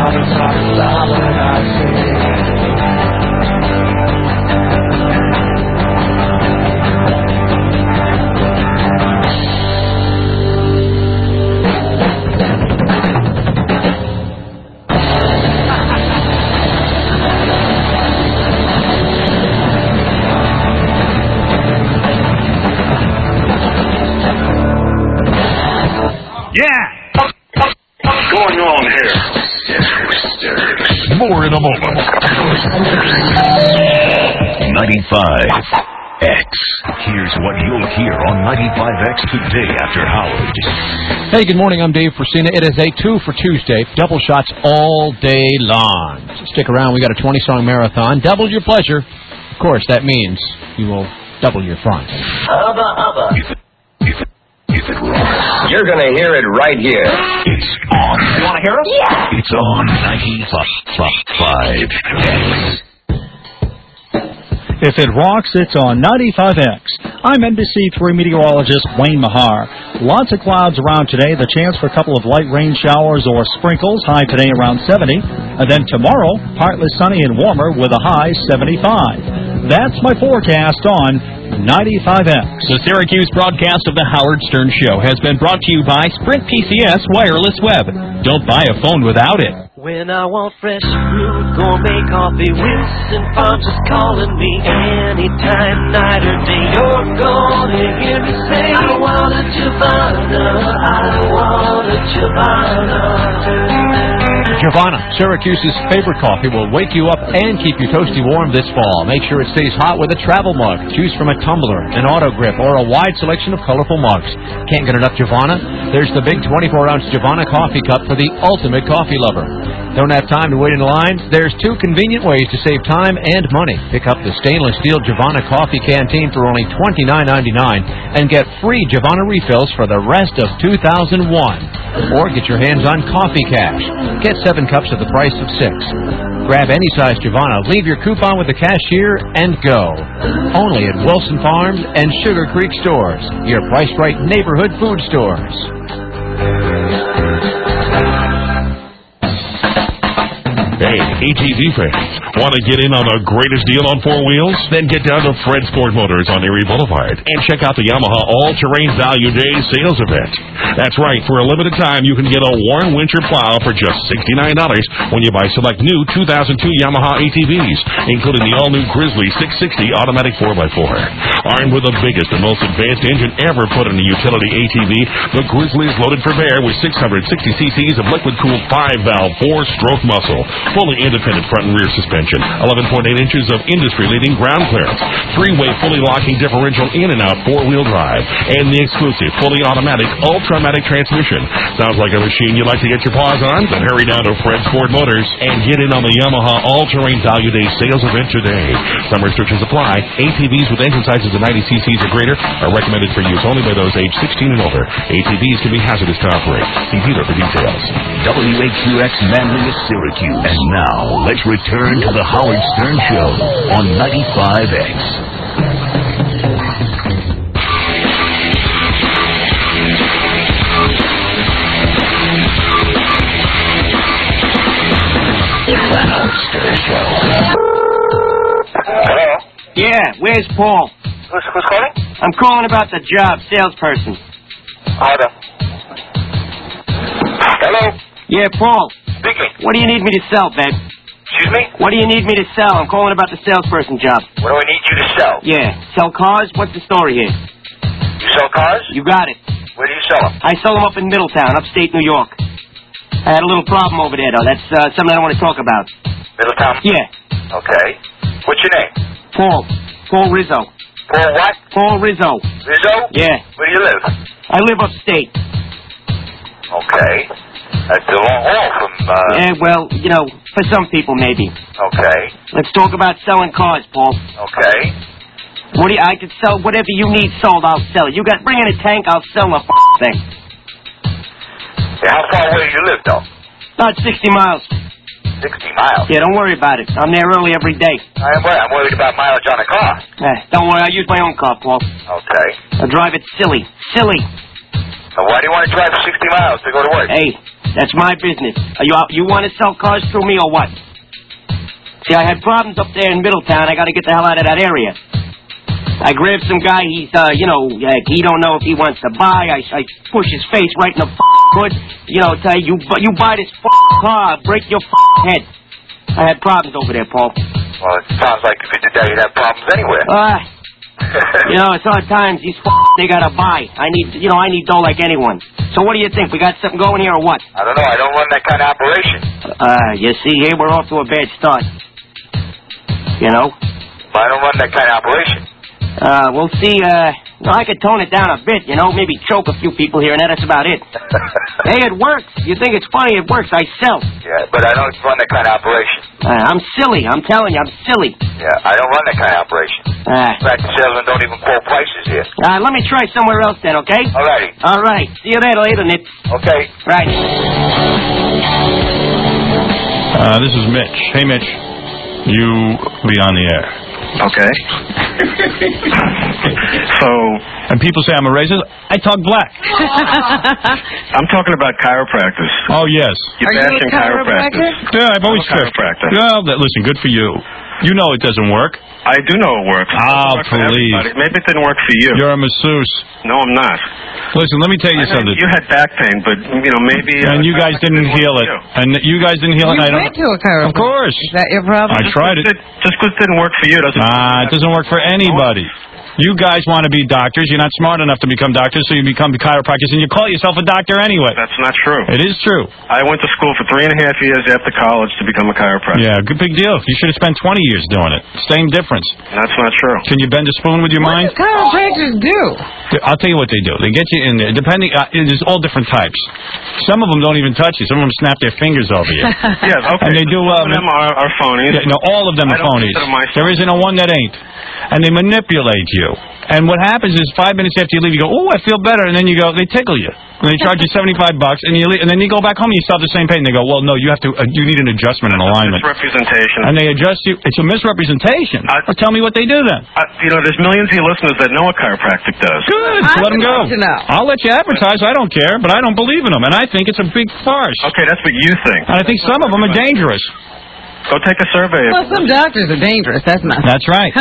Speaker 2: More in a moment. ninety-five X. Here's what you'll hear on ninety-five X today after Howard.
Speaker 9: Hey, good morning. I'm Dave Frasina. It is a two for Tuesday. Double shots all day long. So stick around. We got a twenty-song marathon. Double your pleasure. Of course, that means you will double your fun.
Speaker 2: Hubba, hubba. If it, if it, if it rocks.
Speaker 18: You're going to hear it right here.
Speaker 2: It's on.
Speaker 18: You want to hear it? Yeah.
Speaker 2: It's on ninety-five X.
Speaker 1: If it rocks, it's on ninety-five X. I'm N B C three meteorologist Wayne Mahar. Lots of clouds around today. The chance for a couple of light rain showers or sprinkles. High today around seventy. And then tomorrow, partly sunny and warmer with a high seventy-five. That's my forecast on ninety-five X.
Speaker 9: The Syracuse broadcast of the Howard Stern Show has been brought to you by Sprint P C S Wireless Web. Don't buy a phone without it.
Speaker 3: When I want fresh fruit, gourmet coffee, Wilson Farms is calling me anytime, night or day. You're gonna hear me say, I want a Giovanna, I want a Giovanna.
Speaker 9: Giovanna, Syracuse's favorite coffee, will wake you up and keep you toasty warm this fall. Make sure it stays hot with a travel mug. Choose from a tumbler, an auto grip, or a wide selection of colorful mugs. Can't get enough Giovanna? There's the big twenty-four ounce Giovanna coffee cup for the ultimate coffee lover. Don't have time to wait in line? There's two convenient ways to save time and money. Pick up the stainless steel Giovanna coffee canteen for only twenty-nine ninety-nine and get free Giovanna refills for the rest of two thousand one. Or get your hands on Coffee Cash. Get seven cups at the price of six. Grab any size Giovanna, leave your coupon with the cashier, and go. Only at Wilson Farms and Sugar Creek Stores, your price-right neighborhood food stores.
Speaker 23: Hey, A T V fans, want to get in on the greatest deal on four wheels? Then get down to Fred Sport Motors on Erie Boulevard and check out the Yamaha All-Terrain Value Day sales event. That's right, for a limited time, you can get a Warn winter plow for just sixty-nine dollars when you buy select new two thousand two Yamaha A T Vs, including the all-new Grizzly six sixty automatic four by four. Armed with the biggest and most advanced engine ever put in a utility A T V, the Grizzly is loaded for bear with six hundred sixty cc's of liquid-cooled five-valve four-stroke muscle, fully independent front and rear suspension, eleven point eight inches of industry-leading ground clearance, three-way fully locking differential in and out four-wheel drive, and the exclusive fully automatic Ultramatic transmission. Sounds like a machine you'd like to get your paws on? Then hurry down to Fred Ford Motors and get in on the Yamaha All-Terrain Value Day sales event today. Some restrictions apply. A T Vs with engine sizes of ninety cc's or greater are recommended for use only by those aged sixteen and older. A T Vs can be hazardous to operate. See dealer for details.
Speaker 2: W A Q X Manly is Syracuse. And now, let's return to the Howard Stern Show on ninety-five X. The Howard Stern Show.
Speaker 24: Hello? Yeah, where's Paul? Who's, who's calling? I'm calling about the job, salesperson. Hold up. Hello? Yeah, Paul. Speaking. What do you need me to sell, babe? Excuse me? What do you need me to sell? I'm calling about the salesperson job. What do I need you to sell? Yeah. Sell cars? What's the story here? You sell cars? You got it. Where do you sell them? I sell them up in Middletown, upstate New York. I had a little problem over there, though. That's uh, something I don't want to talk about. Middletown? Yeah. Okay. What's your name? Paul. Paul Rizzo. Paul what? Paul Rizzo. Rizzo? Yeah. Where do you live? I live upstate. Okay. That's a long haul from, uh... Yeah, well, you know, for some people, maybe. Okay. Let's talk about selling cars, Paul. Okay. What do you... I could sell whatever you need sold, I'll sell it. You got... Bring in a tank, I'll sell the f***ing thing. Yeah, how far away do you live, though? About sixty miles. sixty miles? Yeah, don't worry about it. I'm there early every day. I'm worried. I'm worried about mileage on a car. Yeah, don't worry. I use my own car, Paul. Okay. I drive it silly. Silly. So why do you want to drive sixty miles to go to work? Hey, that's my business. Are you you want to sell cars through me or what? See, I had problems up there in Middletown. I got to get the hell out of that area. I grabbed some guy. He's, uh, you know, uh, he don't know if he wants to buy. I, I push his face right in the f***ing hood. You know, tell you, you buy this f***ing car, I'll break your f***ing head. I had problems over there, Paul. Well, it sounds like if you did that, you'd have problems anywhere. Ah. Uh, you know, it's hard times. These f***ing, they gotta buy. I need, you know, I need dough like anyone. So what do you think? We got something going here or what?
Speaker 18: I don't know. I don't run that kind of operation.
Speaker 24: Uh, you see here, we're off to a bad start. You know?
Speaker 18: I don't run that kind of operation.
Speaker 24: Uh, we'll see, uh, well, I could tone it down a bit, you know, maybe choke a few people here and there, that's about it. Hey, it works. You think it's funny, it works. I sell.
Speaker 18: Yeah, but I don't run that kind of operation.
Speaker 24: Uh, I'm silly. I'm telling you, I'm silly.
Speaker 18: Yeah, I don't run that kind of operation.
Speaker 24: Uh,
Speaker 18: In fact, the salesmen don't even quote prices here.
Speaker 24: uh, let me try somewhere else then, okay?
Speaker 18: Alrighty.
Speaker 24: All right. See you later, later, Nip.
Speaker 18: Okay.
Speaker 24: Right.
Speaker 5: Uh, this is Mitch. Hey, Mitch. You be on the air.
Speaker 11: Okay. So...
Speaker 5: And people say I'm a racist. I talk black.
Speaker 11: I'm talking about chiropractors.
Speaker 5: Oh, yes.
Speaker 11: You're
Speaker 6: Are you a
Speaker 11: bashing
Speaker 6: chiropractor?
Speaker 11: chiropractors.
Speaker 5: Yeah, I've always
Speaker 11: I'm a chiropractor.
Speaker 5: Well, that, listen, good for you. You know it doesn't work.
Speaker 11: I do know it works. It
Speaker 5: Oh,
Speaker 11: doesn't work for
Speaker 5: please.
Speaker 11: everybody. Maybe it didn't work for you.
Speaker 5: You're a masseuse.
Speaker 11: No, I'm not.
Speaker 5: Listen, let me tell you
Speaker 11: I know
Speaker 5: something.
Speaker 11: You had back pain, but, you know, maybe...
Speaker 5: And
Speaker 11: uh,
Speaker 5: you guys didn't heal it. And you guys didn't heal it.
Speaker 6: You
Speaker 5: and I
Speaker 6: went
Speaker 5: don't.
Speaker 6: to a chiropractor.
Speaker 5: Of course.
Speaker 6: Is that your problem?
Speaker 5: I tried it.
Speaker 11: Just because it didn't work for you doesn't...
Speaker 5: Ah, it doesn't work for anybody. You guys want to be doctors. You're not smart enough to become doctors, so you become chiropractors, and you call yourself a doctor anyway.
Speaker 11: That's not true.
Speaker 5: It is true.
Speaker 11: I went to school for three and a half years after college to become a chiropractor.
Speaker 5: Yeah, good big deal. You should have spent twenty years doing it. Same difference.
Speaker 11: That's not true.
Speaker 5: Can you bend a spoon with your
Speaker 6: What
Speaker 5: mind?
Speaker 6: do chiropractors do?
Speaker 5: I'll tell you what they do. They get you in there. Depending, uh, there's all different types. Some of them don't even touch you. Some of them snap their fingers over you.
Speaker 11: Yes, okay.
Speaker 5: And they do.
Speaker 11: Some
Speaker 5: Um,
Speaker 11: of them are, are phonies.
Speaker 5: Yeah, no, all of them
Speaker 11: I
Speaker 5: are
Speaker 11: don't
Speaker 5: phonies.
Speaker 11: consider myself-
Speaker 5: There isn't a one that ain't. And they manipulate you. And what happens is five minutes after you leave, you go, oh, I feel better. And then you go, they tickle you. And they charge you seventy-five bucks. And you leave, and then you go back home and you still have the same pain. They go, well, no, you have to. Uh, you need an adjustment and alignment.
Speaker 11: Misrepresentation.
Speaker 5: And they adjust you. It's a misrepresentation.
Speaker 11: I-
Speaker 5: well, tell me what they do then.
Speaker 11: Uh, you know, there's millions of you listeners that know what chiropractic does.
Speaker 5: Good.
Speaker 6: I
Speaker 5: Let them
Speaker 6: would
Speaker 5: go.
Speaker 6: like to know.
Speaker 5: I'll let you advertise. I don't care. But I don't believe in them. And I think it's a big farce.
Speaker 11: Okay, that's what you think.
Speaker 5: And I think some of them are dangerous.
Speaker 11: Go take a survey.
Speaker 6: Well, some doctors are dangerous. That's not.
Speaker 5: That's right.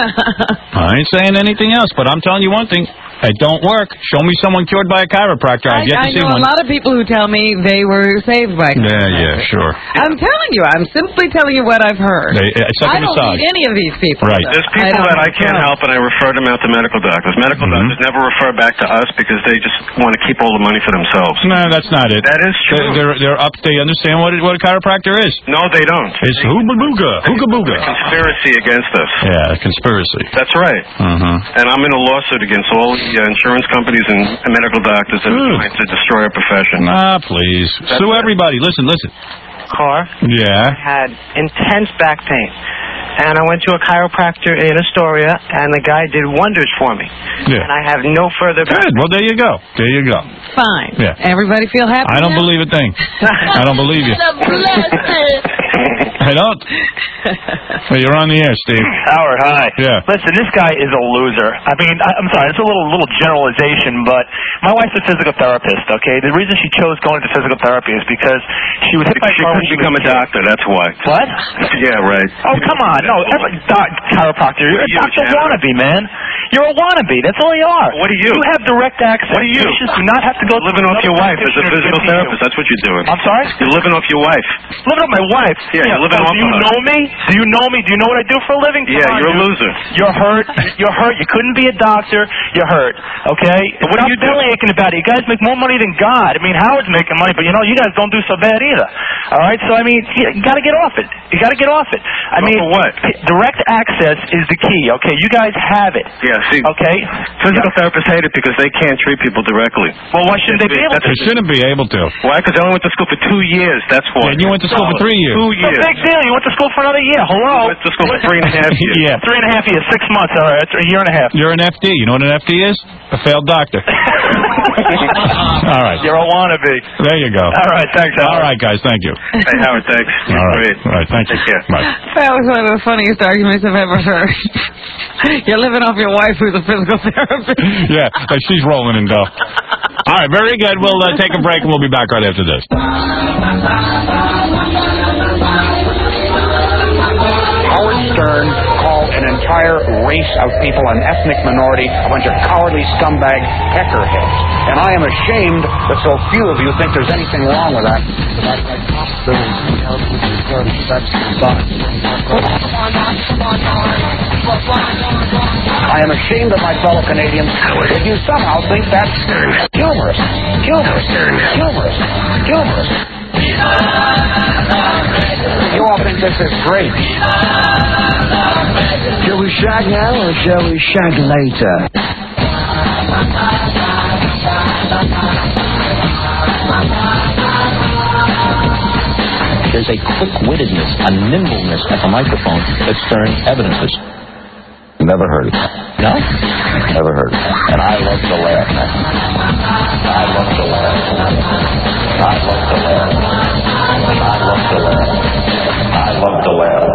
Speaker 5: I ain't saying anything else, but I'm telling you one thing. It don't work. Show me someone cured by a chiropractor.
Speaker 6: I,
Speaker 5: I've yet to
Speaker 6: I
Speaker 5: see
Speaker 6: know
Speaker 5: one.
Speaker 6: a lot of people who tell me they were saved by
Speaker 5: Yeah,
Speaker 6: chiropractors.
Speaker 5: yeah, sure.
Speaker 6: I'm telling you. I'm simply telling you what I've heard.
Speaker 5: They, uh,
Speaker 6: I
Speaker 5: second
Speaker 6: don't
Speaker 5: massage.
Speaker 6: need any of these people.
Speaker 5: Right.
Speaker 6: so
Speaker 11: There's people
Speaker 6: don't
Speaker 11: that I
Speaker 6: have
Speaker 11: can't
Speaker 6: trouble.
Speaker 11: help, and I refer them out to medical doctors. Medical
Speaker 5: Mhm.
Speaker 11: doctors never refer back to us because they just want to keep all the money for themselves.
Speaker 5: No, that's not it.
Speaker 11: That is true.
Speaker 5: They're, they're up. They understand what it, what a chiropractor is.
Speaker 11: No, they don't.
Speaker 5: It's hooga booga, hooga booga.
Speaker 11: Conspiracy against us.
Speaker 5: Yeah, conspiracy.
Speaker 11: That's right.
Speaker 5: Uh-huh.
Speaker 11: And I'm in a lawsuit against all the uh, insurance companies and and medical doctors that are
Speaker 5: Good.
Speaker 11: trying to destroy our profession.
Speaker 5: Ah, please. Sue everybody. Listen, listen.
Speaker 12: Car.
Speaker 5: Yeah.
Speaker 12: Had intense back pain. And I went to a chiropractor in Astoria, and the guy did wonders for me.
Speaker 5: Yeah.
Speaker 12: And I have no further back
Speaker 5: Good. Well, there you go. There you go.
Speaker 6: Fine.
Speaker 5: Yeah.
Speaker 6: Everybody feel happy
Speaker 5: I don't
Speaker 6: now?
Speaker 5: believe a thing. I don't believe you. I don't. Hey, you're on the air, Steve.
Speaker 13: Howard, hi.
Speaker 5: Yeah.
Speaker 13: Listen, this guy is a loser. I mean, I, I'm sorry, it's a little little generalization, but my wife's a physical therapist, okay? The reason she chose going to physical therapy is because she was hit by a
Speaker 11: She
Speaker 13: car when
Speaker 11: couldn't
Speaker 13: she
Speaker 11: become
Speaker 13: was
Speaker 11: a doctor, that's why.
Speaker 13: What?
Speaker 11: Yeah, right.
Speaker 13: Oh, come on. No, every doc, chiropractor. You're a
Speaker 11: You,
Speaker 13: doctor
Speaker 11: Janet.
Speaker 13: wannabe, man. You're a wannabe. That's all you are.
Speaker 11: What are you?
Speaker 13: You have direct access.
Speaker 11: What are you?
Speaker 13: Patients do not have to go
Speaker 11: You're living
Speaker 13: through
Speaker 11: off your
Speaker 13: another
Speaker 11: wife as a
Speaker 13: practitioner to
Speaker 11: physical
Speaker 13: get to you.
Speaker 11: therapist. That's what you're doing.
Speaker 13: I'm sorry?
Speaker 11: You're living off your wife.
Speaker 13: Living with my wife.
Speaker 11: Yeah, you're living
Speaker 13: oh,
Speaker 11: off
Speaker 13: Do you
Speaker 11: of her.
Speaker 13: know me? Do you know me? Do you know what I do for a living? Come
Speaker 11: Yeah,
Speaker 13: on,
Speaker 11: you're a
Speaker 13: dude.
Speaker 11: loser.
Speaker 13: You're hurt. You're hurt. You couldn't be a doctor. You're hurt. Okay?
Speaker 11: But what do
Speaker 13: Stop
Speaker 11: you do?
Speaker 13: belly aching about it. You guys make more money than God. I mean, Howard's making money, but you know, you guys don't do so bad either. All right? So, I mean, you, you got to get off it. You got to get off it. I
Speaker 11: Well,
Speaker 13: mean,
Speaker 11: for what?
Speaker 13: direct access is the key. Okay? You guys have it.
Speaker 11: Yeah, see,
Speaker 13: Okay?
Speaker 11: physical therapists hate it because they can't treat people directly.
Speaker 13: Well, why shouldn't they be able to?
Speaker 5: They shouldn't be able to.
Speaker 11: Why? Because I only went to school for two years, that's why.
Speaker 5: Yeah, and you went to school for three years.
Speaker 11: Two
Speaker 13: It's no
Speaker 11: years.
Speaker 13: big deal. You went to school for another year. Hello?
Speaker 11: I went to school for three and a half years.
Speaker 5: Yeah.
Speaker 13: Three and a half years. Six months. All right. That's a year and a half.
Speaker 5: You're an F D. You know what an F D is? A failed doctor. All right.
Speaker 13: You're a wannabe.
Speaker 5: There you go.
Speaker 13: All right. Thanks, Howard.
Speaker 5: All right, guys. Thank you.
Speaker 11: Hey, Howard, thanks.
Speaker 5: All right.
Speaker 11: Great.
Speaker 5: All right. Thank you.
Speaker 11: Take care.
Speaker 5: Bye.
Speaker 6: That was one of the funniest arguments I've ever heard. You're living off your wife who's a physical therapist.
Speaker 5: Yeah, like she's rolling in dough. All right, very good. We'll uh, take a break and we'll be back right after this.
Speaker 21: Howard Stern called an entire race of people, an ethnic minority, a bunch of cowardly scumbag peckerheads. And I am ashamed that so few of you think there's anything wrong with that. I am ashamed of my fellow Canadians if you somehow think that's humorous, humorous, humorous, humorous. You all think this is great.
Speaker 14: Shall we shag now or shall we shag later?
Speaker 15: There's a quick-wittedness, a nimbleness at the microphone that Stern evidences.
Speaker 21: Never heard it.
Speaker 15: No?
Speaker 21: Never heard it. And I love to laugh. I love to laugh. I love to laugh. I love to laugh. I love to laugh.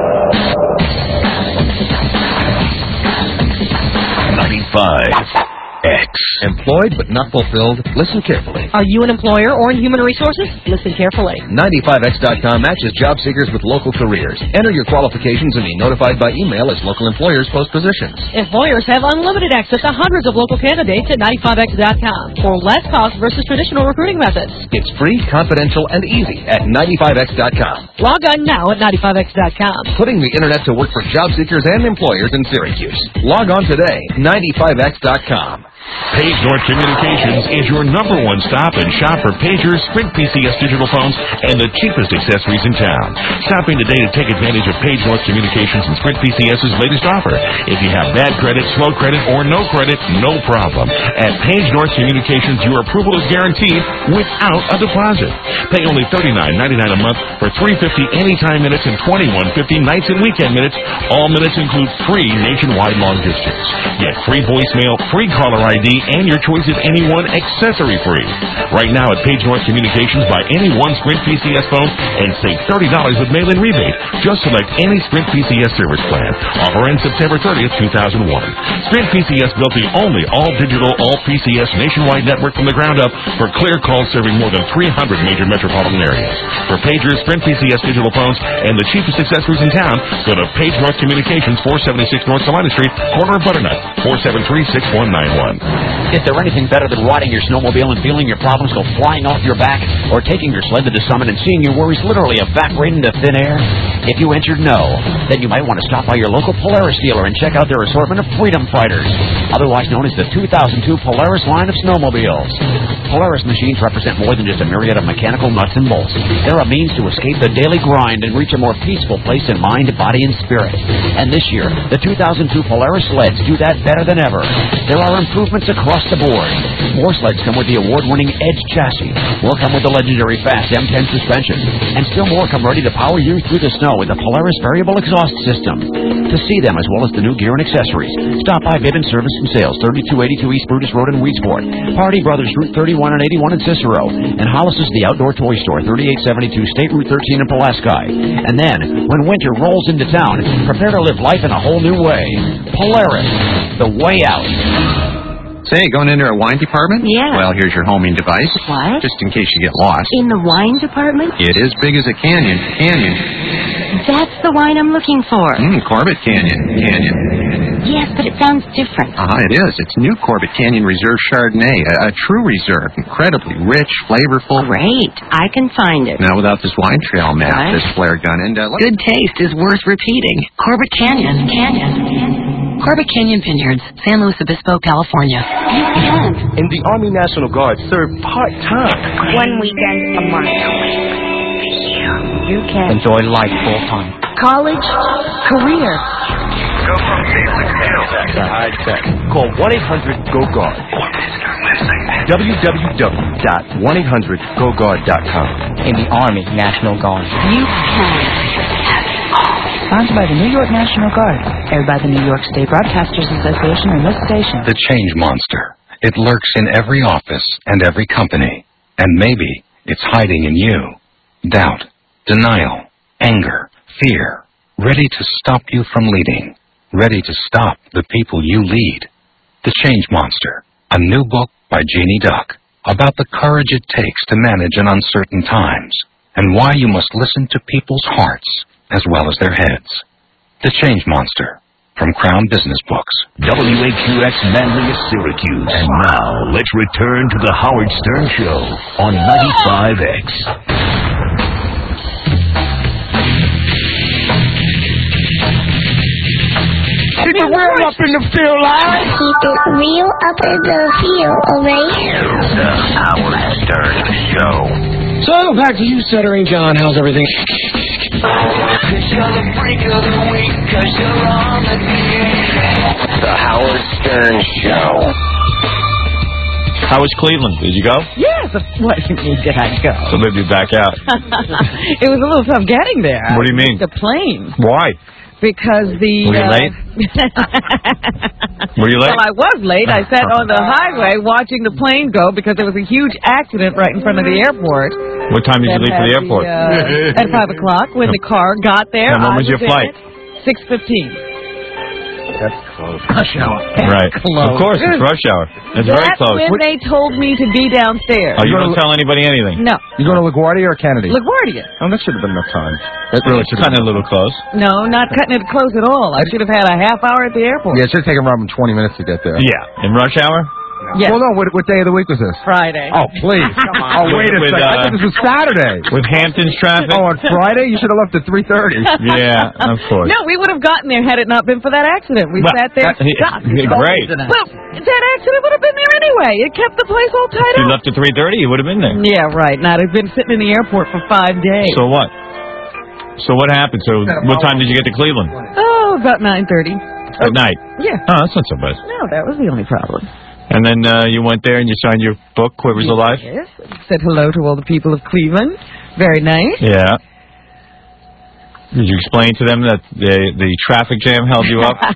Speaker 2: ninety-five X.
Speaker 8: Employed but not fulfilled? Listen carefully.
Speaker 16: Are you an employer or in human resources? Listen carefully.
Speaker 8: ninety-five X dot com matches job seekers with local careers. Enter your qualifications and be notified by email as local employers post positions.
Speaker 16: Employers have unlimited access to hundreds of local candidates at ninety-five X dot com for less cost versus traditional recruiting methods.
Speaker 8: It's free, confidential, and easy at ninety-five X dot com.
Speaker 16: Log on now at ninety-five X dot com.
Speaker 8: Putting the internet to work for job seekers and employers in Syracuse. Log on today, ninety-five X dot com.
Speaker 23: Page North Communications is your number one stop and shop for pagers, Sprint P C S digital phones, and the cheapest accessories in town. Stop in today to take advantage of Page North Communications and Sprint P C S's latest offer. If you have bad credit, slow credit, or no credit, no problem. At Page North Communications, your approval is guaranteed without a deposit. Pay only thirty-nine ninety-nine a month for three hundred fifty anytime minutes and twenty-one fifty nights and weekend minutes. All minutes include free nationwide long distance. Get free voicemail, free caller I D, and your choice of any one accessory free. Right now at Page North Communications, buy any one Sprint P C S phone and save thirty dollars with mail-in rebate. Just select any Sprint P C S service plan. Offer ends September thirtieth, two thousand one. Sprint P C S built the only all-digital, all-P C S nationwide network from the ground up for clear calls serving more than three hundred major metropolitan areas. For pagers, Sprint P C S digital phones, and the cheapest accessories in town, go to Page North Communications, four seventy-six North Salina Street, corner of Butternut, four seven three, six one nine one.
Speaker 9: Is there anything better than riding your snowmobile and feeling your problems go flying off your back? Or taking your sled to the summit and seeing your worries literally evaporate into thin air? If you answered no, then you might want to stop by your local Polaris dealer and check out their assortment of Freedom Fighters, otherwise known as the two thousand two Polaris line of snowmobiles. Polaris machines represent more than just a myriad of mechanical nuts and bolts. They're a means to escape the daily grind and reach a more peaceful place in mind, body, and spirit. And this year, the two thousand two Polaris sleds do that better than ever. There are improvements across the board. More sleds come with the award-winning Edge chassis. More come with the legendary fast M ten suspension. And still more come ready to power you through the snow with the Polaris variable exhaust system. To see them as well as the new gear and accessories, stop by Bibbin Service and Sales, thirty-two eighty-two East Brutus Road in Weedsport, Party Brothers Route thirty-one and eighty-one in Cicero, and Hollis's The Outdoor Toy Store, thirty-eight seventy-two State Route thirteen in Pulaski. And then, when winter rolls into town, prepare to live life in a whole new way. Polaris, the way out.
Speaker 17: Say, going into a wine department?
Speaker 20: Yeah.
Speaker 17: Well, here's your homing device.
Speaker 20: What?
Speaker 17: Just in case you get lost.
Speaker 20: In the wine department?
Speaker 17: It is big as a canyon. Canyon.
Speaker 20: That's the wine I'm looking for.
Speaker 17: Mm, Corbett Canyon. Canyon.
Speaker 20: Yes, but it sounds different.
Speaker 17: Uh-huh, it is. It's new Corbett Canyon Reserve Chardonnay. A, a true reserve. Incredibly rich, flavorful.
Speaker 20: Great. I can find it.
Speaker 17: Now, without this wine trail map,
Speaker 20: What?
Speaker 17: this flare gun, and... Uh,
Speaker 20: Good taste is worth repeating. Corbett Canyon. Canyon. Corbett Canyon Vineyards, San Luis Obispo, California. You can't.
Speaker 7: And the Army National Guard serve part-time.
Speaker 20: One weekend a month. You can.
Speaker 7: Enjoy life full-time.
Speaker 20: College, career.
Speaker 7: Go from basic sales to high-tech. Call one eight hundred G O Guard. w w w dot one eight hundred go guard dot com. In the Army National Guard.
Speaker 20: You can.
Speaker 25: Sponsored by the New York National Guard. Aired by the New York State Broadcasters Association and this station.
Speaker 26: The change monster. It lurks in every office and every company. And maybe it's hiding in you. Doubt, denial, anger, fear. Ready to stop you from leading. Ready to stop the people you lead. The Change Monster. A new book by Jeannie Duck. About the courage it takes to manage in uncertain times. And why you must listen to people's hearts as well as their heads. The Change Monster, from Crown Business Books.
Speaker 2: W A Q X Manlius, Syracuse. And now, let's return to the Howard Stern Show on ninety-five X.
Speaker 20: People, we're
Speaker 7: up in the field, line.
Speaker 1: Keep it real up in the field, alright?
Speaker 2: The Howard Stern Show.
Speaker 7: So, back to you, Stuttering John. How's everything?
Speaker 2: The Howard Stern Show.
Speaker 5: How was Cleveland? Did you go?
Speaker 6: Yes. What do you mean, did I go?
Speaker 5: So maybe you back out.
Speaker 6: It was a little tough getting there.
Speaker 5: What do you mean?
Speaker 6: The plane.
Speaker 5: Why?
Speaker 6: Because the...
Speaker 5: Were you
Speaker 6: uh,
Speaker 5: late? Were you late?
Speaker 6: Well, I was late. I sat on the highway watching the plane go because there was a huge accident right in front of the airport.
Speaker 5: What time did you leave for the airport?
Speaker 6: Uh, at five o'clock when the car got there.
Speaker 5: And when
Speaker 6: I
Speaker 5: was your
Speaker 6: in
Speaker 5: flight?
Speaker 6: it. six fifteen.
Speaker 5: That's close.
Speaker 6: Rush hour.
Speaker 5: Right.
Speaker 6: Close.
Speaker 5: Of course, it's rush hour. It's very
Speaker 6: That's
Speaker 5: close.
Speaker 6: when they told me to be downstairs.
Speaker 5: Oh, you don't tell anybody anything?
Speaker 6: No.
Speaker 3: You going to LaGuardia or Kennedy?
Speaker 6: LaGuardia.
Speaker 3: Oh, that should have been enough time. That really should have
Speaker 5: Kind of a little close.
Speaker 6: No, not cutting it close at all. I should have had a half hour at the airport.
Speaker 3: Yeah, it should have taken Robin twenty minutes to get there.
Speaker 5: Yeah. In rush hour?
Speaker 6: Yes.
Speaker 3: Well, no, what, what day of the week was this?
Speaker 6: Friday.
Speaker 3: Oh, please.
Speaker 6: Come on.
Speaker 3: Oh, wait a
Speaker 5: With,
Speaker 3: second. I
Speaker 5: uh,
Speaker 3: thought this was Saturday.
Speaker 5: With Hampton's traffic?
Speaker 3: Oh, on Friday? You should have left at three thirty.
Speaker 5: Yeah, of course.
Speaker 6: No, we would have gotten there had it not been for that accident. We
Speaker 5: Well,
Speaker 6: sat there
Speaker 5: that-
Speaker 6: stuck.
Speaker 5: great.
Speaker 6: Well, that accident would have been there anyway. It kept the place all tied
Speaker 5: If you
Speaker 6: up.
Speaker 5: left at three thirty, you would have been there.
Speaker 6: Yeah, right. Now, they've been sitting in the airport for five days.
Speaker 5: So what? So what happened? So what time did you get to Cleveland?
Speaker 6: Oh, about nine thirty.
Speaker 5: At night?
Speaker 6: Yeah.
Speaker 5: Oh, that's not so bad.
Speaker 6: No, that was the only problem.
Speaker 5: And then uh, you went there and you signed your book, Quivers Alive?
Speaker 6: Yes. Said hello to all the people of Cleveland. Very nice.
Speaker 5: Yeah. Did you explain to them that the the traffic jam held you up?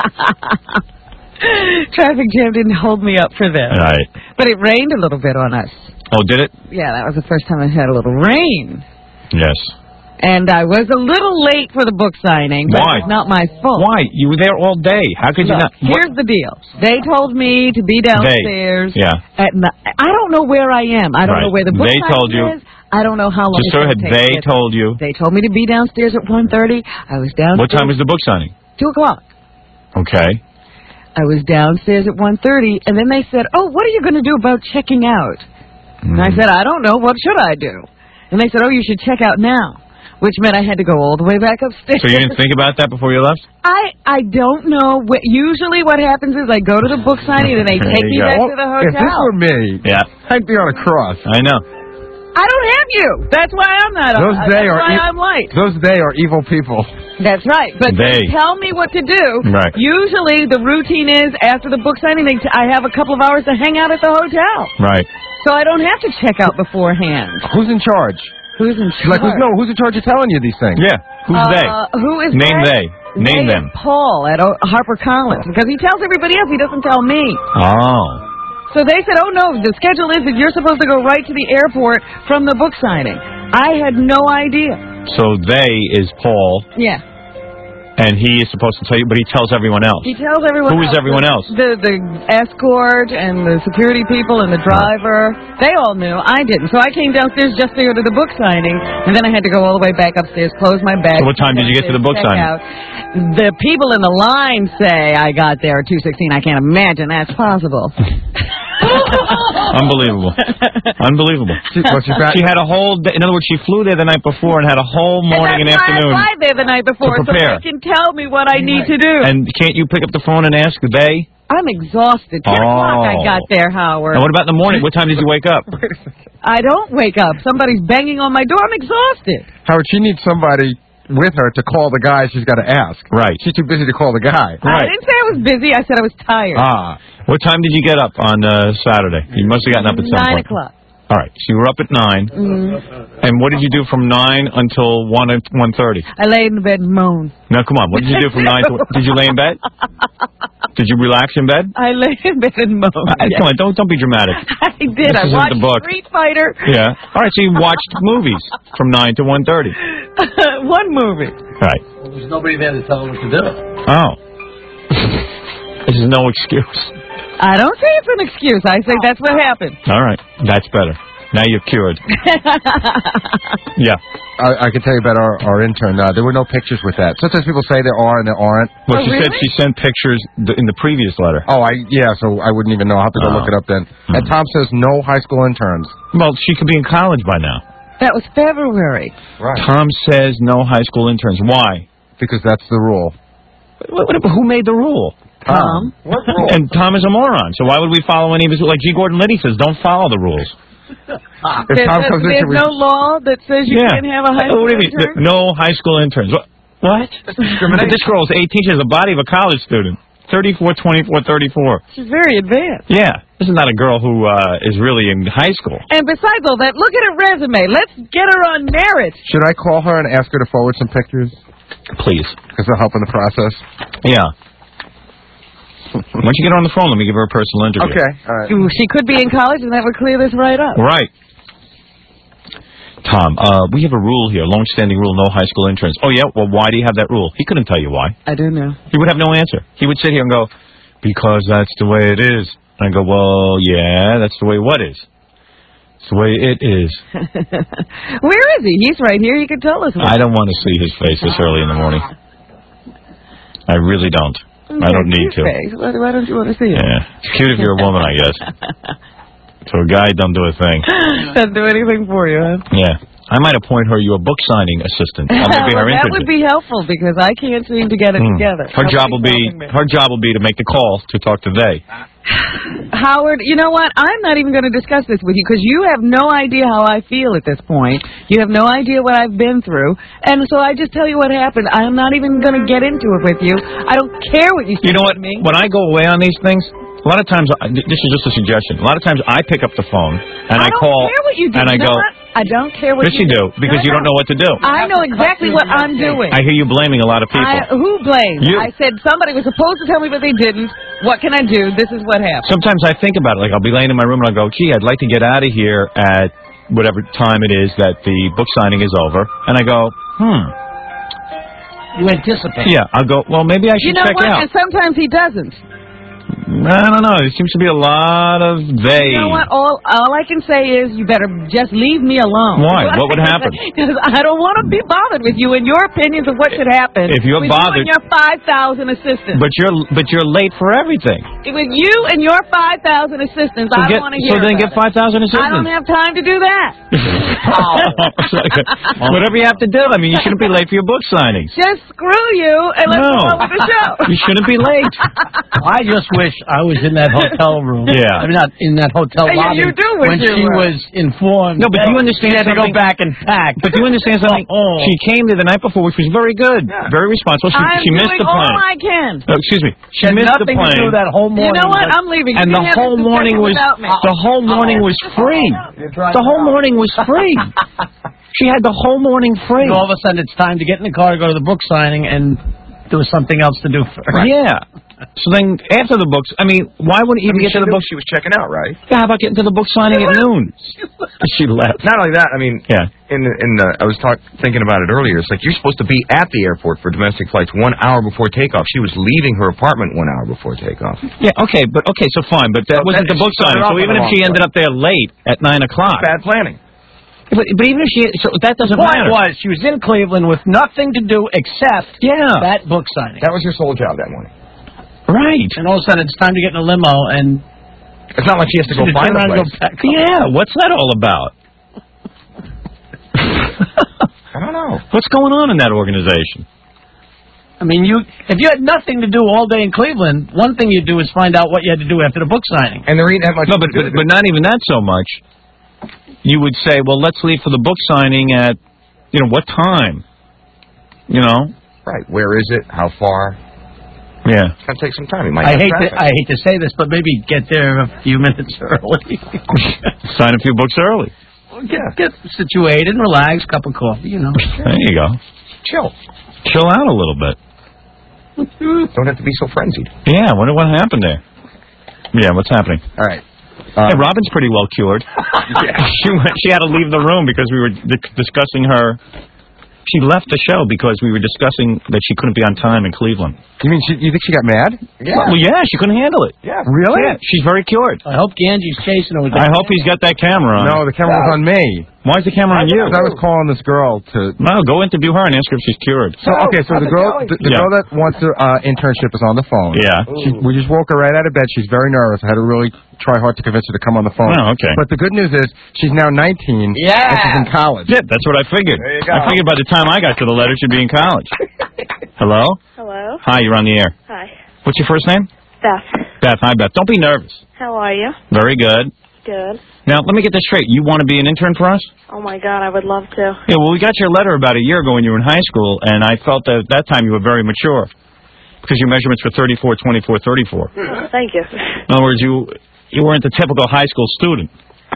Speaker 6: Traffic jam didn't hold me up for them.
Speaker 5: Right.
Speaker 6: But it rained a little bit on us.
Speaker 5: Oh, did it?
Speaker 6: Yeah, that was the first time I had a little rain.
Speaker 5: Yes.
Speaker 6: And I was a little late for the book signing, but
Speaker 5: Why?
Speaker 6: it's not my fault.
Speaker 5: Why? You were there all day. How could you
Speaker 6: Look,
Speaker 5: not? What-
Speaker 6: here's the deal. They told me to be downstairs.
Speaker 5: They. Yeah.
Speaker 6: At ni- I don't know where I am. I don't
Speaker 5: Right.
Speaker 6: know where the book
Speaker 5: They
Speaker 6: signing
Speaker 5: told you.
Speaker 6: is. I don't know how long
Speaker 5: Just
Speaker 6: it's
Speaker 5: so
Speaker 6: going
Speaker 5: had
Speaker 6: to take.
Speaker 5: they
Speaker 6: to get
Speaker 5: told you.
Speaker 6: there. They told me to be downstairs at one thirty. I was downstairs.
Speaker 5: What time was the book signing?
Speaker 6: two o'clock.
Speaker 5: Okay.
Speaker 6: I was downstairs at one thirty, and then they said, oh, what are you going to do about checking out? And I said, I don't know. What should I do? And they said, oh, you should check out now, which meant I had to go all the way back upstairs.
Speaker 5: So you didn't think about that before you left?
Speaker 6: I I don't know. What, usually what happens is I go to the book signing, and they
Speaker 5: There
Speaker 6: take
Speaker 5: you
Speaker 6: me
Speaker 5: go.
Speaker 6: back
Speaker 5: Well,
Speaker 6: to the
Speaker 3: If this
Speaker 6: hotel.
Speaker 3: were me,
Speaker 5: Yeah.
Speaker 3: I'd be on a cross.
Speaker 5: I know.
Speaker 6: I don't have you. That's why I'm not.
Speaker 3: Those
Speaker 6: uh,
Speaker 3: they
Speaker 6: that's
Speaker 3: are
Speaker 6: why
Speaker 3: e-
Speaker 6: I'm late.
Speaker 3: Those they are evil people.
Speaker 6: That's right. But
Speaker 5: They.
Speaker 6: they tell me what to do.
Speaker 5: Right.
Speaker 6: Usually the routine is after the book signing, they t- I have a couple of hours to hang out at the hotel.
Speaker 5: Right.
Speaker 6: So I don't have to check out beforehand.
Speaker 3: Who's in charge?
Speaker 6: Who's in charge?
Speaker 3: Like, who's, no, who's in charge of telling you these things?
Speaker 5: Yeah. Who's
Speaker 6: uh,
Speaker 5: they?
Speaker 6: Who is
Speaker 5: Name
Speaker 6: they?
Speaker 5: they. Name
Speaker 6: They
Speaker 5: them.
Speaker 6: is Paul at o- HarperCollins, because he tells everybody else. He doesn't tell me.
Speaker 5: Oh.
Speaker 6: So they said, oh, no, the schedule is that you're supposed to go right to the airport from the book signing. I had no idea.
Speaker 5: So they is Paul,
Speaker 6: Yeah.
Speaker 5: and he is supposed to tell you, but he tells everyone else.
Speaker 6: He tells everyone
Speaker 5: Who is
Speaker 6: else.
Speaker 5: everyone
Speaker 6: the,
Speaker 5: else?
Speaker 6: The, the escort and the security people and the driver. They all knew. I didn't. So I came downstairs just to go to the book signing, and then I had to go all the way back upstairs, close my bag.
Speaker 5: So what time did you get to the book
Speaker 6: check
Speaker 5: signing?
Speaker 6: out. The people in the line say I got there at two sixteen. I can't imagine that's possible.
Speaker 5: Unbelievable. Unbelievable.
Speaker 3: She, well, she,
Speaker 5: She had a whole day. In other words, she flew there the night before and had a whole morning and,
Speaker 6: and that's
Speaker 5: afternoon.
Speaker 6: why I fly there the night before,
Speaker 5: to
Speaker 6: so
Speaker 5: prepare.
Speaker 6: they can tell me what I need to do.
Speaker 5: And can't you pick up the phone and ask they?
Speaker 6: I'm exhausted. Ten o'clock I
Speaker 5: Oh.
Speaker 6: got there, Howard.
Speaker 5: And what about in the morning? What time did you wake up?
Speaker 6: I don't wake up. Somebody's banging on my door. I'm exhausted.
Speaker 3: Howard, she needs somebody with her to call the guy she's got to ask.
Speaker 5: Right.
Speaker 3: She's too busy to call the guy.
Speaker 6: I didn't say I was busy. I said I was tired.
Speaker 5: Ah. What time did you get up on uh, Saturday? You must have gotten up at some
Speaker 6: Nine
Speaker 5: point.
Speaker 6: o'clock.
Speaker 5: All right. So you were up at nine.
Speaker 6: Mm-hmm.
Speaker 5: And what did you do from nine until one one thirty?
Speaker 6: I laid in bed and moaned.
Speaker 5: Now, come on. What did you do from nine to? Did you lay in bed? Did you relax in bed?
Speaker 6: I lay in bed and moaned.
Speaker 5: Uh,
Speaker 6: yes.
Speaker 5: Come on. Don't don't be dramatic.
Speaker 6: I did.
Speaker 5: This
Speaker 6: I
Speaker 5: isn't
Speaker 6: watched
Speaker 5: the book.
Speaker 6: Street Fighter.
Speaker 5: Yeah. All right. So you watched movies from nine to one thirty.
Speaker 6: One movie.
Speaker 5: Right.
Speaker 4: Well, there's nobody there to tell them what to do.
Speaker 5: Oh. This is no excuse.
Speaker 6: I don't say it's an excuse. I say that's what happened.
Speaker 5: All right. That's better. Now you're cured. Yeah.
Speaker 3: I, I can tell you about our, our intern. Uh, there were no pictures with that. Sometimes people say there are and there aren't.
Speaker 5: Well, she said she sent pictures th- in the previous letter.
Speaker 3: Oh, I yeah, so I wouldn't even know. I'll have to go
Speaker 5: Oh.
Speaker 3: look it up then. And Tom says no high school interns.
Speaker 5: Well, she could be in college by now.
Speaker 6: That was February.
Speaker 3: Right.
Speaker 5: Tom says no high school interns. Why?
Speaker 3: Because that's the rule.
Speaker 5: What, what, who made the rule? Tom. And Tom is a moron, so why would we follow any of his... Like G. Gordon Liddy says, don't follow the rules.
Speaker 6: There's, there's no law that says you
Speaker 5: Yeah.
Speaker 6: can't have a high
Speaker 5: Oh,
Speaker 6: school
Speaker 5: what do you mean?
Speaker 6: intern?
Speaker 5: No high school interns. What? What? This girl's eighteen. She has the body of a college student. thirty-four, twenty-four, thirty-four.
Speaker 6: She's very advanced.
Speaker 5: Yeah. This is not a girl who uh, is really in high school.
Speaker 6: And besides all that, look at her resume. Let's get her on merit.
Speaker 3: Should I call her and ask her to forward some pictures?
Speaker 5: Please.
Speaker 3: Because they'll help in the process.
Speaker 5: Yeah. Why don't you get her on the phone? Let me give her a personal interview.
Speaker 3: Okay. All right.
Speaker 6: Ooh, She could be in college, and that would clear this right up.
Speaker 5: Right. Tom, uh, we have a rule here, long-standing rule, no high school interns. Oh, yeah? Well, why do you have that rule? He couldn't tell you why.
Speaker 6: I do know.
Speaker 5: He would have no answer. He would sit here and go, because that's the way it is. And I go, well, yeah, that's the way what is? It's the way it is.
Speaker 6: Where is he? He's right here. He can tell us. What.
Speaker 5: I don't want to see his face this early in the morning. I really don't. I don't need to.
Speaker 6: Face. Why, why don't you want to see it?
Speaker 5: Yeah. It's cute if you're a woman, I guess. So a guy don't do a thing.
Speaker 6: Doesn't do anything for you, huh?
Speaker 5: Yeah. I might appoint her you a book signing assistant. I'm gonna be
Speaker 6: well,
Speaker 5: her
Speaker 6: that
Speaker 5: intern.
Speaker 6: would be helpful because I can't seem to get it
Speaker 5: Hmm.
Speaker 6: together.
Speaker 5: Her job will be her job will be to make the call to talk to they.
Speaker 6: Howard, you know what? I'm not even going to discuss this with you because you have no idea how I feel at this point. You have no idea what I've been through. And so I just tell you what happened. I'm not even going to get into it with you. I don't care what you say
Speaker 5: You know what?
Speaker 6: to me.
Speaker 5: When I go away on these things, a lot of times, this is just a suggestion. A lot of times I pick up the phone and I,
Speaker 6: I don't
Speaker 5: call
Speaker 6: care what you do.
Speaker 5: and I
Speaker 6: You know
Speaker 5: go,
Speaker 6: what? I don't care what
Speaker 5: yes, you do, because
Speaker 6: No,
Speaker 5: you
Speaker 6: no.
Speaker 5: don't know what to do.
Speaker 6: I know exactly what I'm doing.
Speaker 5: I hear you blaming a lot of people.
Speaker 6: I, who blames?
Speaker 5: You.
Speaker 6: I said somebody was supposed to tell me, but they didn't. What can I do? This is what happened.
Speaker 5: Sometimes I think about it. Like, I'll be laying in my room and I'll go, gee, I'd like to get out of here at whatever time it is that the book signing is over. And I go, hmm.
Speaker 4: You anticipate.
Speaker 5: Yeah, I'll go, well, maybe I
Speaker 6: You
Speaker 5: should
Speaker 6: know
Speaker 5: check
Speaker 6: what?
Speaker 5: out.
Speaker 6: And sometimes he doesn't.
Speaker 5: I don't know. There seems to be a lot of they.
Speaker 6: You know what? All all I can say is you better just leave me alone.
Speaker 5: Why? What would happen?
Speaker 6: Because I don't want to be bothered with you and your opinions of what should happen.
Speaker 5: If you're
Speaker 6: with
Speaker 5: bothered-
Speaker 6: you and your five thousand assistants.
Speaker 5: But you're but you're late for everything.
Speaker 6: With you and your five thousand assistants,
Speaker 5: So
Speaker 6: I
Speaker 5: get-
Speaker 6: don't want to hear
Speaker 5: so then
Speaker 6: about
Speaker 5: get five thousand
Speaker 6: it.
Speaker 5: assistants.
Speaker 6: I don't have time to do that.
Speaker 5: Whatever you have to do. I mean, you shouldn't be late for your book signings.
Speaker 6: Just screw you and let's
Speaker 5: No.
Speaker 6: go on with the show.
Speaker 5: You shouldn't be late.
Speaker 4: I just wish I was in that hotel room.
Speaker 5: Yeah.
Speaker 4: I mean, not in that hotel
Speaker 6: Yeah,
Speaker 4: lobby
Speaker 6: you do wish
Speaker 4: when
Speaker 6: you
Speaker 4: she
Speaker 6: were.
Speaker 4: was informed.
Speaker 5: No, but do you
Speaker 4: that
Speaker 5: understand
Speaker 4: she had to go
Speaker 5: something?
Speaker 4: back and pack.
Speaker 5: But do you understand something?
Speaker 4: Oh.
Speaker 5: She came there the night before, which was very good, very responsible. She,
Speaker 6: I'm
Speaker 5: she missed
Speaker 6: doing
Speaker 5: the plane.
Speaker 6: all I can.
Speaker 5: Oh, excuse me. She
Speaker 4: Had
Speaker 5: missed the
Speaker 4: nothing
Speaker 5: plane.
Speaker 4: to do that whole morning.
Speaker 6: You know what?
Speaker 4: but-
Speaker 6: I'm leaving.
Speaker 5: And
Speaker 6: You
Speaker 5: the
Speaker 6: can have
Speaker 5: whole
Speaker 6: this
Speaker 5: morning was
Speaker 6: discussion without me.
Speaker 5: the whole morning was free. The whole morning was free. She had the whole morning free.
Speaker 4: And all of a sudden, it's time to get in the car to go to the book signing, and there was something else to do for her.
Speaker 5: Yeah. So then, after the books, I mean, why wouldn't you
Speaker 10: I mean,
Speaker 5: get
Speaker 10: she
Speaker 5: to the
Speaker 10: knew
Speaker 5: books?
Speaker 10: she was checking out, right?
Speaker 5: Yeah, how about getting to the book signing at noon? She left.
Speaker 10: Not only that, I mean,
Speaker 5: Yeah.
Speaker 10: in the, in the, I was talk, thinking about it earlier. It's like you're supposed to be at the airport for domestic flights one hour before takeoff. She was leaving her apartment one hour before takeoff.
Speaker 5: Yeah, okay, but okay, so fine, but that
Speaker 10: So
Speaker 5: wasn't
Speaker 10: that-
Speaker 5: the book
Speaker 10: she started
Speaker 5: signing. So
Speaker 10: off
Speaker 5: even
Speaker 10: on
Speaker 5: if
Speaker 10: the
Speaker 5: she
Speaker 10: wrong
Speaker 5: ended
Speaker 10: foot.
Speaker 5: up there late at nine o'clock,
Speaker 10: Bad planning.
Speaker 5: but, but even if she, so that doesn't
Speaker 4: The point
Speaker 5: matter.
Speaker 4: was, she was in Cleveland with nothing to do except
Speaker 5: Yeah.
Speaker 4: that book signing.
Speaker 10: That was her sole job that morning.
Speaker 5: Right.
Speaker 4: And all of a sudden, it's time to get in a limo, and
Speaker 10: It's not like she has to go
Speaker 4: she had
Speaker 10: find
Speaker 4: turn
Speaker 10: the
Speaker 4: around and
Speaker 10: place.
Speaker 4: go back.
Speaker 5: Yeah, what's that all about?
Speaker 10: I don't know.
Speaker 5: What's going on in that organization?
Speaker 4: I mean, you if you had nothing to do all day in Cleveland, one thing you'd do is find out what you had to do after the book signing.
Speaker 10: And there ain't that much.
Speaker 5: No, but, but but not even that so much. You would say, well, let's leave for the book signing at, you know, what time? You know?
Speaker 10: Right. Where is it? How far?
Speaker 5: Yeah.
Speaker 10: It's gonna take some time. You might
Speaker 4: I
Speaker 10: have
Speaker 4: hate to
Speaker 10: traffic.
Speaker 4: I hate to say this, but maybe get there a few minutes early.
Speaker 5: Sign a few books early.
Speaker 4: get, get situated, relax, cup of coffee, you know.
Speaker 5: There you go.
Speaker 10: Chill.
Speaker 5: Chill out a little bit.
Speaker 10: Don't have to be so frenzied.
Speaker 5: Yeah, I wonder what happened there. Yeah, what's happening?
Speaker 3: All right.
Speaker 5: Hey, Robin's pretty well cured. she went, she had to leave the room because we were di- discussing her. She left the show because we were discussing that she couldn't be on time in Cleveland.
Speaker 3: You mean she, you think she got mad?
Speaker 10: Yeah.
Speaker 5: Well, yeah, she couldn't handle it.
Speaker 10: Yeah.
Speaker 3: Really?
Speaker 5: Yeah, she's very cured.
Speaker 4: I hope Ganji's chasing her with
Speaker 5: I
Speaker 4: that.
Speaker 5: hope he's got that camera on.
Speaker 3: No, the camera was on me.
Speaker 5: Why is the camera on you?
Speaker 3: Because I was calling this girl to.
Speaker 5: No, go interview her and ask her if she's cured.
Speaker 3: So okay, so the girl, the, the
Speaker 5: Yeah.
Speaker 3: girl that wants the uh, internship is on the phone.
Speaker 5: Yeah.
Speaker 3: She, we just woke her right out of bed. She's very nervous. I had to really try hard to convince her to come on the phone.
Speaker 5: Oh, okay.
Speaker 3: But the good news is she's now nineteen.
Speaker 4: Yeah.
Speaker 3: And she's in college.
Speaker 5: Yeah, that's what I figured.
Speaker 10: There you go.
Speaker 5: I figured by the time I got to the letter, she'd be in college. Hello?
Speaker 12: Hello.
Speaker 5: Hi, you're on the air.
Speaker 12: Hi.
Speaker 5: What's your first name?
Speaker 12: Beth.
Speaker 5: Beth. Hi, Beth. Don't be nervous.
Speaker 12: How are you?
Speaker 5: Very good.
Speaker 12: Good.
Speaker 5: Now, let me get this straight. You want to be an intern for us?
Speaker 12: Oh, my God, I would love to.
Speaker 5: Yeah, well, we got your letter about a year ago when you were in high school, and I felt that at that time you were very mature because your measurements were thirty-four, twenty-four, thirty-four.
Speaker 12: Thank you.
Speaker 5: In other words, you you weren't the typical high school student.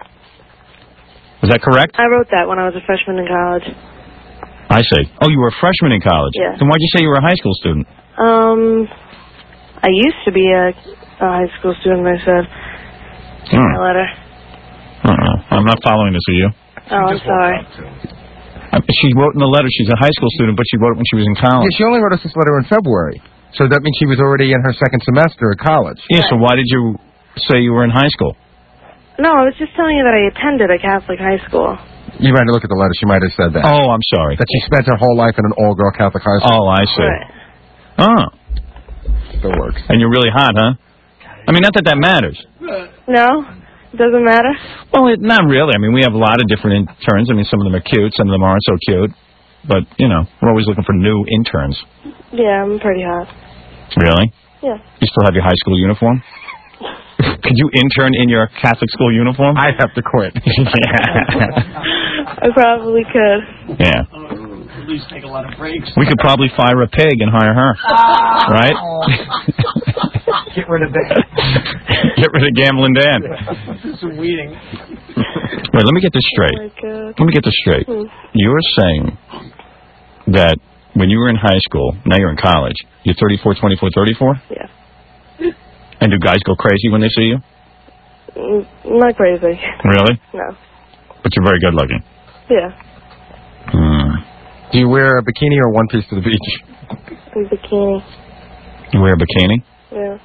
Speaker 5: Is that correct?
Speaker 12: I wrote that when I was a freshman in college.
Speaker 5: I see. Oh, you were a freshman in college?
Speaker 12: Yeah.
Speaker 5: Then why'd you say you were a high school student?
Speaker 12: Um, I used to be a, a high school student, I said. In
Speaker 5: Hmm.
Speaker 12: my letter.
Speaker 5: Uh-uh. I'm not following this, are you?
Speaker 12: Oh, I'm sorry.
Speaker 5: Uh, She wrote in the letter she's a high school student, but she wrote it when she was in
Speaker 3: Yeah,
Speaker 5: college.
Speaker 3: she only wrote us this letter in February. So that means she was already in her second semester at college.
Speaker 5: Yeah, so why did you say you were in high school?
Speaker 12: No, I was just telling you that I attended a Catholic high school.
Speaker 3: You might have looked at the letter. She might have said that.
Speaker 5: Oh, I'm sorry.
Speaker 3: That she spent her whole life in an all-girl Catholic high school.
Speaker 5: Oh, I see.
Speaker 12: Right.
Speaker 5: Oh.
Speaker 3: Still works.
Speaker 5: And you're really hot, huh? I mean, not that that matters.
Speaker 12: No? It doesn't matter?
Speaker 5: Well, it, not really. I mean, we have a lot of different interns. I mean, some of them are cute. Some of them aren't so cute. But, you know, we're always looking for new interns.
Speaker 12: Yeah, I'm pretty hot.
Speaker 5: Really?
Speaker 12: Yeah.
Speaker 5: You still have your high school uniform? Could you intern in your Catholic school uniform?
Speaker 3: I'd have to quit.
Speaker 12: I probably could.
Speaker 5: Yeah.
Speaker 4: At least take a lot of breaks.
Speaker 5: We could probably fire a pig and hire her. Right?
Speaker 4: Get rid of that.
Speaker 5: Get rid of Gambling Dan.
Speaker 4: Do some weeding.
Speaker 5: Wait, let me get this straight.
Speaker 12: Oh, my God.
Speaker 5: Let me get this straight.
Speaker 12: Hmm.
Speaker 5: You're saying that when you were in high school, now you're in college, you're thirty-four, twenty-four, thirty-four?
Speaker 12: Yeah.
Speaker 5: And do guys go crazy when they see you?
Speaker 12: Mm, not crazy.
Speaker 5: Really?
Speaker 12: No.
Speaker 5: But you're very good looking.
Speaker 12: Yeah.
Speaker 5: Hmm.
Speaker 3: Do you wear a bikini or one piece to the beach?
Speaker 12: A bikini.
Speaker 5: You wear a bikini?
Speaker 12: Yeah.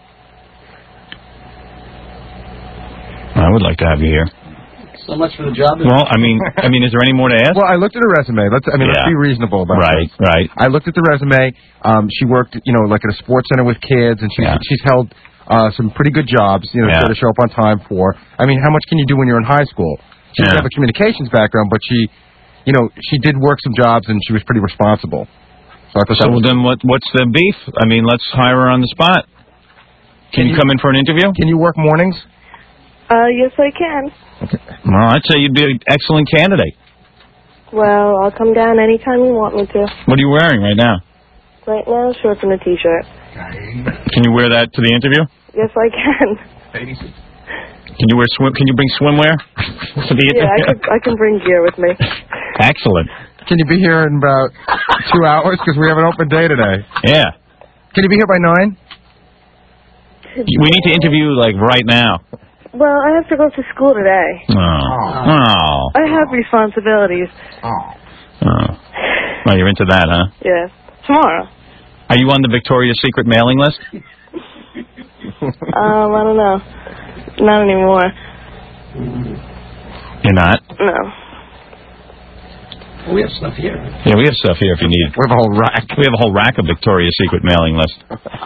Speaker 5: I would like to have you here.
Speaker 4: So much for the job.
Speaker 5: Well, I mean, I mean, is there any more to ask?
Speaker 3: Well, I looked at her resume. Let's, I mean,
Speaker 5: Yeah.
Speaker 3: let's be reasonable about
Speaker 5: Right,
Speaker 3: this.
Speaker 5: right.
Speaker 3: I looked at the resume. Um, she worked, you know, like at a sports center with kids, and she's
Speaker 5: Yeah.
Speaker 3: she's held uh, some pretty good jobs. You know,
Speaker 5: Yeah.
Speaker 3: to show up on time for. I mean, how much can you do when you're in high school? She doesn't
Speaker 5: Yeah.
Speaker 3: have a communications background, but she, you know, she did work some jobs, and she was pretty responsible. So I thought
Speaker 5: So
Speaker 3: that was,
Speaker 5: then what? What's the beef? I mean, let's hire her on the spot. Can, you come in for an interview?
Speaker 3: Can you work mornings?
Speaker 12: Uh, yes, I can.
Speaker 5: Well, I'd say you'd be an excellent candidate.
Speaker 12: Well, I'll come down anytime you want me to.
Speaker 5: What are you wearing right now?
Speaker 12: Right now, shorts and a t-shirt.
Speaker 5: Can you wear that to the interview?
Speaker 12: Yes, I can.
Speaker 5: Can you wear swim? Can you bring swimwear to the
Speaker 12: Yeah, I
Speaker 5: interview?
Speaker 12: can, I can bring gear with me.
Speaker 5: Excellent.
Speaker 3: Can you be here in about two hours? Because we have an open day today.
Speaker 5: Yeah.
Speaker 3: Can you be here by nine?
Speaker 5: We need to interview like right now.
Speaker 12: Well, I have to go to school today.
Speaker 5: Oh. Oh.
Speaker 12: I have responsibilities.
Speaker 5: Oh. Well, you're into that, huh?
Speaker 12: Yeah. Tomorrow.
Speaker 5: Are you on the Victoria's Secret mailing list?
Speaker 12: Um, I don't know. Not anymore.
Speaker 5: You're not?
Speaker 12: No.
Speaker 4: We have stuff here.
Speaker 5: Yeah, we have stuff here if you need.
Speaker 3: We have a whole rack.
Speaker 5: We have a whole rack of Victoria's Secret mailing list.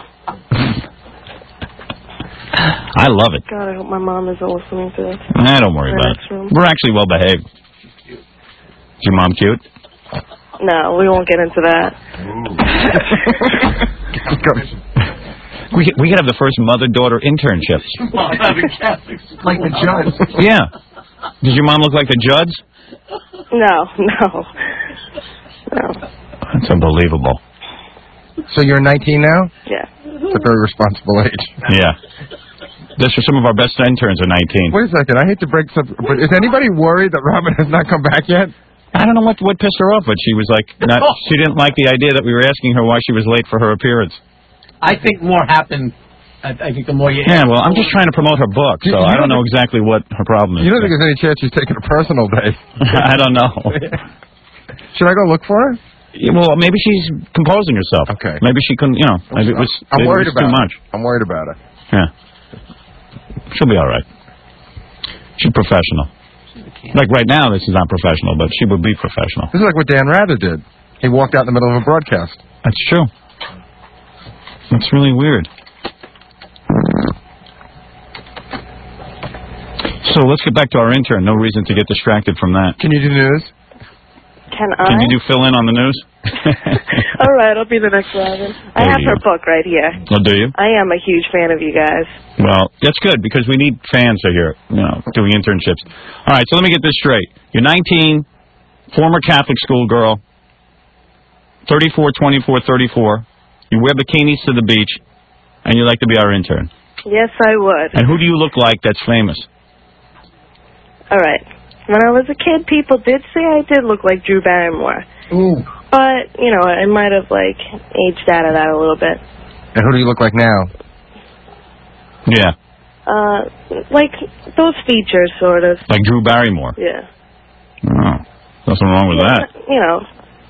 Speaker 5: I love it.
Speaker 12: God, I hope my mom isn't listening to this.
Speaker 5: Nah, don't worry
Speaker 12: The
Speaker 5: about
Speaker 12: next
Speaker 5: it.
Speaker 12: room.
Speaker 5: We're actually well behaved. Is your mom cute?
Speaker 12: No, we won't get into that.
Speaker 5: we could, we could have the first mother-daughter internships.
Speaker 4: Like the judge.
Speaker 5: Yeah. Does your mom look like the Judds?
Speaker 12: No, no. No.
Speaker 5: That's unbelievable.
Speaker 3: So you're nineteen now?
Speaker 12: Yeah.
Speaker 3: It's a very responsible age.
Speaker 5: Yeah. This for some of our best interns are nineteen.
Speaker 3: Wait a second. I hate to break something, but is anybody worried that Robin has not come back yet?
Speaker 5: I don't know what what pissed her off, but she was like, not, she didn't like the idea that we were asking her why she was late for her appearance.
Speaker 4: I think more happened. I, I think the more you.
Speaker 5: Yeah, well, I'm just trying to promote her book, so
Speaker 3: You- you
Speaker 5: I don't
Speaker 3: don't
Speaker 5: know exactly what her problem is.
Speaker 3: You don't think there's any chance she's taking a personal day?
Speaker 5: I don't know.
Speaker 3: Should I go look for her?
Speaker 5: Yeah, well, maybe she's composing herself.
Speaker 3: Okay.
Speaker 5: Maybe she couldn't, you know, maybe it was,
Speaker 3: I'm
Speaker 5: maybe
Speaker 3: worried
Speaker 5: it was
Speaker 3: about
Speaker 5: too
Speaker 3: her.
Speaker 5: much.
Speaker 3: I'm worried about her.
Speaker 5: Yeah. She'll be all right. She's professional. Like right now, this is not professional, but she would be professional.
Speaker 3: This is like what Dan Rather did. He walked out in the middle of a broadcast.
Speaker 5: That's true. That's really weird. So let's get back to our intern. No reason to get distracted from that.
Speaker 3: Can you do news?
Speaker 12: Can I?
Speaker 5: Can you do fill in on the news?
Speaker 12: All right, I'll be the next Robin. I
Speaker 5: There
Speaker 12: have
Speaker 5: you
Speaker 12: her book right here.
Speaker 5: Oh, do you?
Speaker 12: I am a huge fan of you guys.
Speaker 5: Well, that's good because we need fans out here, you know, doing internships. All right, so let me get this straight. You're nineteen, former Catholic school girl, thirty-four, twenty-four, thirty-four. You wear bikinis to the beach, and you like to be our intern.
Speaker 12: Yes, I would.
Speaker 5: And who do you look like that's famous?
Speaker 12: All right. When I was a kid, people did say I did look like Drew Barrymore.
Speaker 3: Ooh.
Speaker 12: But, you know, I might have, like, aged out of that a little bit.
Speaker 3: And who do you look like now?
Speaker 5: Yeah.
Speaker 12: Uh, like, those features, sort of.
Speaker 5: Like Drew Barrymore?
Speaker 12: Yeah.
Speaker 5: Oh, nothing wrong with that.
Speaker 12: You know,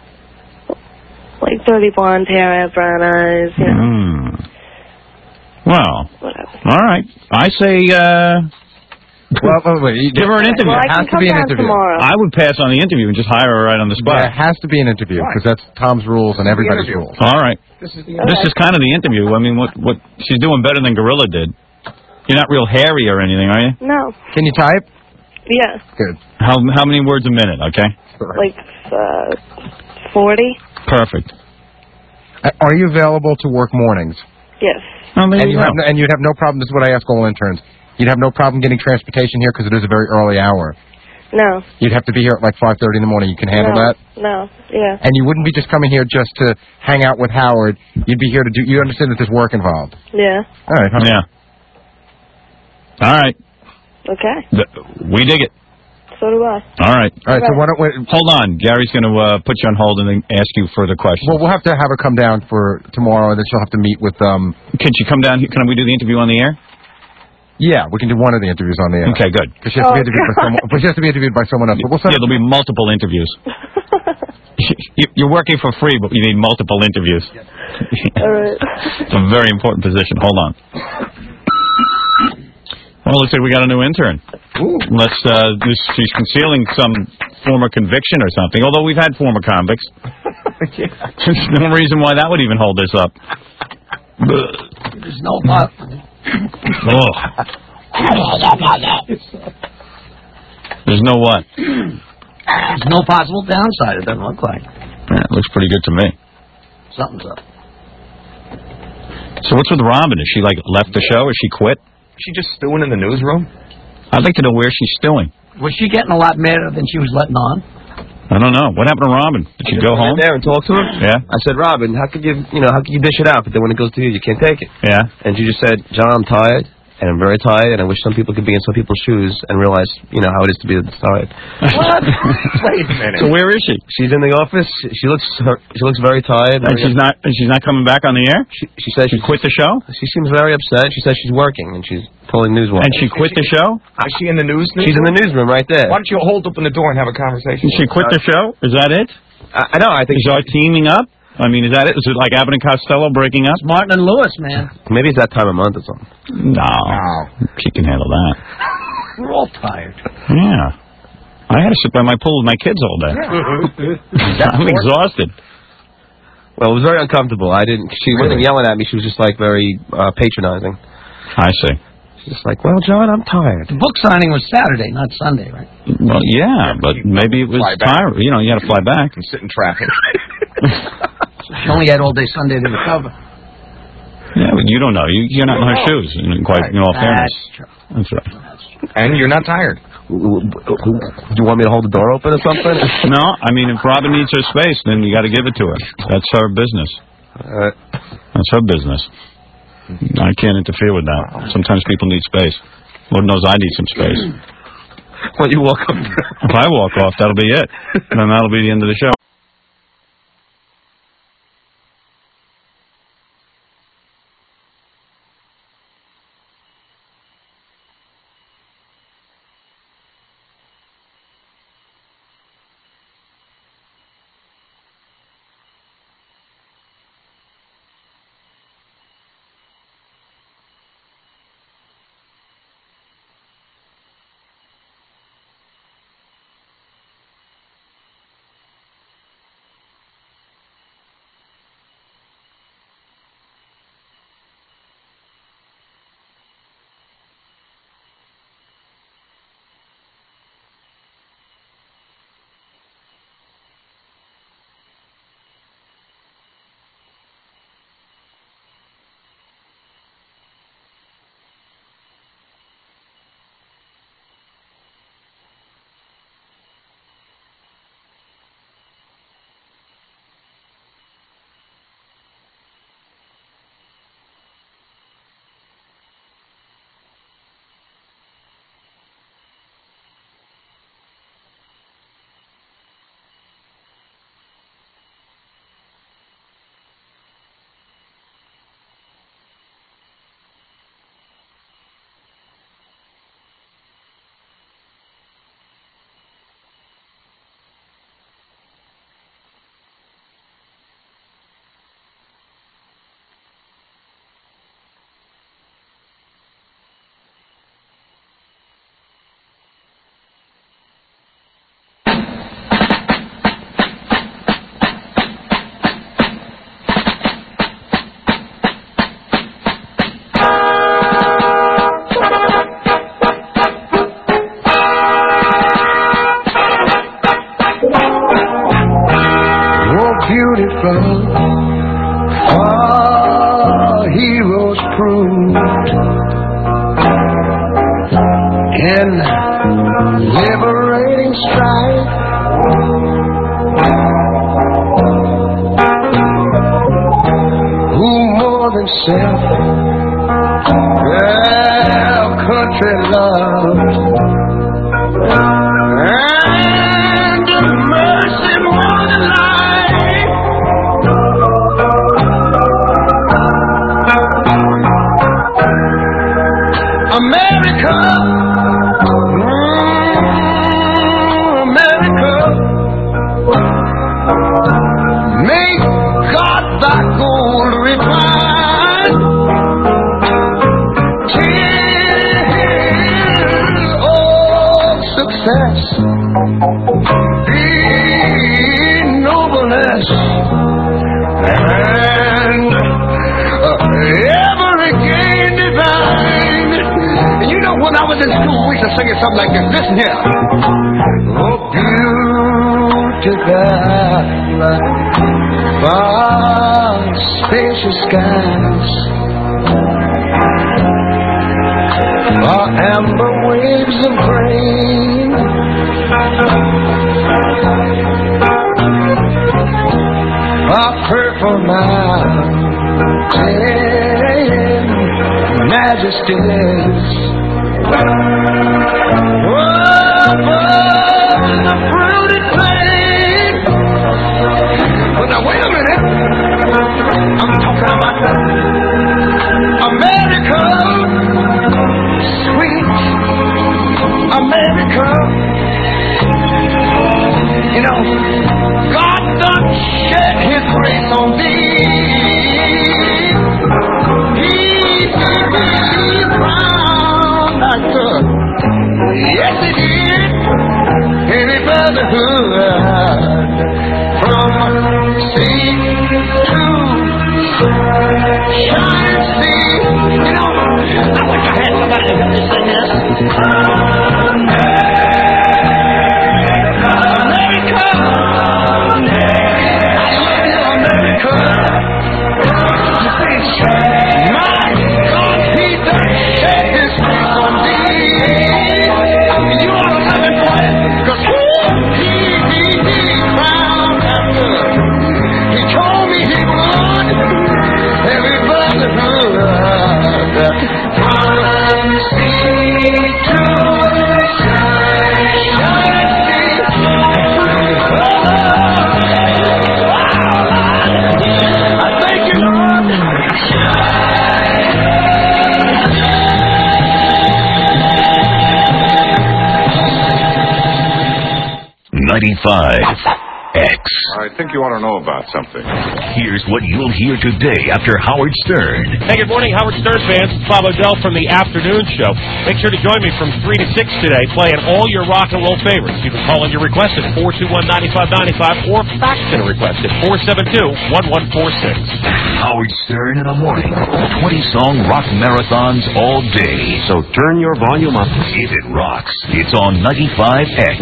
Speaker 12: like dirty blonde hair, I have brown eyes, you know.
Speaker 5: Mm. Well,
Speaker 12: Whatever.
Speaker 5: all right. I say, uh...
Speaker 3: Well, wait, wait, you-
Speaker 5: give her an interview.
Speaker 12: Well, I
Speaker 3: It has
Speaker 12: can
Speaker 3: to be
Speaker 12: come
Speaker 3: an
Speaker 12: down
Speaker 3: interview.
Speaker 12: tomorrow.
Speaker 5: I would pass on the interview and just hire her right on the spot.
Speaker 3: Yeah, it has to be an interview because that's Tom's rules and everybody's rules.
Speaker 5: All right.
Speaker 3: This is the
Speaker 5: This is kind of the interview. I mean, what what she's doing better than Gorilla did. You're not real hairy or anything, are you?
Speaker 12: No.
Speaker 3: Can you type?
Speaker 12: Yeah.
Speaker 3: Good.
Speaker 5: How how many words a minute? Okay.
Speaker 12: Like, uh, forty?
Speaker 5: Perfect.
Speaker 3: Uh, Are you available to work mornings?
Speaker 12: Yes.
Speaker 5: Oh, there
Speaker 3: and
Speaker 5: you
Speaker 3: you
Speaker 5: go.
Speaker 3: have no, and you'd have no problem. This is what I ask all interns. You'd have no problem getting transportation here because it is a very early hour.
Speaker 12: No.
Speaker 3: You'd have to be here at like five thirty in the morning. You can handle
Speaker 12: no.
Speaker 3: that.
Speaker 12: No. Yeah.
Speaker 3: And you wouldn't be just coming here just to hang out with Howard. You'd be here to do. You understand that there's work involved.
Speaker 12: Yeah.
Speaker 3: All right. Huh?
Speaker 5: Yeah. All right.
Speaker 12: Okay.
Speaker 5: Th- We dig it.
Speaker 12: So do I.
Speaker 5: All right.
Speaker 3: All right. So why don't we?
Speaker 5: Hold on. Gary's going to uh, put you on hold and then ask you further questions.
Speaker 3: Well, we'll have to have her come down for tomorrow, and then she'll have to meet with. um
Speaker 5: Can she come down here? Can we do the interview on the air?
Speaker 3: Yeah, we can do one of the interviews on the air.
Speaker 5: Okay, good.
Speaker 3: Because she has to be
Speaker 12: Oh,
Speaker 3: interviewed by
Speaker 12: God.
Speaker 3: someone. But she has to be interviewed by someone else. But we'll send
Speaker 5: Yeah, there'll be multiple interviews. You- You're working for free, but you need multiple interviews.
Speaker 12: All right.
Speaker 5: It's a very important position. Hold on. Well, looks like we got a new intern. Unless uh, this, she's concealing some former conviction or something. Although we've had former convicts. There's no reason why that would even hold this up.
Speaker 4: There's no pot.
Speaker 5: Oh. There's no what?
Speaker 4: There's no possible downside. It doesn't look like.
Speaker 5: Yeah, it looks pretty good to me.
Speaker 4: Something's up.
Speaker 5: So what's with Robin? Is she like left the show? Is she quit?
Speaker 10: She just stewing in the newsroom?
Speaker 5: I'd like to know where she's stewing.
Speaker 4: Was she getting a lot madder than she was letting on?
Speaker 5: I don't know. What happened to Robin? Did she go home?
Speaker 11: there and talk to him.
Speaker 5: Yeah.
Speaker 11: I said, Robin, how could you, you know, how could you dish it out, but then when it goes to you, you can't take it?
Speaker 5: Yeah.
Speaker 11: And she just said, John, I'm tired, and I'm very tired, and I wish some people could be in some people's shoes and realize, you know, how it is to be tired.
Speaker 4: What? Wait a minute.
Speaker 5: So where is she?
Speaker 11: She's in the office. She looks, she looks very tired.
Speaker 5: And she's not. And she's not coming back on the air.
Speaker 11: She, she says
Speaker 5: she
Speaker 11: she's,
Speaker 5: quit the show.
Speaker 11: She seems very upset. She says she's working and she's pulling newswire.
Speaker 5: And she quit the show.
Speaker 10: Is she in the news?
Speaker 11: She's in the newsroom right there.
Speaker 10: Why don't you hold open the door and have a conversation?
Speaker 5: Did she quit the show? Is that it?
Speaker 11: I, I know. I think
Speaker 5: is our teaming up. I mean, is that it? Is it like Abbott and Costello breaking up?
Speaker 4: It's Martin and Lewis, man.
Speaker 11: maybe it's that time of month or something.
Speaker 5: No, she can handle that.
Speaker 4: We're all tired.
Speaker 5: Yeah, I had to sit by my pool with my kids all day. I'm exhausted.
Speaker 11: Well, it was very uncomfortable. I didn't. She wasn't yelling at me. She was just like very uh, patronizing.
Speaker 5: I see.
Speaker 11: She's just like, well, John, I'm tired.
Speaker 4: The book signing was Saturday, not Sunday, right?
Speaker 5: Well, yeah, but maybe it was tired. You know, you got to fly back
Speaker 10: and sit in traffic.
Speaker 4: So she only had all day Sunday to recover.
Speaker 5: Yeah, but you don't know. You, you're not in her shoes. In quite, in all fairness.
Speaker 4: That's true.
Speaker 5: That's right.
Speaker 10: And you're not tired.
Speaker 11: Do you want me to hold the door open or something?
Speaker 5: No, I mean, if Robin needs her space, then you got to give it to her. That's her business.
Speaker 11: Uh,
Speaker 5: That's her business. I can't interfere with that. Sometimes people need space. Lord knows I need some space.
Speaker 11: Well, you walk up.
Speaker 5: If I walk off, that'll be it. Then that'll be the end of the show.
Speaker 13: blood for heroes proved in liberating strife. Who more than self their country loved, and mercy more than life. America, mm, America, make God thy gold refine. Till all success be nobleness, and uh, every gain divine. And you know, when I was in school, we used to sing it something like this. Listen here. Oh, beautiful, far spacious skies, far amber waves of grain, far purple mountain majesties. Above the fruited plain. But now wait a minute. I'm talking about America, sweet America. You know, God done shed His grace on thee. He gave me crown like good. Yes, He did. Any brotherhood from sea to shining sea. You know, I wish I had somebody to help me sing this. America, I love you, America. You see, my God, He done shed His grace on thee. You ought to love Him for it, 'cause He, He, He, He crowned and good. He told me He would. Every brotherhood from sea to shining sea. I thank you, Lord.
Speaker 2: ninety-five X.
Speaker 14: I think you ought to know about something.
Speaker 2: Here's what you'll hear today after Howard Stern.
Speaker 7: Hey, good morning, Howard Stern fans. It's Bob O'Dell from the Afternoon Show. Make sure to join me from three to six today, playing all your rock and roll favorites. You can call in your request at four two one, nine five nine five or fax in a request at four seven two, one one four six.
Speaker 2: Howard Stern in the morning. twenty-song rock marathons all day. So turn your volume up. If it rocks, it's on ninety-five X.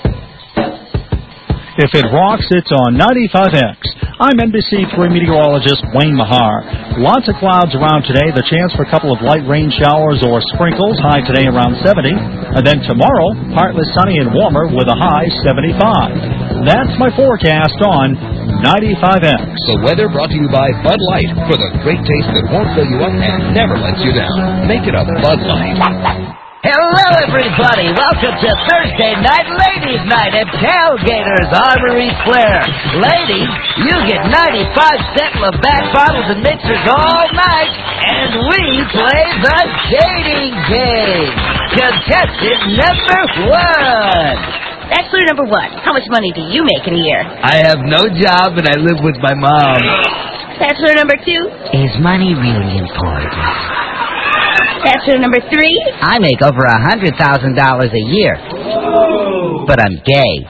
Speaker 18: If it rocks, it's on ninety-five X. I'm N B C three meteorologist Wayne Mahar. Lots of clouds around today. The chance for a couple of light rain showers or sprinkles. High today around seventy. And then tomorrow, partly sunny and warmer with a high seventy-five. That's my forecast on ninety-five X.
Speaker 19: The weather brought to you by Bud Light. For the great taste that won't fill you up and never lets you down. Make it a Bud Light.
Speaker 22: Hello, everybody. Welcome to Thursday Night Ladies Night at Tailgaters Armory Square. Ladies, you get ninety-five cent Labatt bottles and mixers all night, and we play the dating game. Contestant number one.
Speaker 1: Bachelor number one, how much money do you make in a year?
Speaker 22: I have no job and I live with my mom.
Speaker 1: Bachelor number two?
Speaker 22: Is money really important?
Speaker 1: Bachelor number three?
Speaker 22: I make over a hundred thousand dollars a year. But I'm gay.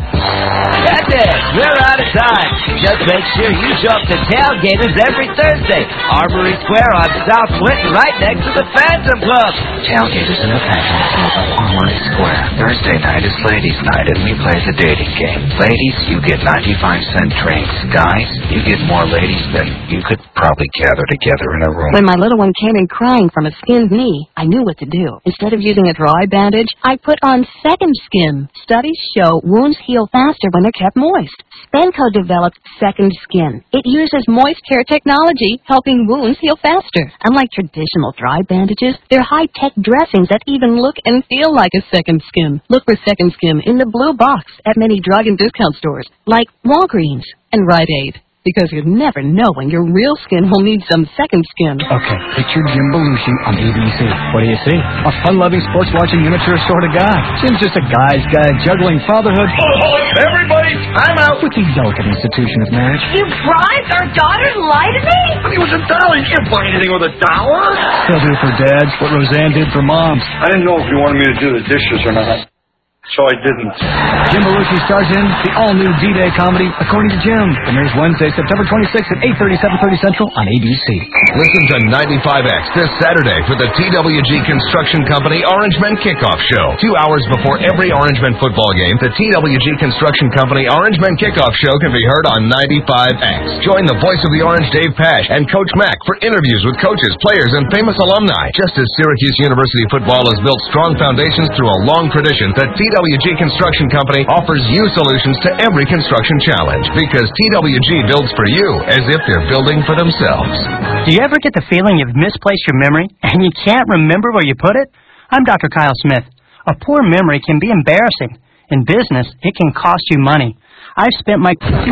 Speaker 22: That's it. We're out of time. Just make sure you show up to Tailgaters every Thursday. Armory Square on South Clinton, right next to the Phantom Club.
Speaker 8: Tailgaters in the Phantom Club on Armory Square. Thursday night is ladies' night, and we play the dating game. Ladies, you get ninety-five cent drinks. Guys, you get more ladies than you could probably gather together in a room.
Speaker 20: When my little one came in crying from a skinned knee, I knew what to do. Instead of using a dry bandage, I put on Second Skin. Studies show wounds heal faster when they're kept moist. Spenco developed Second Skin. It uses moist hair technology, helping wounds heal faster. Unlike traditional dry bandages, they're high-tech dressings that even look and feel like a Second Skin. Look for Second Skin in the blue box at many drug and discount stores, like Walgreens and Rite Aid. Because you never know when your real skin will need some Second Skin.
Speaker 15: Okay, picture Jim Belushi on A B C. What do you see? A fun-loving, sports-watching, miniature sort of guy. Jim's just a guy's guy juggling fatherhood.
Speaker 13: Oh, everybody, I'm out.
Speaker 15: With the delicate institution of marriage.
Speaker 1: You bribed our daughter to lie to me?
Speaker 13: But he was a dollar. You can't buy anything with a dollar.
Speaker 15: He'll do for dads what Roseanne did for moms.
Speaker 14: I didn't know if you wanted me to do the dishes or not, so I didn't.
Speaker 15: Jim Belushi stars in the all-new D-Day comedy, According to Jim. Premieres Wednesday, September twenty-sixth at eight thirty, seven thirty Central on A B C.
Speaker 16: Listen to ninety-five X this Saturday for the T W G Construction Company Orangemen Kickoff Show. Two hours before every Orangemen football game, the T W G Construction Company Orangemen Kickoff Show can be heard on ninety-five X. Join the voice of the Orange, Dave Pash, and Coach Mack for interviews with coaches, players, and famous alumni. Just as Syracuse University football has built strong foundations through a long tradition, the T W G Construction Company offers you solutions to every construction challenge, because T W G builds for you as if they're building for themselves.
Speaker 21: Do you ever get the feeling you've misplaced your memory and you can't remember where you put it? I'm Doctor Kyle Smith. A poor memory can be embarrassing. In business, it can cost you money. I've spent my...
Speaker 11: What's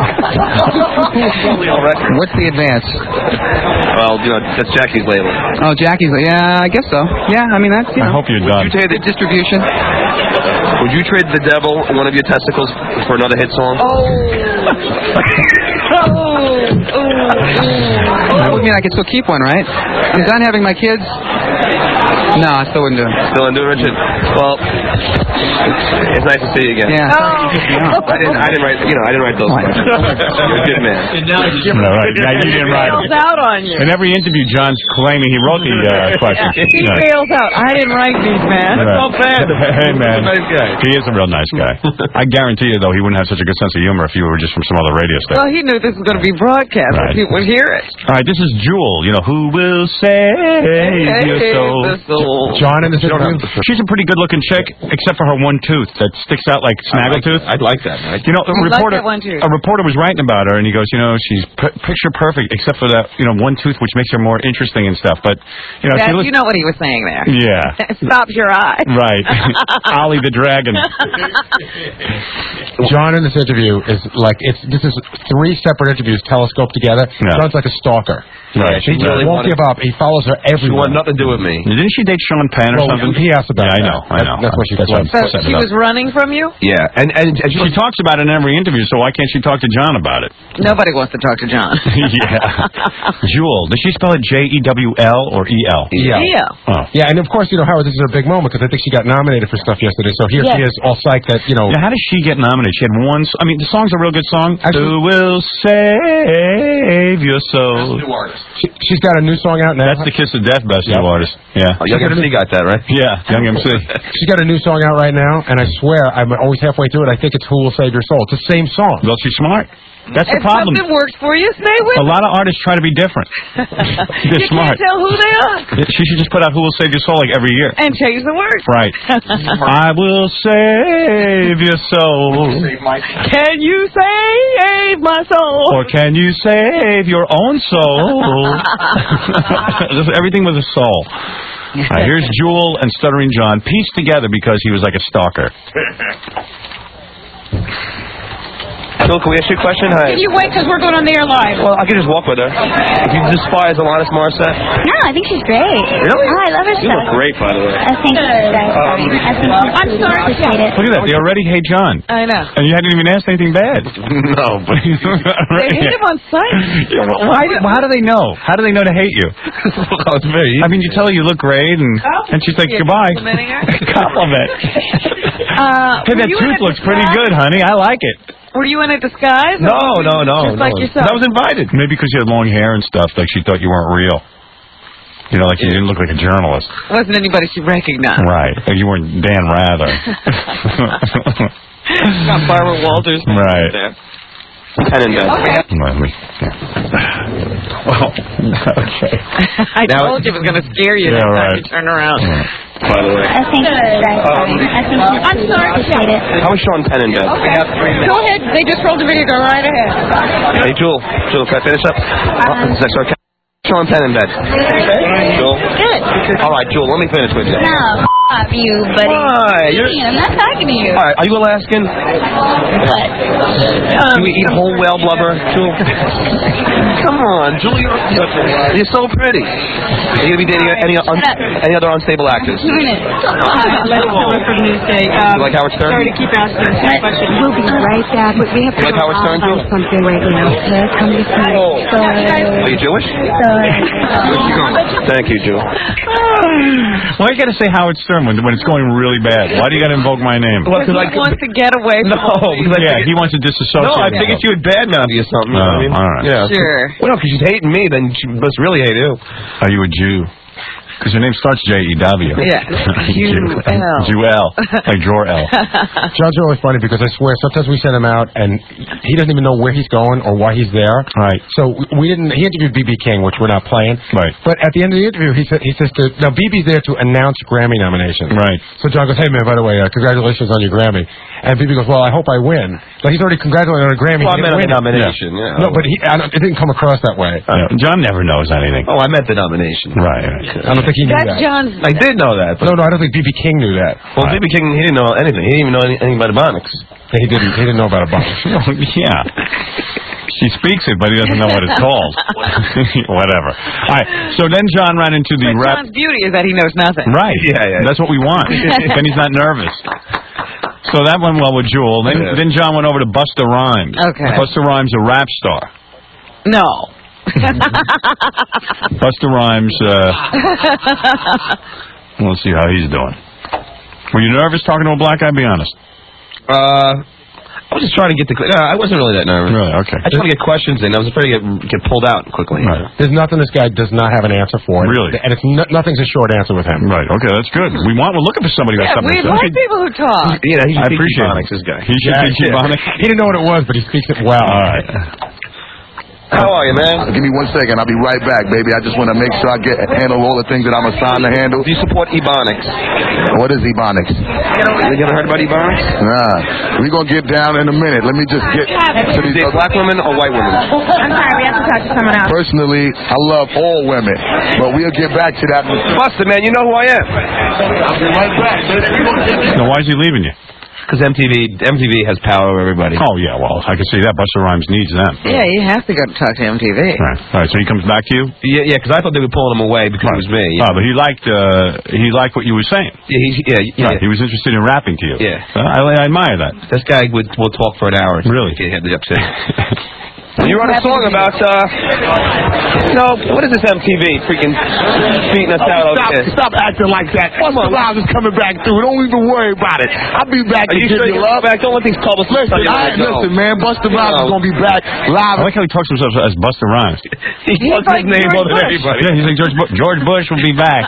Speaker 11: the advance?
Speaker 23: Well, you know, that's Jackie's label.
Speaker 11: Oh, Jackie's. Yeah, I guess so. Yeah, I mean, that's, you know.
Speaker 5: I hope you're
Speaker 23: Would
Speaker 5: done.
Speaker 23: you trade the
Speaker 11: distribution?
Speaker 23: Would you trade the devil, one of your testicles, for another hit song?
Speaker 11: Oh. That would mean I could still keep one, right? I'm done having my kids. No, I still wouldn't do it.
Speaker 23: Still wouldn't do it, Richard? Well, it's, it's nice to see you again.
Speaker 11: Yeah.
Speaker 23: Oh. I didn't. I didn't write. You know, I didn't write those questions. You're a good man.
Speaker 5: No, right. Yeah, you didn't write
Speaker 6: Bails
Speaker 5: them.
Speaker 6: out on you.
Speaker 5: In every interview, John's claiming he wrote the uh, questions.
Speaker 6: He
Speaker 5: Right.
Speaker 6: bails out. I didn't write these, man.
Speaker 5: Right. Hey, man.
Speaker 23: He's a nice guy.
Speaker 5: He is a real nice guy. I guarantee you, though, he wouldn't have such a good sense of humor if you were just from some other radio station.
Speaker 6: Well, he knew this was going to be broadcast,
Speaker 5: Right.
Speaker 6: so people would hear it.
Speaker 5: All right, this is Jewel. You know, who will save your soul?
Speaker 6: the soul.
Speaker 3: John in the
Speaker 5: She don't have- She's a pretty good-looking chick, except for her one tooth that sticks out like snaggletooth.
Speaker 23: I'd like that. Right?
Speaker 5: You know, a
Speaker 6: I like
Speaker 5: reporter,
Speaker 6: that one, too.
Speaker 5: a reporter was writing about her, and he goes, you know, she's p- picture perfect, except for that, you know, one tooth, which makes her more interesting and stuff. But you know,
Speaker 6: That,
Speaker 5: she looks,
Speaker 6: you know what he was saying there.
Speaker 5: yeah,
Speaker 6: Stops your eye.
Speaker 5: right. Ollie the Dragon.
Speaker 3: John in this interview is like, it's this is three separate interviews telescoped together.
Speaker 5: Yeah.
Speaker 3: John's like a stalker.
Speaker 5: Right.
Speaker 3: He
Speaker 5: She
Speaker 3: just
Speaker 5: really
Speaker 3: won't
Speaker 23: wanted-
Speaker 3: give up. He follows her
Speaker 23: She
Speaker 3: everywhere.
Speaker 23: wanted nothing to do with me.
Speaker 5: Didn't she date Sean Penn or
Speaker 3: Well,
Speaker 5: something?
Speaker 3: he asked about
Speaker 5: Yeah, I
Speaker 3: that.
Speaker 5: know. I
Speaker 3: That-
Speaker 5: know.
Speaker 3: that's what she
Speaker 5: That's
Speaker 3: said.
Speaker 5: why I'm
Speaker 6: So
Speaker 5: setting
Speaker 6: she
Speaker 5: it up.
Speaker 6: was running from you?
Speaker 23: Yeah, and and, and she,
Speaker 5: She talks about it in every interview, so why can't she talk to John about it?
Speaker 6: Nobody wants to talk to John.
Speaker 5: Yeah. Jewel. Does she spell it J E W L or E L?
Speaker 3: Yeah.
Speaker 6: Yeah.
Speaker 5: Oh.
Speaker 3: Yeah, and of course, you know, Howard, this is a big moment because I think she got nominated for stuff yesterday. So here
Speaker 6: Yes.
Speaker 3: she is, all psyched that, you know.
Speaker 5: Now, how did she get nominated? She had one. s- I mean, the song's a real good song.
Speaker 3: Actually-
Speaker 5: Who will save your soul?
Speaker 23: new artist.
Speaker 3: She, she's got a new song out now.
Speaker 5: That's the Kiss of Death best
Speaker 3: Yeah.
Speaker 5: new artist. Yeah.
Speaker 23: Oh, Young M C got that, right?
Speaker 5: Yeah, Young M C.
Speaker 3: She's got a new song out right now, and I swear I'm always halfway through it. I think it's Who Will Save Your Soul. It's the same song.
Speaker 5: Well, she's smart. That's the
Speaker 6: If
Speaker 5: problem.
Speaker 6: something works for you, stay with
Speaker 5: A lot of artists try to be different. They're
Speaker 6: you
Speaker 5: smart.
Speaker 6: can't tell who they are.
Speaker 5: She should just put out Who Will Save Your Soul like every year.
Speaker 6: And change the words.
Speaker 5: Right. I will save your soul.
Speaker 6: Can you save my soul?
Speaker 5: Or can you save your own soul? Just everything with a soul. All right, here's Jewel and Stuttering John pieced together because he was like a stalker.
Speaker 23: Phil, can we ask you a question? Hi.
Speaker 1: Can you wait, because we're going on the air live?
Speaker 23: Well, I can just walk with her. If you despise Alanis Morissette,
Speaker 1: No, I think she's great.
Speaker 23: Really?
Speaker 1: Oh, I love her
Speaker 23: you
Speaker 1: stuff.
Speaker 23: look great, by the way.
Speaker 1: I think she's great.
Speaker 23: Um,
Speaker 1: I think I'm sorry. Appreciate it.
Speaker 5: Look at that. They already hate John.
Speaker 6: I know.
Speaker 5: And you hadn't even asked anything bad.
Speaker 23: No, but
Speaker 6: They hate him on sight.
Speaker 5: Yeah, well, why, well, how do they know? How do they know to hate you?
Speaker 23: Well, it's very easy.
Speaker 5: I mean, you tell her you look great, and
Speaker 6: Oh,
Speaker 5: and she's like,
Speaker 6: you're
Speaker 5: goodbye.
Speaker 6: complimenting her?
Speaker 5: Compliment.
Speaker 6: Uh,
Speaker 5: Hey,
Speaker 6: were
Speaker 5: that
Speaker 6: you
Speaker 5: tooth
Speaker 6: at the
Speaker 5: looks pretty
Speaker 6: track?
Speaker 5: good, honey. I like it.
Speaker 6: Were you in a disguise?
Speaker 7: No, no, no.
Speaker 6: Just
Speaker 7: no.
Speaker 6: like yourself.
Speaker 7: I was invited.
Speaker 5: Maybe because you had long hair and stuff, like she thought you weren't real. You know, like you didn't look like a journalist.
Speaker 6: Wasn't anybody she recognized.
Speaker 5: Right. Like you weren't Dan Rather.
Speaker 6: Got Barbara Walters.
Speaker 5: Right.
Speaker 6: There.
Speaker 23: Pen and bed.
Speaker 6: Okay.
Speaker 5: Well, okay.
Speaker 6: I told you it was going to scare you
Speaker 5: Yeah,
Speaker 6: next time
Speaker 5: right.
Speaker 6: you turn around.
Speaker 23: By the way.
Speaker 20: I think I think
Speaker 1: I'm sorry.
Speaker 23: How is Sean Penn in bed?
Speaker 6: Go ahead. They just rolled the video. Go right ahead.
Speaker 23: Hey, Jewel. Jewel, can I finish up?
Speaker 20: Um,
Speaker 23: Oh, sorry. Sean Penn in bed. Jewel?
Speaker 1: Good.
Speaker 23: All right, Jewel, let me finish with you.
Speaker 1: No, f you, buddy.
Speaker 23: Why? You're-
Speaker 1: I'm not talking to you.
Speaker 23: All right, are you Alaskan?
Speaker 1: What?
Speaker 23: Do you eat whole whale blubber, Jewel? Come on, Jewel, you're, you're so pretty. Are you going to be dating any, un, any other unstable actors?
Speaker 1: Two minutes.
Speaker 20: Let's do it for Newsday.
Speaker 23: You like Howard Stern?
Speaker 20: Sorry to keep asking the same question. We'll be right back. We we have to
Speaker 23: You like
Speaker 20: go
Speaker 23: Howard
Speaker 20: off
Speaker 23: Stern,
Speaker 20: on
Speaker 23: too?
Speaker 20: something right now. Okay? Come with me. So,
Speaker 23: Are you Jewish?
Speaker 20: so,
Speaker 23: Thank you, Jewel.
Speaker 5: Why you got to say Howard Stern when, when it's going really bad? Why do you got to invoke my name?
Speaker 23: Well,
Speaker 6: Because
Speaker 23: because
Speaker 6: he
Speaker 23: I
Speaker 6: wants to get away from all these.
Speaker 5: Yeah, he wants to disassociate.
Speaker 23: No, I
Speaker 5: himself.
Speaker 23: figured you would badmouth you or something. You know what I mean?
Speaker 5: Oh, all right.
Speaker 23: Yeah.
Speaker 6: Sure.
Speaker 23: Well, no, because she's hating me, then she must really hate you.
Speaker 5: Are you a Jew? Because your name starts J E W.
Speaker 6: Yeah. Jewel.
Speaker 5: Jewel. Like Jor-El.
Speaker 3: John's really funny because I swear sometimes we send him out and he doesn't even know where he's going or why he's there.
Speaker 5: Right.
Speaker 3: So we didn't. He interviewed B B King, which we're not playing.
Speaker 5: Right.
Speaker 3: But at the end of the interview, he said he says to now B B's there to announce Grammy nominations.
Speaker 5: Right.
Speaker 3: So John goes, "Hey man, by the way, uh, congratulations on your Grammy." And B B goes, "Well, I hope I win." Like he's already congratulated on a Grammy.
Speaker 23: Well, I
Speaker 3: he
Speaker 23: meant
Speaker 3: didn't
Speaker 23: the
Speaker 3: win it.
Speaker 23: nomination. Yeah.
Speaker 3: No, but he, I don't, it didn't come across that way.
Speaker 5: Yeah, John never knows anything.
Speaker 23: Oh, I meant the nomination.
Speaker 5: Right. right.
Speaker 3: I don't think he knew
Speaker 6: That's
Speaker 3: that.
Speaker 6: John's.
Speaker 23: I did know that. But
Speaker 3: No, no, I don't think B B King knew that.
Speaker 23: Well, B B King, he didn't know anything. He didn't even know any, anything about Ebonics.
Speaker 3: He didn't. He didn't know about a bunch.
Speaker 5: Yeah. She speaks it, but he doesn't know what it's called. Whatever. All right. So then John ran into the
Speaker 6: But
Speaker 5: rap.
Speaker 6: John's beauty is that he knows nothing.
Speaker 5: Right.
Speaker 23: Yeah, yeah.
Speaker 5: That's what we want. Then he's not nervous. So that went well with Jewel. Then,
Speaker 23: Yeah.
Speaker 5: then John went over to Busta Rhymes.
Speaker 6: Okay.
Speaker 5: Busta Rhymes, a rap star.
Speaker 6: No.
Speaker 5: Busta Rhymes, uh, we'll see how he's doing. Were you nervous talking to a black guy? Be honest.
Speaker 23: Uh, I was just trying to get the... No, I wasn't really that nervous.
Speaker 5: Really? Okay.
Speaker 23: I just want to get questions in. I was afraid to get, get pulled out quickly.
Speaker 5: Right.
Speaker 3: There's nothing this guy does not have an answer for.
Speaker 5: Really?
Speaker 3: And it's no, nothing's a short answer with him.
Speaker 5: Right. Okay, that's good. We want. We're looking for somebody who has
Speaker 6: Yeah,
Speaker 5: something
Speaker 6: we
Speaker 5: to say.
Speaker 6: like people who talk.
Speaker 23: Yeah, he
Speaker 5: I
Speaker 23: should speak
Speaker 5: appreciate
Speaker 23: Ebonics,
Speaker 5: it.
Speaker 23: this guy.
Speaker 5: He should
Speaker 3: Yeah,
Speaker 5: teach
Speaker 3: yeah.
Speaker 5: Ebonics.
Speaker 3: He didn't know what it was, but he speaks it well.
Speaker 5: All right.
Speaker 23: How are you, man?
Speaker 9: Give me one second. I'll be right back, baby. I just want to make sure I get handle all the things that I'm assigned to handle.
Speaker 23: Do you support Ebonics?
Speaker 9: What is Ebonics?
Speaker 23: You ever heard about Ebonics?
Speaker 9: Nah. We're going to get down in a minute. Let me just get to
Speaker 23: Is
Speaker 9: these
Speaker 23: it black women or white women?
Speaker 1: I'm sorry, we have to talk to someone else.
Speaker 9: Personally, I love all women, but we'll get back to that.
Speaker 23: Buster, man, you know who I am.
Speaker 9: I'll be right back.
Speaker 5: Now, why is he leaving you?
Speaker 23: Because M T V, M T V has power over everybody.
Speaker 5: Oh, yeah, well, I can see that. Busta Rhymes needs them.
Speaker 6: Yeah, you have to go to talk to M T V.
Speaker 5: Right. All right, so he comes back to you?
Speaker 23: Yeah, yeah, because I thought they were pulling him away because it was me.
Speaker 5: Oh, but he liked uh, he liked what you were saying.
Speaker 23: Yeah, he's, yeah, yeah.
Speaker 5: Right. He was interested in rapping to you.
Speaker 23: Yeah.
Speaker 5: So I, I admire that.
Speaker 23: This guy would will talk for an hour.
Speaker 5: Really?
Speaker 23: He had the upset. You wrote a song about, uh, no, what is this M T V freaking beating us out over
Speaker 9: Stop,
Speaker 23: here?
Speaker 9: stop acting like that. Busta Rhymes is coming back through. Don't even worry about it. I'll be back
Speaker 23: Are
Speaker 9: to
Speaker 23: you
Speaker 9: give
Speaker 23: sure
Speaker 9: you
Speaker 23: you're
Speaker 9: love.
Speaker 23: back? Don't let these publicists
Speaker 9: Listen,
Speaker 23: tell you
Speaker 9: I,
Speaker 23: where to go.
Speaker 9: listen, man. Busta Rhymes is
Speaker 23: No.
Speaker 9: going to be back live.
Speaker 5: I like how he talks to himself as Busta Rhymes.
Speaker 23: He wants
Speaker 6: like
Speaker 23: his name
Speaker 6: George
Speaker 23: more than
Speaker 6: Bush.
Speaker 23: everybody.
Speaker 5: Yeah, he's like George Bush. George Bush will be back.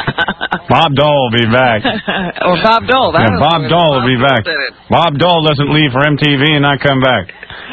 Speaker 5: Bob Dole will be back.
Speaker 6: Or Bob Dole. That
Speaker 5: Yeah,
Speaker 6: was
Speaker 5: Bob
Speaker 6: the way
Speaker 5: Dole will be back.
Speaker 6: said it.
Speaker 5: Bob Dole doesn't leave for M T V and not come back.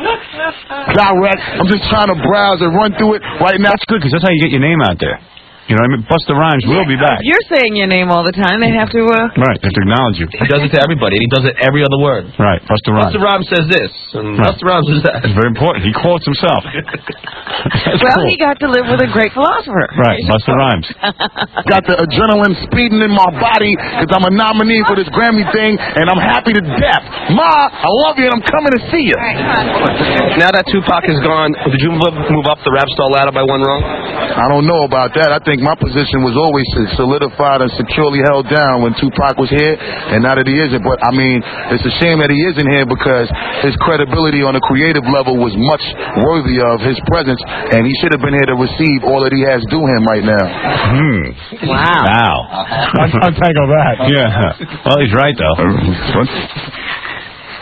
Speaker 9: Direct. I'm just trying to browse and run through it right now.
Speaker 5: That's good, because that's how you get your name out there. You know what I mean? Busta Rhymes will be back.
Speaker 6: If you're saying your name all the time, they have to, uh...
Speaker 5: Right, they have to acknowledge you.
Speaker 23: He does it to everybody, and he does it every other word.
Speaker 5: Right, Busta Rhymes.
Speaker 23: Buster Rhymes says this, and
Speaker 5: Right.
Speaker 23: Buster Rhymes says that.
Speaker 5: It's very important. He quotes himself. That's
Speaker 6: Well,
Speaker 5: cool.
Speaker 6: he got to live with a great philosopher.
Speaker 5: Right, Busta Rhymes.
Speaker 9: Got the adrenaline speeding in my body because I'm a nominee for this Grammy thing, and I'm happy to death. Ma, I love you, and I'm coming to see you.
Speaker 23: Now that Tupac is gone, did you move move up the rap star ladder by one rung?
Speaker 9: I don't know about that. I think my position was always solidified and securely held down when Tupac was here, and now that he isn't. But, I mean, it's a shame that he isn't here because his credibility on a creative level was much worthy of his presence, and he should have been here to receive all that he has due him right now.
Speaker 5: Hmm.
Speaker 6: Wow.
Speaker 5: Wow.
Speaker 3: Untangle that.
Speaker 5: Yeah. Well, he's right, though.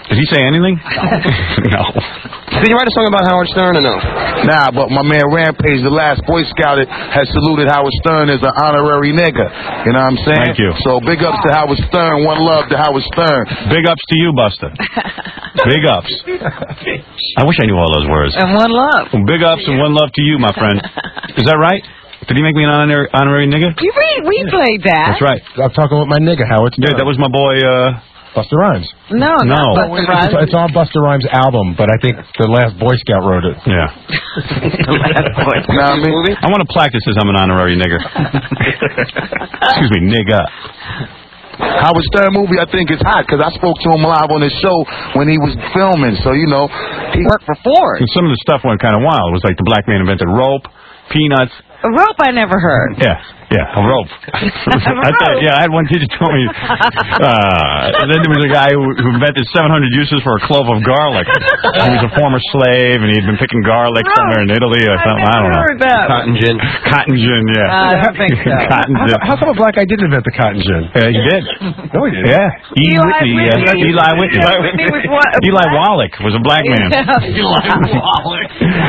Speaker 5: Did he say anything? No.
Speaker 23: Did you write a song about Howard Stern or no?
Speaker 9: Nah, but my man Rampage, the last Boy Scout, has saluted Howard Stern as an honorary nigga. You know what I'm saying?
Speaker 5: Thank you.
Speaker 9: So big ups to Howard Stern. One love to Howard Stern.
Speaker 5: Big ups to you, Buster. Big ups. I wish I knew all those words.
Speaker 6: And one love.
Speaker 5: Well, big ups and one love to you, my friend. Is that right? Did he make me an honorary, honorary nigga?
Speaker 6: We, we played that.
Speaker 5: That's right.
Speaker 4: I'm talking with my nigga, Howard Stern.
Speaker 5: Yeah, that was my boy, uh...
Speaker 4: Busta Rhymes.
Speaker 6: No,
Speaker 5: no.
Speaker 6: not Busta Rhymes.
Speaker 4: It's, it's on Busta Rhymes' album, but I think the last Boy Scout wrote it.
Speaker 5: Yeah.
Speaker 9: Nah, I, mean,
Speaker 5: I want a plaque that says I'm an honorary nigger. Excuse me, nigga.
Speaker 9: Howard Stern movie, I think, is hot because I spoke to him live on his show when he was filming. So, you know, he
Speaker 6: worked for Ford.
Speaker 5: And some of the stuff went kind of wild. It was like the black man invented rope, peanuts.
Speaker 6: A rope I never heard.
Speaker 5: Yeah, yeah, a rope. I thought, yeah, I had one teacher tell me. Uh, then there was a guy who, who invented seven hundred uses for a clove of garlic. He was a former slave, and he'd been picking garlic
Speaker 6: No,
Speaker 5: somewhere in Italy or something. I don't know.
Speaker 6: heard that.
Speaker 5: Cotton gin. Cotton gin, yeah.
Speaker 6: I don't think so.
Speaker 5: Cotton gin.
Speaker 4: How come a black guy didn't invent the cotton gin?
Speaker 5: Uh, he did.
Speaker 4: No, he didn't.
Speaker 5: Yeah. E.
Speaker 6: Eli
Speaker 5: Whitney. Uh,
Speaker 6: Whitney.
Speaker 5: Eli Whitney.
Speaker 6: Eli Whitney was what, a
Speaker 5: Eli
Speaker 6: black-
Speaker 5: Wallach was a black man.
Speaker 6: Eli Wallach.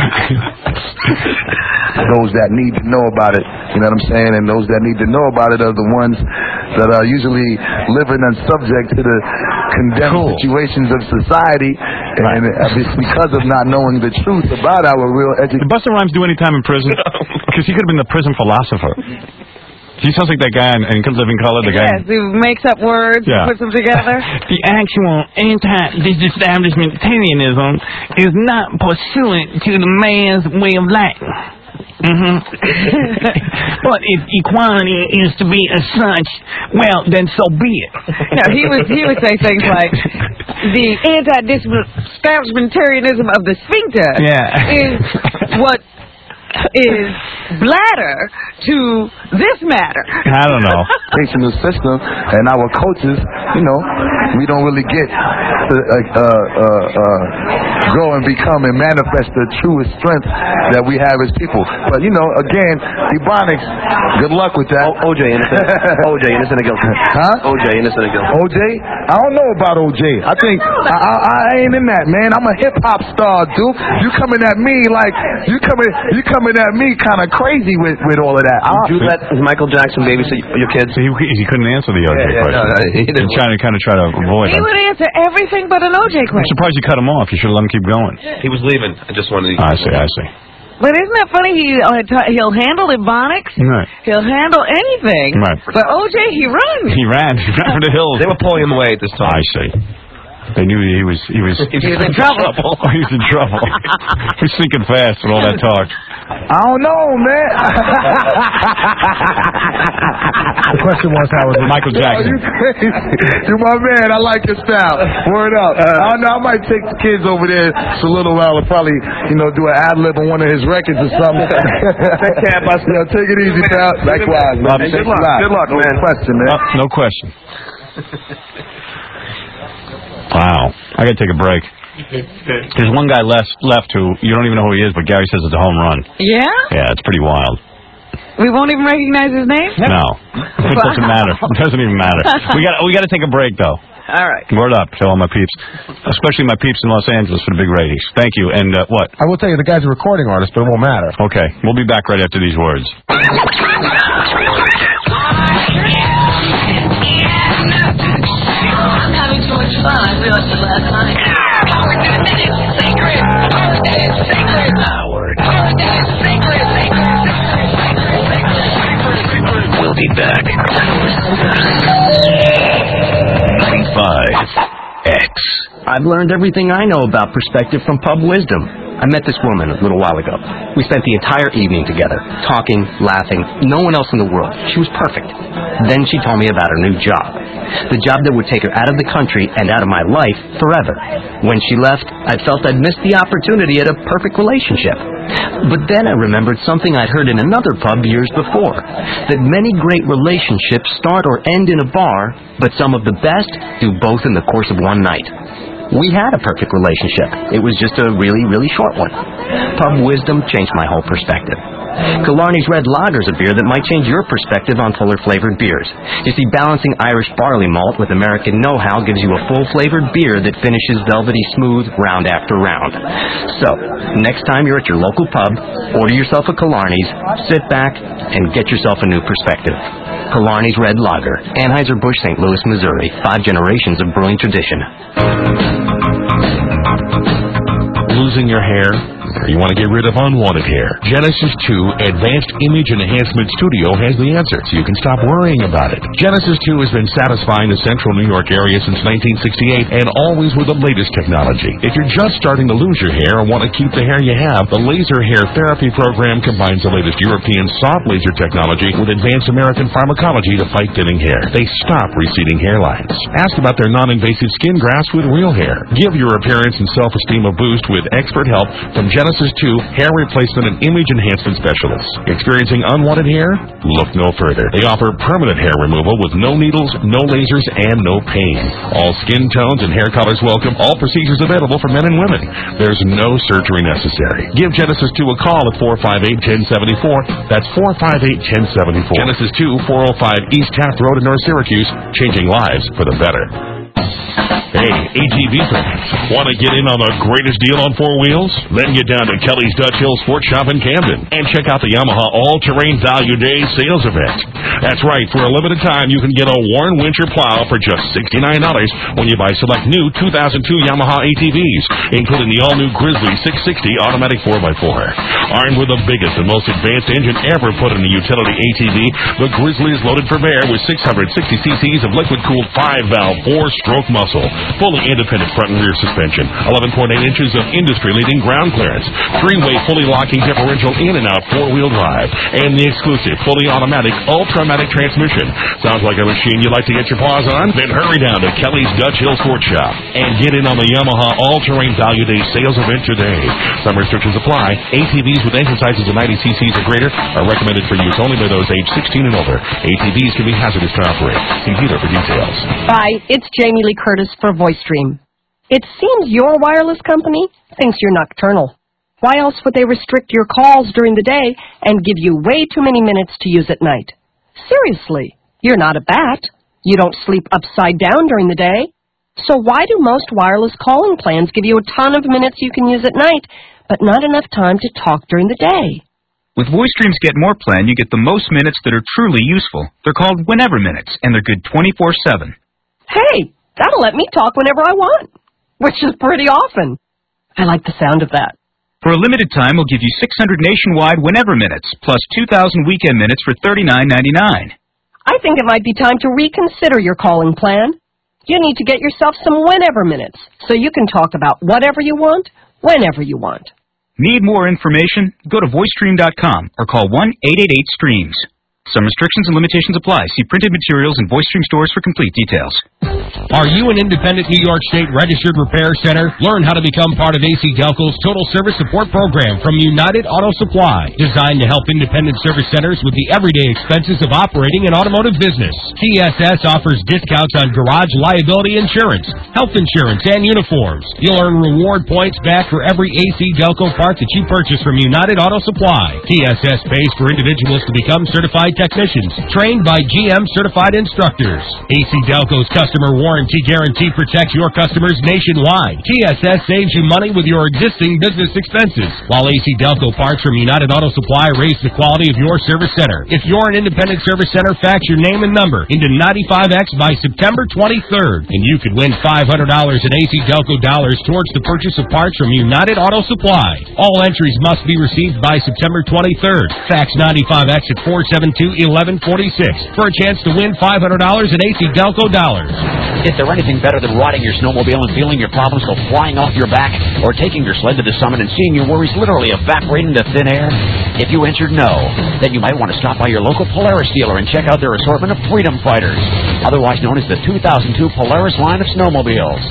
Speaker 9: those that need to know about it, you know what I'm saying? And those that need to know about it are the ones that are usually living and subject to the condemned
Speaker 5: Cool.
Speaker 9: situations of society. And it's because of not knowing the truth about our real education.
Speaker 5: Did Busta Rhymes do any time in prison? Because he could have been the prison philosopher. He sounds like that guy in, in Living Color, the guy.
Speaker 6: Yes, he makes up words
Speaker 5: Yeah.
Speaker 6: and puts them together.
Speaker 5: The actual anti-disestablishmentarianism is not pursuant to the man's way of life. Mm-hmm. But if equality is to be as such, well, then so be it.
Speaker 6: No, he would he would say things like the anti-disestablishmentarianism of the sphincter
Speaker 5: Yeah.
Speaker 6: is what is bladder to this matter.
Speaker 5: I don't know.
Speaker 9: Educational system and our coaches, you know, we don't really get to uh, uh, uh, grow and become and manifest the truest strength that we have as people. But you know, again, Ebonics, good luck with that.
Speaker 23: O J innocent. O J innocent of guilty.
Speaker 9: Huh?
Speaker 23: O J innocent of guilty.
Speaker 9: O J? I don't know about O J. I think I, I, I ain't in that, man. I'm a hip hop star, dude. You coming at me like you coming you coming at me kind of crazy with with all of that.
Speaker 23: Would you let Michael Jackson babysit your kids?
Speaker 5: He, he couldn't answer the O J
Speaker 23: Yeah, yeah,
Speaker 5: question.
Speaker 23: no, no, he didn't.
Speaker 5: He's trying to kind of try to avoid
Speaker 6: He
Speaker 5: it.
Speaker 6: would answer everything but an O J
Speaker 5: I'm
Speaker 6: question.
Speaker 5: surprised you cut him off. You should have let him keep going.
Speaker 23: He was leaving. I just wanted to...
Speaker 5: I see, I see.
Speaker 6: But isn't that funny? He uh, t- he'll handle Ebonics.
Speaker 5: Right.
Speaker 6: He'll handle anything.
Speaker 5: Right.
Speaker 6: But O J, he runs.
Speaker 5: He ran. He ran for the hills.
Speaker 23: They were pulling him away at this time.
Speaker 5: I see. They knew he was he was
Speaker 6: He was in trouble.
Speaker 5: Oh, he was in trouble. He's sinking fast with all that talk.
Speaker 9: I don't know, man.
Speaker 4: The question was, how was it?
Speaker 5: Michael Jackson.
Speaker 9: You crazy. You my man. I like your style. Word up. I don't know. I might take the kids over there for a little while and probably, you know, do an ad lib on one of his records or something. Take care, Buster. Yo, take it easy, pal. Likewise, man.
Speaker 23: Hey, good luck. Good luck,
Speaker 9: no
Speaker 23: man.
Speaker 9: question, man.
Speaker 5: Uh, no question. Wow. I gotta take a break. There's one guy left left who you don't even know who he is, but Gary says it's a home run.
Speaker 6: Yeah?
Speaker 5: Yeah, it's pretty wild.
Speaker 6: We won't even recognize his name?
Speaker 5: No, it doesn't matter. It doesn't even matter. We got we got to take a break though.
Speaker 6: All right.
Speaker 5: Word up to all my peeps, especially my peeps in Los Angeles for the big ratings. Thank you. And uh, what?
Speaker 4: I will tell you, the guy's a recording artist, but it won't matter.
Speaker 5: Okay, we'll be back right after these words.
Speaker 13: I'm having so much fun. I realized it last night. Howard did it. Secret. Howard did it. Secret. Howard. Howard did it. Secret. Secret.
Speaker 2: We'll be back. ninety-five X.
Speaker 11: I've learned everything I know about perspective from Pub Wisdom. I met this woman a little while ago. We spent the entire evening together, talking, laughing, no one else in the world. She was perfect. Then she told me about her new job. The job that would take her out of the country and out of my life forever. When she left, I felt I'd missed the opportunity at a perfect relationship. But then I remembered something I'd heard in another pub years before. That many great relationships start or end in a bar, but some of the best do both in the course of one night. We had a perfect relationship. It was just a really, really short one. Pub Wisdom changed my whole perspective. Killarney's Red Lager is a beer that might change your perspective on fuller-flavored beers. You see, balancing Irish barley malt with American know-how gives you a full-flavored beer that finishes velvety smooth round after round. So, next time you're at your local pub, order yourself a Killarney's, sit back, and get yourself a new perspective. Killarney's Red Lager, Anheuser-Busch, Saint Louis, Missouri. Five generations of brewing tradition.
Speaker 10: Losing your hair? Or you want to get rid of unwanted hair? Genesis two Advanced Image Enhancement Studio has the answer, so you can stop worrying about it. Genesis two has been satisfying the central New York area since nineteen sixty-eight, and always with the latest technology. If you're just starting to lose your hair and want to keep the hair you have, the Laser Hair Therapy Program combines the latest European soft laser technology with advanced American pharmacology to fight thinning hair. They stop receding hairlines. Ask about their non-invasive skin grafts with real hair. Give your appearance and self-esteem a boost with expert help from Genesis two Hair Replacement and Image Enhancement Specialists. Experiencing unwanted hair? Look no further. They offer permanent hair removal with no needles, no lasers, and no pain. All skin tones and hair colors welcome. All procedures available for men and women. There's no surgery necessary. Give Genesis two a call at four five eight, one zero seven four. That's four five eight, one zero seven four. Genesis two, four oh five East Taft Road in North Syracuse. Changing lives for the better. Hey, A T V fans, want to get in on the greatest deal on four wheels? Then get down to Kelly's Dutch Hill Sports Shop in Camden and check out the Yamaha All-Terrain Value Day sales event. That's right, for a limited time, you can get a Warren Winter plow for just sixty-nine dollars when you buy select new two thousand two Yamaha A T Vs, including the all-new Grizzly six sixty automatic four by four. Armed with the biggest and most advanced engine ever put in a utility A T V, the Grizzly is loaded for bear with six hundred sixty cc's of liquid-cooled five-valve four-stroke muscle, fully independent front and rear suspension, eleven point eight inches of industry-leading ground clearance, three-way fully locking differential in and out four-wheel drive, and the exclusive fully automatic Ultramatic transmission. Sounds like a machine you'd like to get your paws on? Then hurry down to Kelly's Dutch Hill Sports Shop and get in on the Yamaha All-Terrain Value Day sales event today. Some restrictions apply. A T Vs with engine sizes of ninety cc's or greater are recommended for use only by those aged sixteen and over. A T Vs can be hazardous to operate. See dealer for details.
Speaker 12: Hi, it's Jamie Lee Curtis for VoiceStream. It seems your wireless company thinks you're nocturnal. Why else would they restrict your calls during the day and give you way too many minutes to use at night? Seriously, you're not a bat. You don't sleep upside down during the day. So why do most wireless calling plans give you a ton of minutes you can use at night, but not enough time to talk during the day?
Speaker 17: With VoiceStream's Get More plan, you get the most minutes that are truly useful. They're called Whenever Minutes, and they're good twenty-four seven.
Speaker 12: Hey, that'll let me talk whenever I want, which is pretty often. I like the sound of that.
Speaker 17: For a limited time, we'll give you six hundred nationwide Whenever Minutes, plus two thousand weekend minutes for thirty-nine ninety-nine.
Speaker 12: I think it might be time to reconsider your calling plan. You need to get yourself some Whenever Minutes, so you can talk about whatever you want, whenever you want.
Speaker 17: Need more information? Go to voice stream dot com or call one eight eight eight streams. Some restrictions and limitations apply. See printed materials in VoiceStream stores for complete details.
Speaker 7: Are you an independent New York State registered repair center? Learn how to become part of A C Delco's Total Service Support Program from United Auto Supply, designed to help independent service centers with the everyday expenses of operating an automotive business. T S S offers discounts on garage liability insurance, health insurance, and uniforms. You'll earn reward points back for every A C Delco part that you purchase from United Auto Supply. T S S pays for individuals to become certified technicians, trained by G M certified instructors. A C Delco's customer warranty guarantee protects your customers nationwide. T S S saves you money with your existing business expenses, while A C Delco parts from United Auto Supply raise the quality of your service center. If you're an independent service center, fax your name and number into ninety-five X by September twenty-third, and you could win five hundred dollars in A C Delco dollars towards the purchase of parts from United Auto Supply. All entries must be received by September twenty-third. Fax ninety-five X at four seven two, one one four six for a chance to win five hundred dollars in A C Delco dollars.
Speaker 24: Is there anything better than riding your snowmobile and feeling your problems go flying off your back, or taking your sled to the summit and seeing your worries literally evaporate into thin air? If you answered no, then you might want to stop by your local Polaris dealer and check out their assortment of Freedom Fighters, otherwise known as the two thousand two Polaris line of snowmobiles.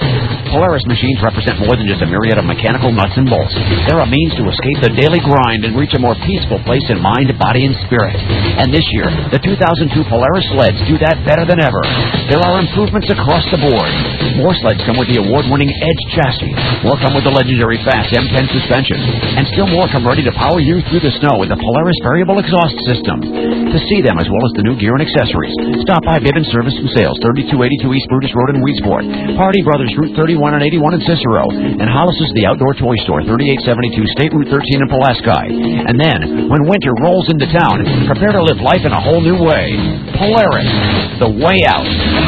Speaker 24: Polaris machines represent more than just a myriad of mechanical nuts and bolts. They're a means to escape the daily grind and reach a more peaceful place in mind, body, and spirit. And this year, the two thousand two Polaris sleds do that better than ever. There are improvements across the board. More sleds come with the award-winning Edge chassis. More come with the legendary Fast M ten suspension. And still more come ready to power you through the snow with the Polaris variable exhaust system. To see them, as well as the new gear and accessories, stop by Bibbin Service and Sales, thirty-two eighty-two East Brutus Road in Weedsport, Party Brothers, Route thirty-one and eighty-one in Cicero, and Hollis's The Outdoor Toy Store, thirty-eight seventy-two State Route thirteen in Pulaski. And then, when winter rolls into town, prepare to live life in a whole new way. Polaris, the way out.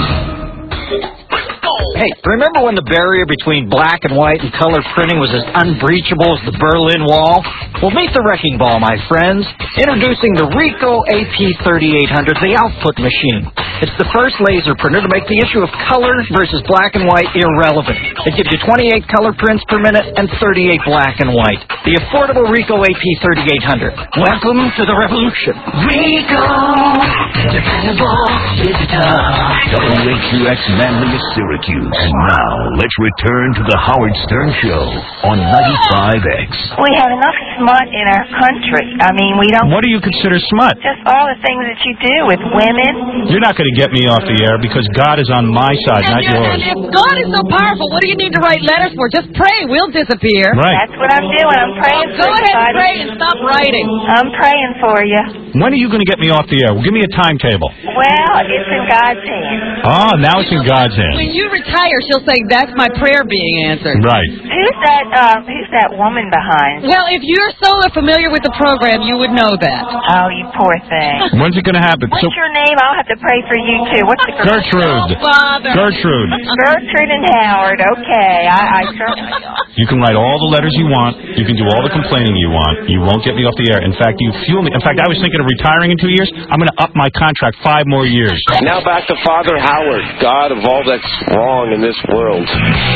Speaker 8: Hey, remember when the barrier between black and white and color printing was as unbreachable as the Berlin Wall? Well, meet the wrecking ball, my friends. Introducing the Ricoh A P thirty-eight hundred, the output machine. It's the first laser printer to make the issue of color versus black and white irrelevant. It gives you twenty-eight color prints per minute and thirty-eight black and white. The affordable Ricoh A P thirty-eight hundred. Welcome to the revolution.
Speaker 2: Ricoh, dependable, digital. W H U X Manly, Syracuse. And now, let's return to the Howard Stern Show on ninety-five X.
Speaker 18: We have enough smut in our country. I mean, we don't...
Speaker 5: What do you consider smut?
Speaker 18: Just all the things that you do with women.
Speaker 5: You're not going to get me off the air because God is on my side, not
Speaker 6: And, you're-
Speaker 5: yours.
Speaker 6: and if God is so powerful, what do you need to write letters for? Just pray. We'll disappear.
Speaker 5: Right.
Speaker 18: That's what I'm doing. I'm praying
Speaker 6: Go
Speaker 18: for
Speaker 6: ahead and
Speaker 18: everybody.
Speaker 6: pray and stop writing.
Speaker 18: I'm praying for you.
Speaker 5: When are you going to get me off the air? Well, give me a timetable.
Speaker 18: Well, it's in God's hands.
Speaker 5: Oh, now it's in God's hands.
Speaker 6: When you retire, she'll say, that's my prayer being answered.
Speaker 5: Right.
Speaker 18: Who's that, uh, who's that woman behind?
Speaker 6: Well, if you're so familiar with the program, you would know that.
Speaker 18: Oh, you poor thing.
Speaker 5: When's it going to happen?
Speaker 18: What's
Speaker 5: So,
Speaker 18: your name? I'll have to pray for you, too. What's the
Speaker 5: Gertrude.
Speaker 18: Oh, Father.
Speaker 5: Gertrude.
Speaker 18: Gertrude and Howard. Okay. I, I certainly
Speaker 5: You can write all the letters you want. You can do all the complaining you want. You won't get me off the air. In fact, you fuel me. In fact, I was thinking of retiring in two years. I'm going to up my contract five more years.
Speaker 19: Now back to Father Howard, God of all that's wrong in this world.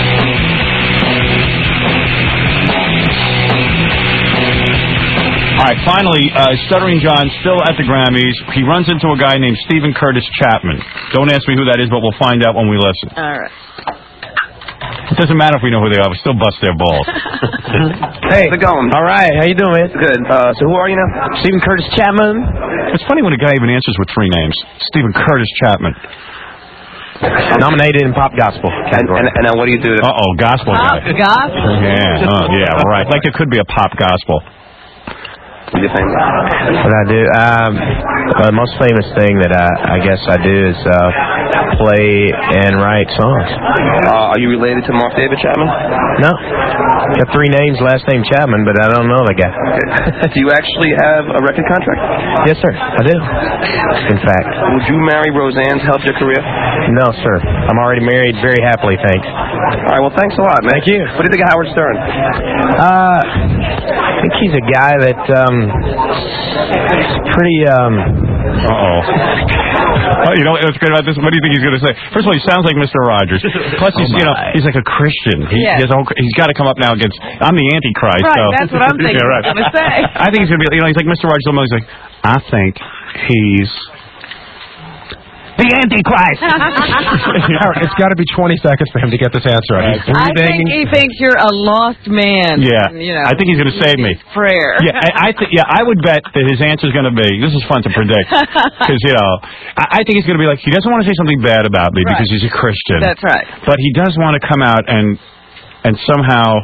Speaker 5: All right, finally, uh, Stuttering John still at the Grammys. He runs into a guy named Stephen Curtis Chapman. Don't ask me who that is, but we'll find out when we listen.
Speaker 6: All right.
Speaker 5: It doesn't matter if we know who they are. We still bust their balls.
Speaker 23: Hey, how's it going? All right, how you doing, man? Good. Uh, so who are you now? Stephen Curtis Chapman.
Speaker 5: It's funny when a guy even answers with three names. Stephen Curtis Chapman.
Speaker 23: Nominated in pop gospel category. And, and, and now what do you do? To...
Speaker 5: Uh-oh, gospel
Speaker 6: Pop
Speaker 5: guy.
Speaker 6: gospel?
Speaker 5: Yeah, oh, yeah, right. Like there could be a pop gospel.
Speaker 23: What I do? Um, well, the most famous thing that I, I guess I do is uh, play and write songs. Uh, are you related to Mark David Chapman? No. Got three names, last name Chapman, but I don't know the guy. Do you actually have a record contract? Yes, sir. I do. In fact. Would you marry Roseanne to help your career? No, sir. I'm already married very happily, thanks. All right, well, thanks a lot, man. Thank you. What do you think of Howard Stern? Uh, I think he's a guy that... Um, pretty, um...
Speaker 5: Uh-oh. Oh, you know what's great about this? What do you think he's going to say? First of all, he sounds like Mister Rogers. Plus, he's,
Speaker 6: Oh,
Speaker 5: you know, he's like a Christian. He,
Speaker 6: Yes.
Speaker 5: he has a whole, he's got to come up now against, I'm the Antichrist.
Speaker 6: Right,
Speaker 5: so.
Speaker 6: that's what I'm thinking
Speaker 5: Yeah, right.
Speaker 6: he's gonna say.
Speaker 5: I think he's going to be, you know, he's like Mister Rogers. He's like, I think he's... The Antichrist.
Speaker 3: Howard, it's got to be twenty seconds for him to get this answer right. He's
Speaker 6: I
Speaker 3: breathing.
Speaker 6: think he thinks you're a lost man.
Speaker 5: Yeah,
Speaker 6: You know,
Speaker 5: I think he's going to save me.
Speaker 6: prayer.
Speaker 5: Yeah, I, I th- yeah, I would bet that his answer is going to be. This is fun to predict because you know, I, I think he's going to be like he doesn't want to say something bad about me
Speaker 6: Right.
Speaker 5: because he's a Christian.
Speaker 6: That's right.
Speaker 5: But he does want to come out and and somehow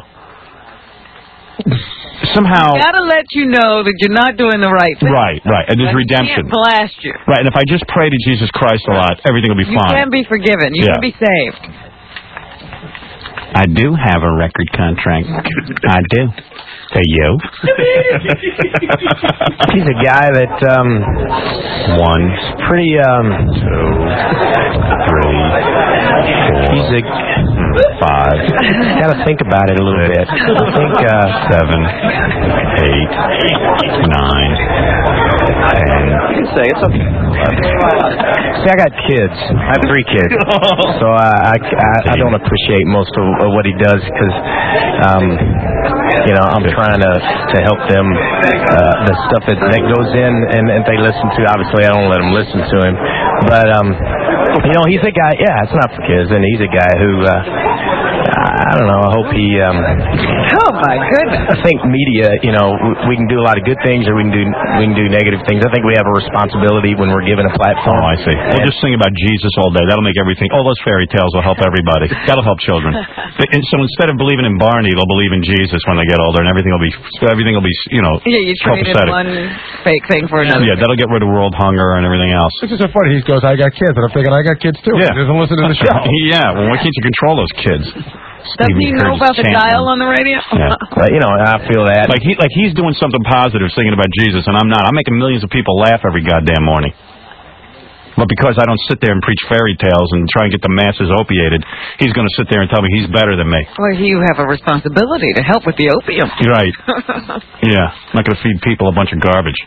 Speaker 5: somehow.
Speaker 6: Got to let you know that you're not doing the right thing.
Speaker 5: Right, right, and there's
Speaker 6: But he
Speaker 5: redemption.
Speaker 6: can't blast you.
Speaker 5: Right, and if I just pray to Jesus Christ a lot, everything will be
Speaker 6: You
Speaker 5: fine.
Speaker 6: can be forgiven. You
Speaker 5: Yeah.
Speaker 6: can be saved.
Speaker 5: I do have a record contract. I do. To you.
Speaker 23: He's a guy that, um...
Speaker 5: One.
Speaker 23: Pretty, um...
Speaker 5: Two. Three. Four.
Speaker 23: He's a...
Speaker 5: Five.
Speaker 23: Gotta think about it a little bit. I think, uh...
Speaker 5: Seven. Eight. Nine. Ten.
Speaker 23: You can say it's okay. See, I got kids. I have three kids. So uh, I, I, I don't appreciate most of, of what he does because, um, you know, I'm trying to, to help them. Uh, the stuff that, that goes in and, and they listen to, obviously I don't let them listen to him. But, um, you know, he's a guy, yeah, it's not for kids, and he's a guy who... Uh, I don't know. I hope he. Um,
Speaker 6: Oh my goodness.
Speaker 23: I think media, you know, we, we can do a lot of good things, or we can do we can do negative things. I think we have a responsibility when we're given a platform.
Speaker 5: Oh, I see. We'll just sing about Jesus all day. That'll make everything. All those fairy tales will help everybody. That'll help children. And so instead of believing in Barney, they'll believe in Jesus when they get older, and everything will be everything will be you know
Speaker 6: Yeah, you traded
Speaker 5: copacetic.
Speaker 6: one fake thing for another.
Speaker 5: Yeah, that'll get rid of world hunger and everything else.
Speaker 3: It's just so funny. He goes, I got kids, and I'm thinking, I got kids too.
Speaker 5: Yeah.
Speaker 3: He doesn't listen to the show.
Speaker 5: Yeah, well, why can't you control those kids?
Speaker 6: Does he know about the dial on the radio?
Speaker 5: Yeah.
Speaker 23: But, you know, I feel that.
Speaker 5: Like he, like he's doing something positive, singing about Jesus, and I'm not. I'm making millions of people laugh every goddamn morning. But because I don't sit there and preach fairy tales and try and get the masses opiated, he's going to sit there and tell me he's better than me.
Speaker 6: Well, you have a responsibility to help with the opium.
Speaker 5: You're right. Yeah. I'm not going to feed people a bunch of garbage.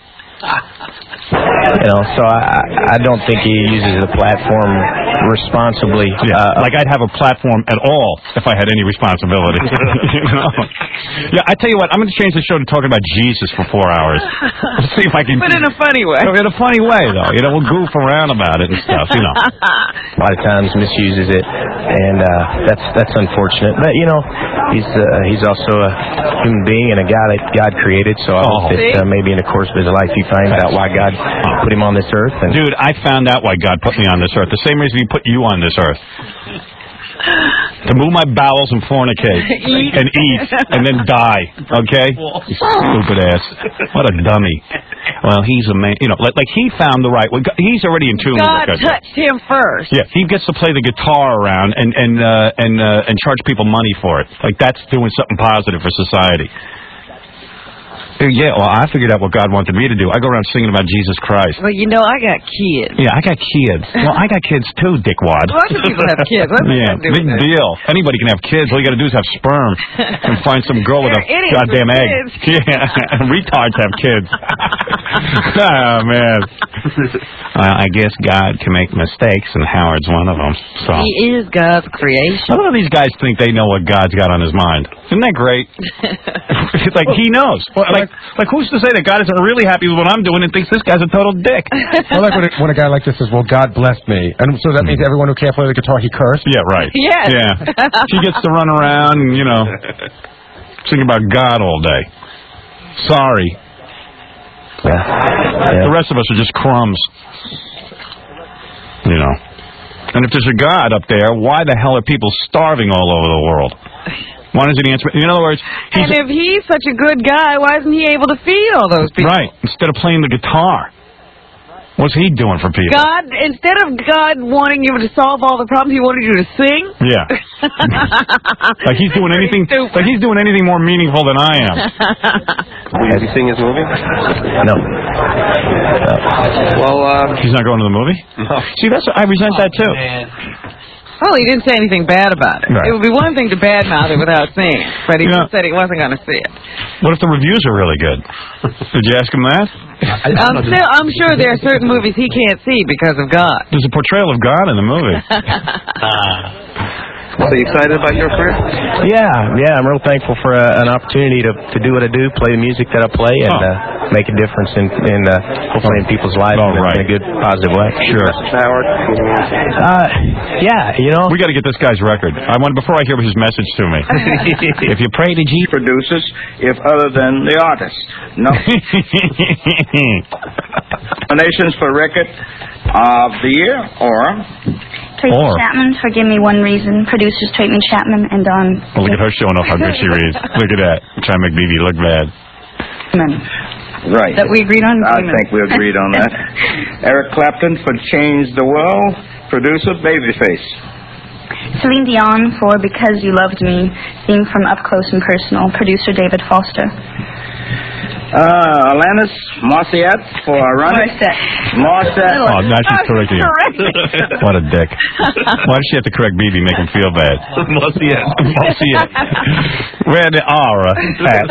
Speaker 23: You know, so I I don't think he uses the platform responsibly.
Speaker 5: Yeah, uh, like I'd have a platform at all if I had any responsibility. You know? Yeah, I tell you what, I'm going to change the show to talking about Jesus for four hours. Let's see if I can.
Speaker 6: But in a funny way.
Speaker 5: In a funny way, though. You know, we'll goof around about it and stuff. You know.
Speaker 23: A lot of times misuses it, and uh, that's that's unfortunate. But you know, he's uh, he's also a human being and a guy that God created. So I hope
Speaker 5: Oh.
Speaker 23: that uh, maybe in the course of his life he finds out why God put him on this earth. And
Speaker 5: Dude, I found out why God put me on this earth. The same reason He put you on this earth. To move my bowels and fornicate.
Speaker 6: Eat.
Speaker 5: And eat. And then die. Okay? You stupid ass. What a dummy. Well, he's a man. You know, like, like he found the right way. He's already in tune
Speaker 6: God
Speaker 5: with what
Speaker 6: touched him first.
Speaker 5: Yeah, he gets to play the guitar around and and uh, and uh, and charge people money for it. Like that's doing something positive for society. Yeah, well, I figured out what God wanted me to do. I go around singing about Jesus Christ.
Speaker 6: Well, you know, I got kids.
Speaker 5: Yeah, I got kids. Well, I got kids too, dickwad.
Speaker 6: Lots of people have kids. What's
Speaker 5: Yeah,
Speaker 6: that do
Speaker 5: big
Speaker 6: with it?
Speaker 5: deal. Anybody can have kids. All you got to do is have sperm and find some girl with a
Speaker 6: They're idiots
Speaker 5: goddamn
Speaker 6: with
Speaker 5: egg.
Speaker 6: kids.
Speaker 5: Yeah, retards have kids. Oh man. Well, I guess God can make mistakes, and Howard's one of them. So.
Speaker 6: He is God's creation.
Speaker 5: A lot of these guys think they know what God's got on his mind. Isn't that great? It's like he knows. Like, like who's to say that God isn't really happy with what I'm doing and thinks this guy's a total dick?
Speaker 3: I like when a, when a guy like this says, well, God blessed me. And so that means everyone who can't play the guitar, he cursed?
Speaker 5: Yeah, right.
Speaker 6: Yes.
Speaker 5: Yeah. She gets to run around and, you know, sing about God all day. Sorry.
Speaker 23: Yeah. Yeah.
Speaker 5: The rest of us are just crumbs. You know. And if there's a God up there, why the hell are people starving all over the world? Why doesn't he answer? In other words, he's
Speaker 6: And if he's such a good guy, why isn't he able to feed all those people?
Speaker 5: right. Instead of playing the guitar, what's he doing for people?
Speaker 6: God, instead of God wanting you to solve all the problems, he wanted you to sing?
Speaker 5: Yeah. Like he's doing anything. Like he's doing anything more meaningful than I am.
Speaker 23: Have you seen his movie? No.
Speaker 5: Well, uh, he's not going to the movie.
Speaker 23: No.
Speaker 5: See, that's I resent that too.
Speaker 6: Well, he didn't say anything bad about it.
Speaker 5: Right.
Speaker 6: It would be one thing to badmouth it without seeing it, but he
Speaker 5: Yeah.
Speaker 6: just said he wasn't going to see it.
Speaker 5: What if the reviews are really good? Did you ask him that?
Speaker 6: I'm still, I'm sure there are certain movies he can't see because of God.
Speaker 5: There's a portrayal of God in the movie.
Speaker 23: So you excited about your career? Yeah, yeah. I'm real thankful for uh, an opportunity to, to do what I do, play the music that I play, and
Speaker 5: Oh.
Speaker 23: uh, make a difference in, in uh, hopefully in people's lives
Speaker 5: Oh,
Speaker 23: in, a-
Speaker 5: right.
Speaker 23: in a good, positive way.
Speaker 5: Sure.
Speaker 23: Howard. Uh, yeah, you know.
Speaker 5: We got to get this guy's record. I want before I hear his message to me. If you pray to Jesus,
Speaker 14: Producers, if other than the artist. No. Nominations for record of the year or
Speaker 15: Tracy
Speaker 5: Or-
Speaker 15: Chapman for Give Me One Reason. Producers Tracy Chapman and Don.
Speaker 5: well, look at her showing off how good she reads. Look at that. Trying to make B B look bad.
Speaker 14: right.
Speaker 15: That we agreed on.
Speaker 14: I think we agreed on that. Eric Clapton for Change the World. Producer Babyface.
Speaker 15: Celine Dion for Because You Loved Me. Theme from Up Close and Personal. Producer David Foster.
Speaker 14: Uh, Alanis Morissette for Running. Morissette.
Speaker 5: Oh, now she's correcting him. What a dick. Why does she have to correct B B, make him feel bad?
Speaker 23: Morissette.
Speaker 5: Morissette. Where the aura at?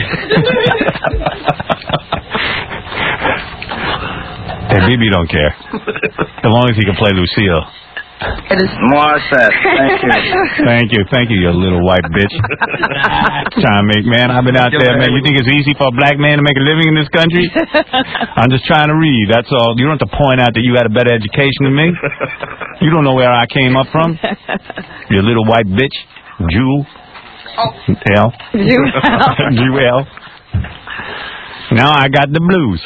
Speaker 5: Hey, B B don't care. As long as he can play Lucille.
Speaker 14: It is Morissette. Thank you.
Speaker 5: Thank you, thank you, you little white bitch. Trying to make, man, I've been out there, man. You think it's easy for a black man to make a living in this country? I'm just trying to read, that's all. You don't have to point out that you had a better education than me. You don't know where I came up from. You little white bitch. Jewel.
Speaker 6: Oh.
Speaker 5: L. Jewel. Now I got the blues.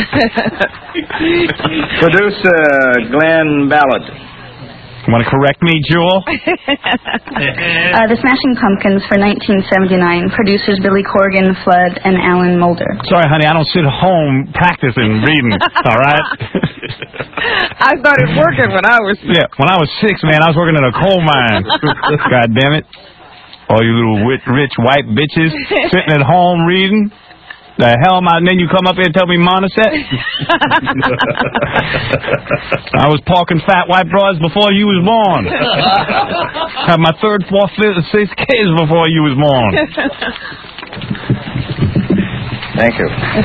Speaker 14: Producer Glenn Ballard.
Speaker 5: Want to correct me, Jewel?
Speaker 15: uh, the Smashing Pumpkins for nineteen seventy-nine. Producers Billy Corgan, Flood, and Alan Mulder.
Speaker 5: Sorry, honey, I don't sit home practicing reading, all right?
Speaker 6: I started working when I was six.
Speaker 5: Yeah, when I was six, man, I was working in a coal mine. God damn it. All you little rich, rich white bitches sitting at home reading. The hell am I? And then you come up here and tell me Montessette? I was parking fat white broads before you was born. Had my third, fourth, fifth, sixth kids before you was born.
Speaker 14: Thank you.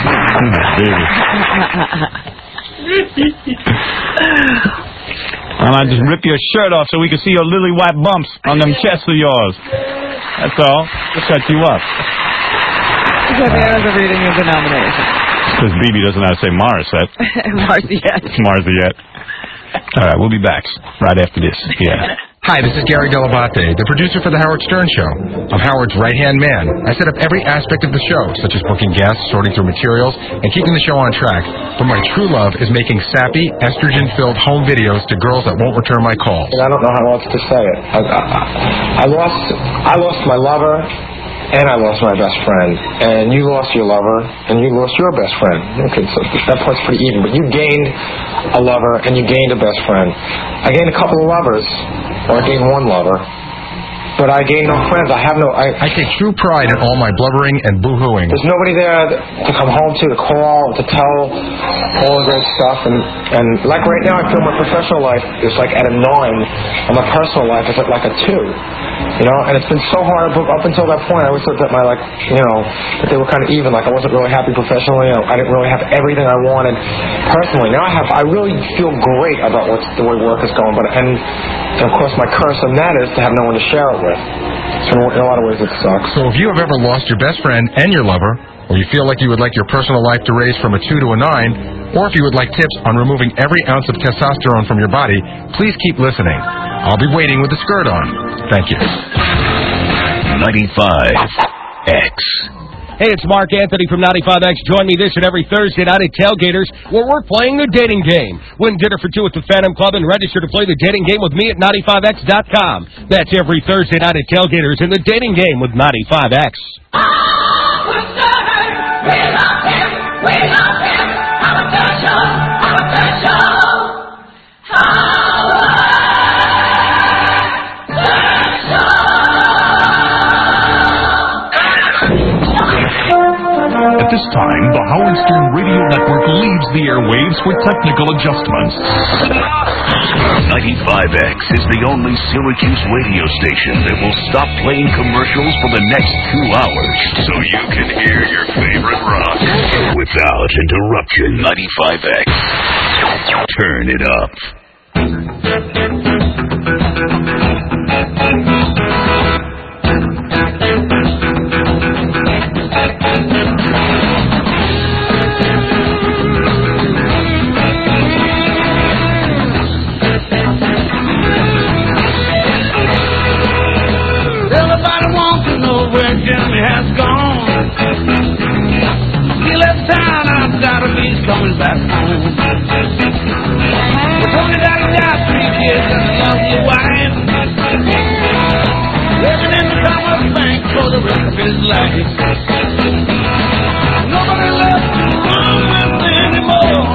Speaker 5: And I just rip your shirt off so we can see your lily white bumps on them chests of yours. That's all. To shut you up.
Speaker 6: So there was a reading of the nomination.
Speaker 5: Because B B doesn't know how to say Morissette.
Speaker 6: Marziette.
Speaker 5: Marziette. All right, we'll be back right after this. Yeah.
Speaker 3: Hi, this is Gary Delabate, the producer for The Howard Stern Show. I'm Howard's right-hand man. I set up every aspect of the show, such as booking guests, sorting through materials, and keeping the show on track. But my true love is making sappy, estrogen-filled home videos to girls that won't return my calls.
Speaker 16: I don't know how else to say it. I, I, I lost, I lost my lover. And I lost my best friend, and you lost your lover, and you lost your best friend. Okay, so that part's pretty even. But you gained a lover, and you gained a best friend. I gained a couple of lovers, or I gained one lover. But I gained no friends. I have no... I,
Speaker 3: I take true pride in all my blubbering and boo-hooing.
Speaker 16: There's nobody there to come home to, to call, to tell all the great stuff. And, and like right now, I feel my professional life is like at a nine, and my personal life is at like a two. You know, and it's been so hard up until that point. I always thought that my, like, you know, that they were kind of even. Like, I wasn't really happy professionally. I, I didn't really have everything I wanted personally. Now I have, I really feel great about what's, the way work is going. But and, and of course, my curse on that is to have no one to share it with. So in a lot of ways, it sucks.
Speaker 3: So if you have ever lost your best friend and your lover, or you feel like you would like your personal life to raise from a two to a nine, or if you would like tips on removing every ounce of testosterone from your body, please keep listening. I'll be waiting with the skirt on. Thank you.
Speaker 2: ninety-five X.
Speaker 7: Hey, it's Mark Anthony from ninety-five X. Join me this and every Thursday night at Tailgaters, where we're playing the dating game. Win dinner for two at the Phantom Club and register to play the dating game with me at ninety-five X dot com. That's every Thursday night at Tailgaters in the dating game with ninety-five X.
Speaker 13: We love him, we love him, our special, our special,
Speaker 2: At this time, the Howard Stern Radio Network leaves the airwaves for technical adjustments. ninety-five X is the only Syracuse radio station that will stop playing commercials for the next two hours, so you can hear your favorite rock without interruption. ninety-five X. Turn it up.
Speaker 13: Jimmy has gone. He left town, I've got a he's coming back home. But Tony got a job, three kids, and a lovely wife. Living in the Commerce Bank for the rest of his life. Nobody left to run with anymore.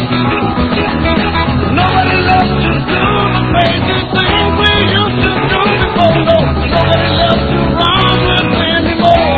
Speaker 13: Nobody left to do the crazy things we used to do before. No, nobody left to run with anymore.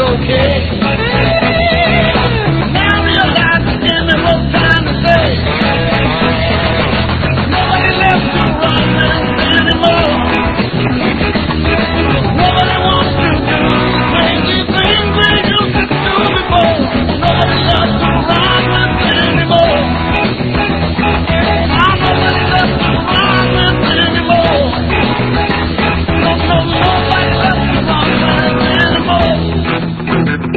Speaker 13: okay. Now I realize it's in the whole time to say. Nobody left to run anymore. Nobody wants to do crazy things they used to do before. Nobody loves to run anymore. Now nobody loves to run anymore. No, no, nobody loves to run anymore.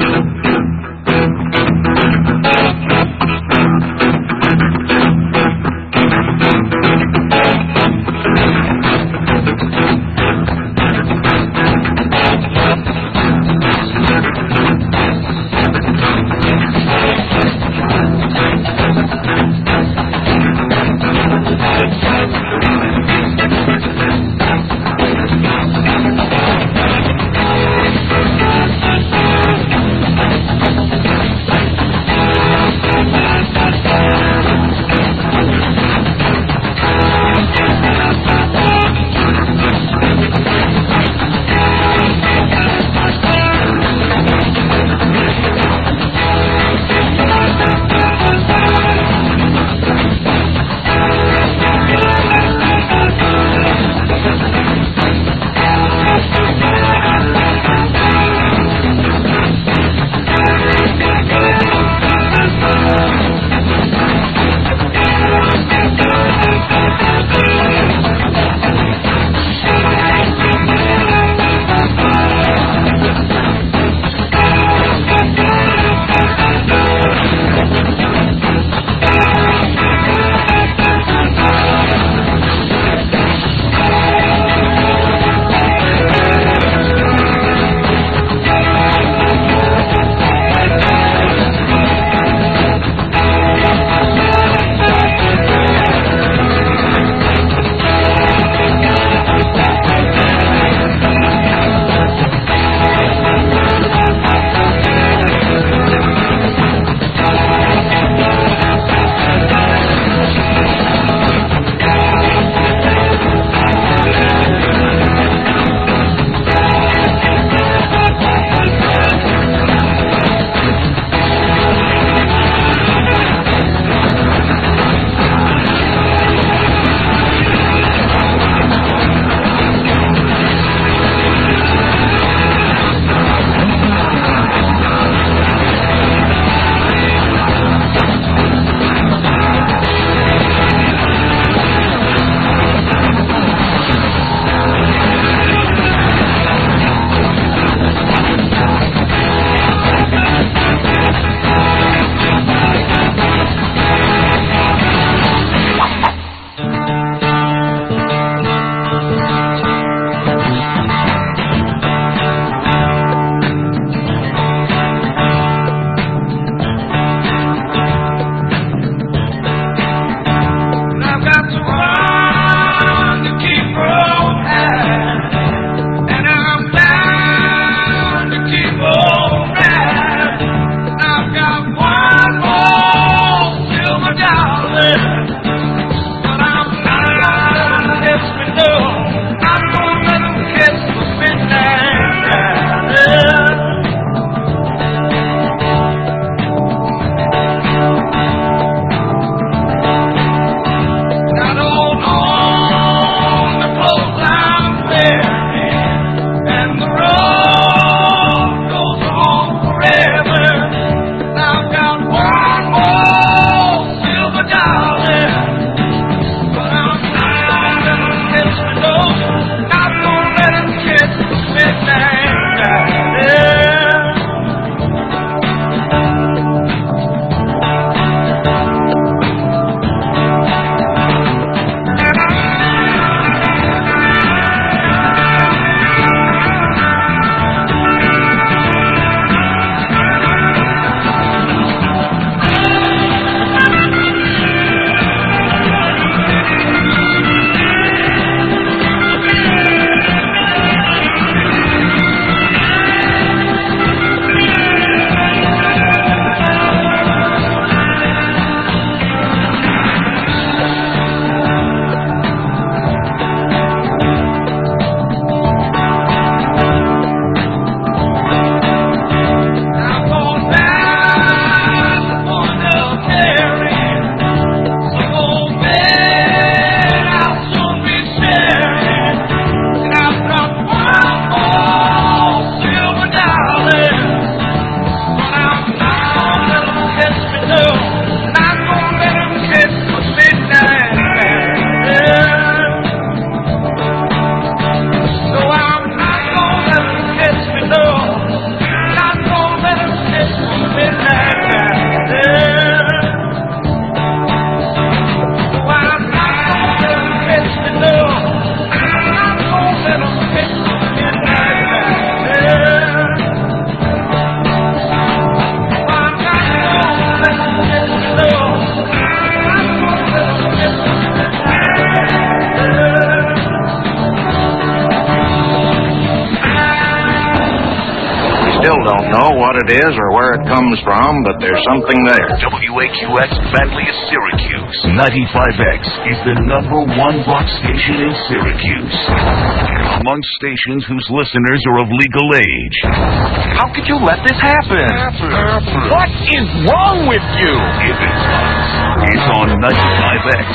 Speaker 14: still don't know what it is or where it comes from, but there's something there.
Speaker 2: W A Q X Manlius Syracuse. ninety-five X is the number one rock station in Syracuse. Among stations whose listeners are of legal age.
Speaker 13: How could you let this happen? What is wrong with you?
Speaker 2: If it's us, it's on ninety-five X.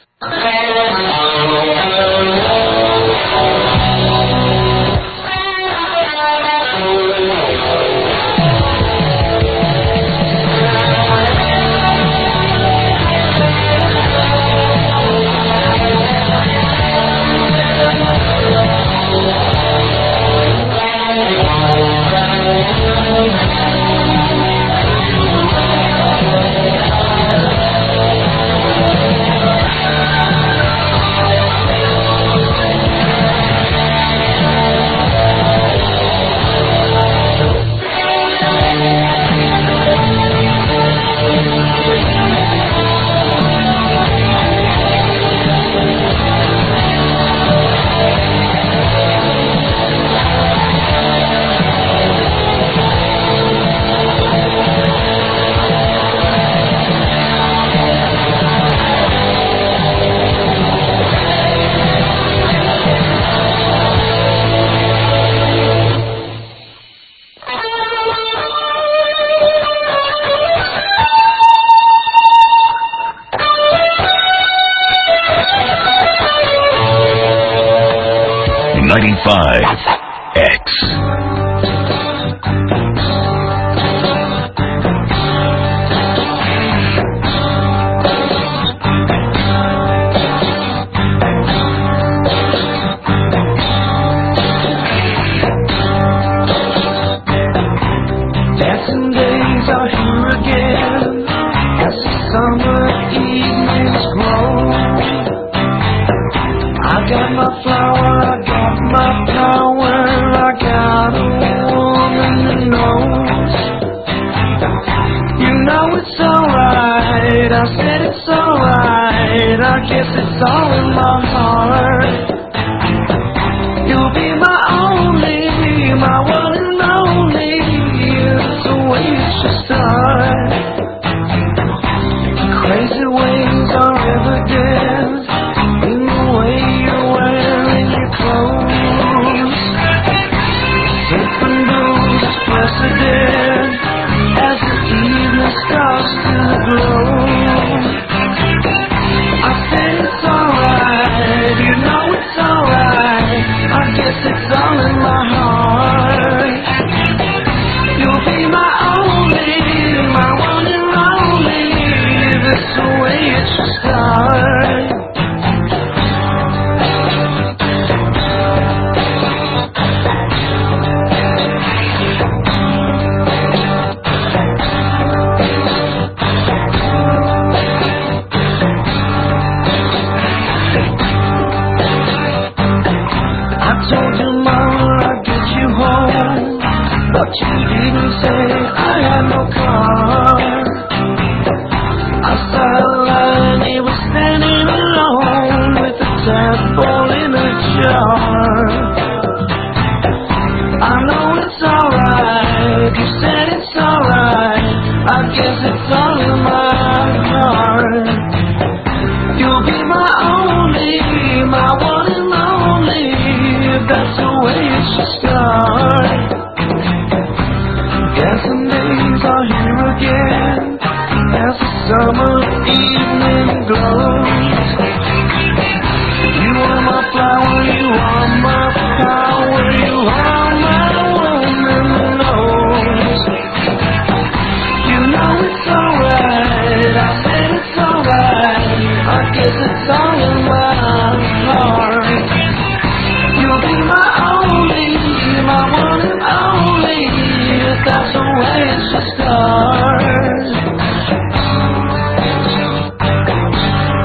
Speaker 2: ninety-five X.
Speaker 13: Dancing days are here again as the summer evenings grow. I got my flower, I got my power, I got a woman that knows. You know it's alright, I said it's alright, I guess it's all in my heart. You'll be my only, my one and only, that's the way it should start. Crazy ways are evident in the way you're wearing your clothes. Different rules is precedent as the evening starts to glow. I said it's alright, you know it's alright, I guess it's all in my heart. You'll be my only, my one and only, that's the way it should start. But you didn't say I had no car. I saw a line, he was standing alone with a tadpole in a jar. I know it's alright, you said it's alright, I guess it's all in my heart. You'll be my only, my one and only, if that's the way it should start. Dancing days are here again as the summer evening glows. You are my flower, you are my power, you are my woman that knows. You know it's alright, I said it's alright, I guess it's all in my heart. You'll be my only, my one and only, that's the way it should start.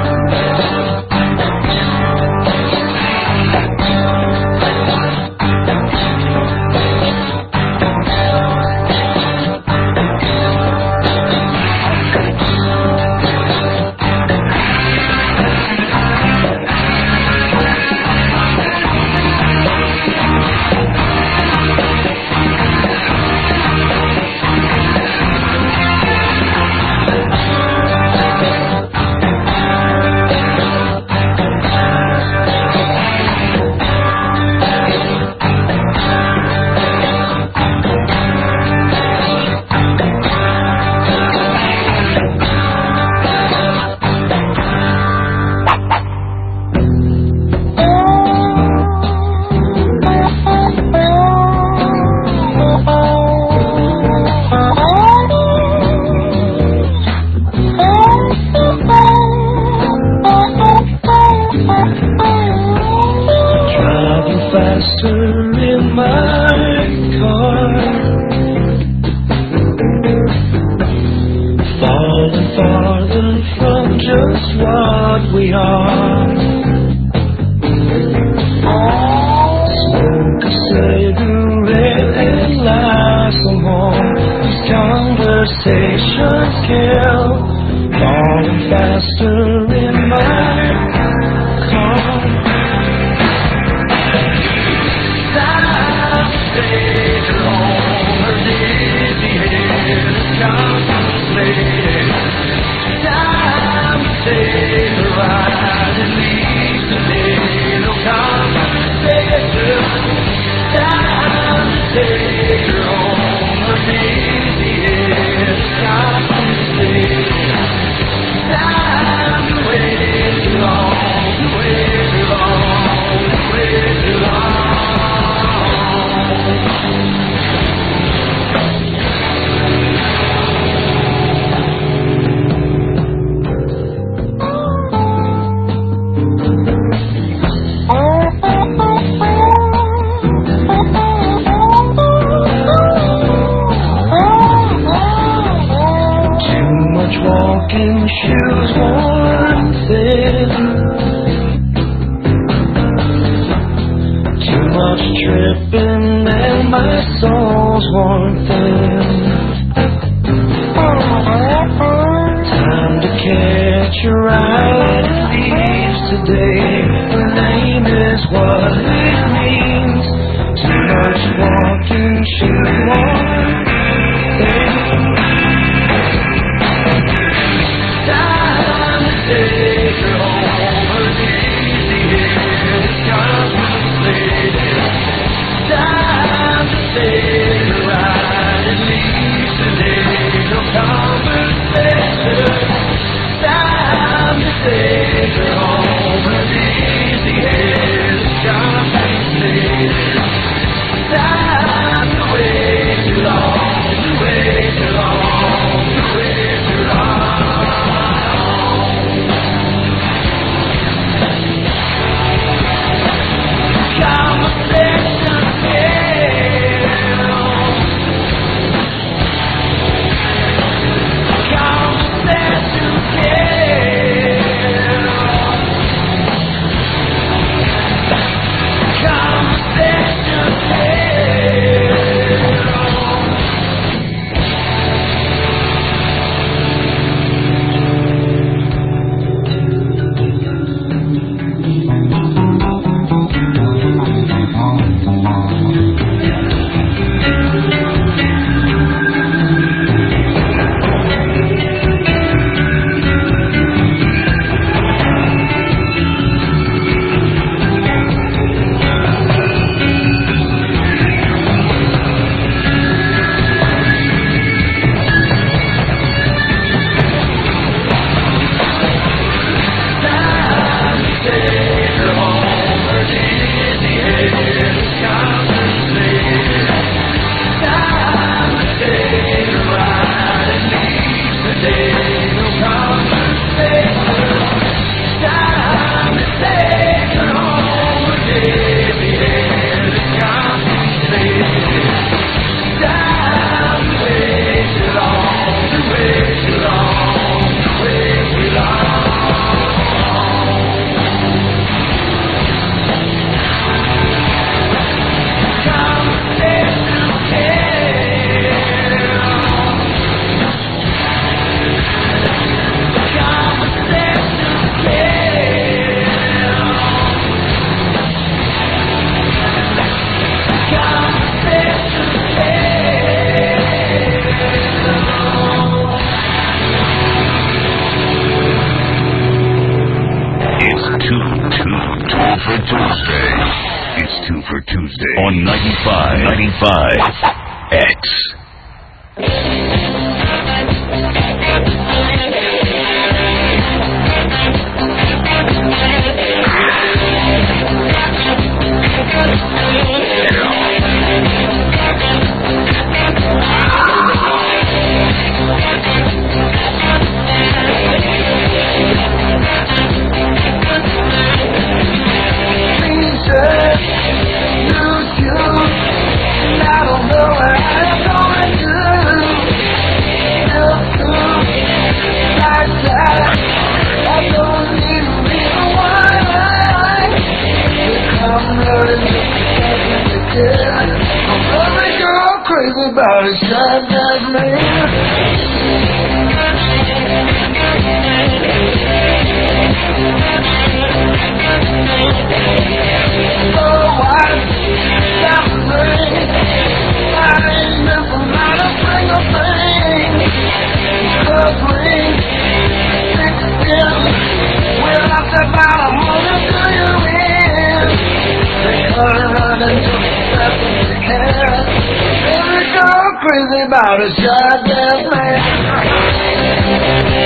Speaker 13: what we are. Smoke a cigarette and lie some more. These conversations kill, falling faster in my car. Time to take her home, her dizzy head is contemplating. Time to take her ride, at least a little conversation. Time to take her home, her dizzy head is contemplating. Time to wait too long, to wait too long, to wait too long. Walking shoes worn thin, too much tripping and my soul's worn thin. Time to catch a ride, it leaves today. Her name is what it means. Too much walking shoes worn thin. Time to take her home, her dizzy head is contemplating. Time to take her ride, at least today, no conversation. Time to take her home, her dizzy head is contemplating. Time to wait too long, to wait too long, to wait too long. Conversation kill. Conversation kill. Conversation
Speaker 2: for Tuesday on ninety-five ninety-five X.
Speaker 13: I don't know what I'm gonna do. crazy about a shotgun man. So white, diamond ring. I ain't never not a single thing. Club ring, six pin. We're up about a hundred billion in. They cut around and took seven hair. Every girl crazy about a shotgun man.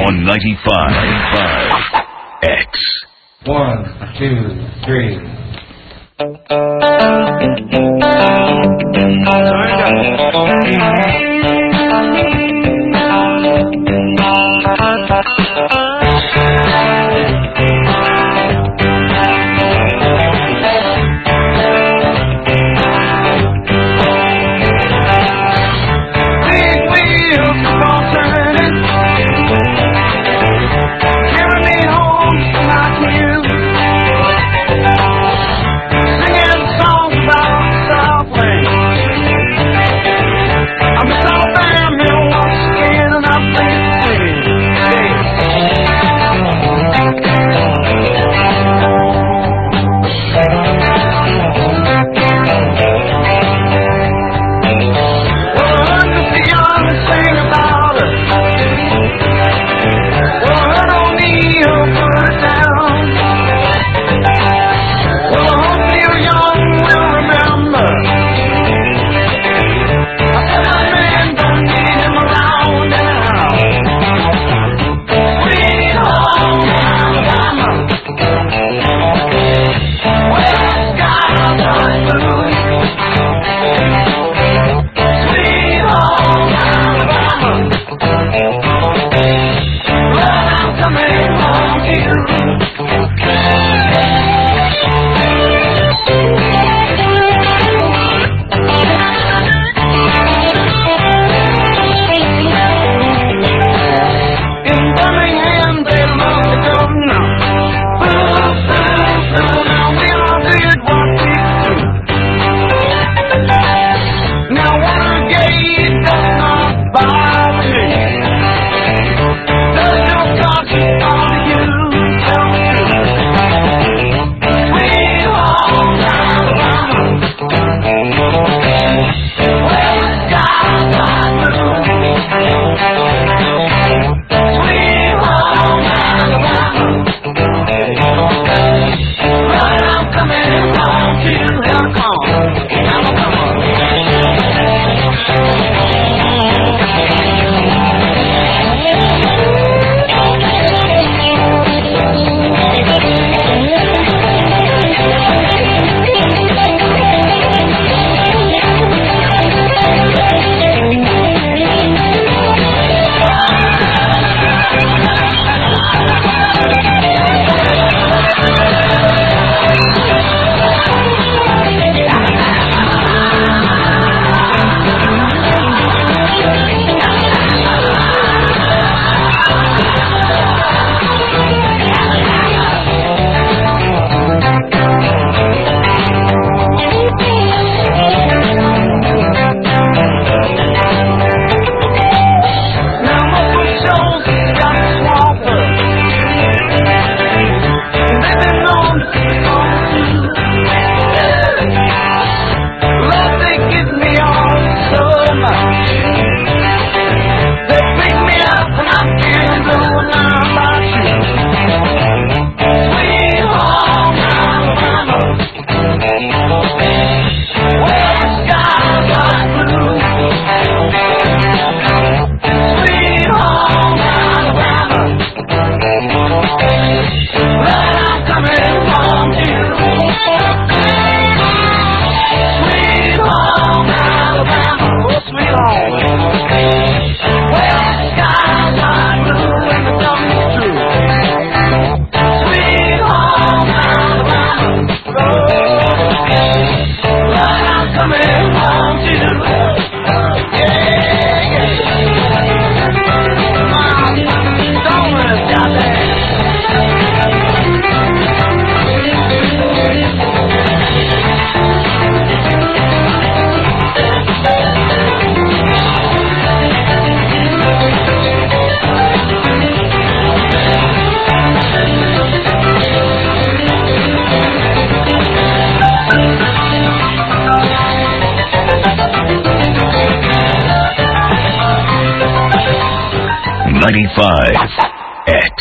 Speaker 2: on ninety-five X.
Speaker 13: One, two, three.
Speaker 2: ninety-five X.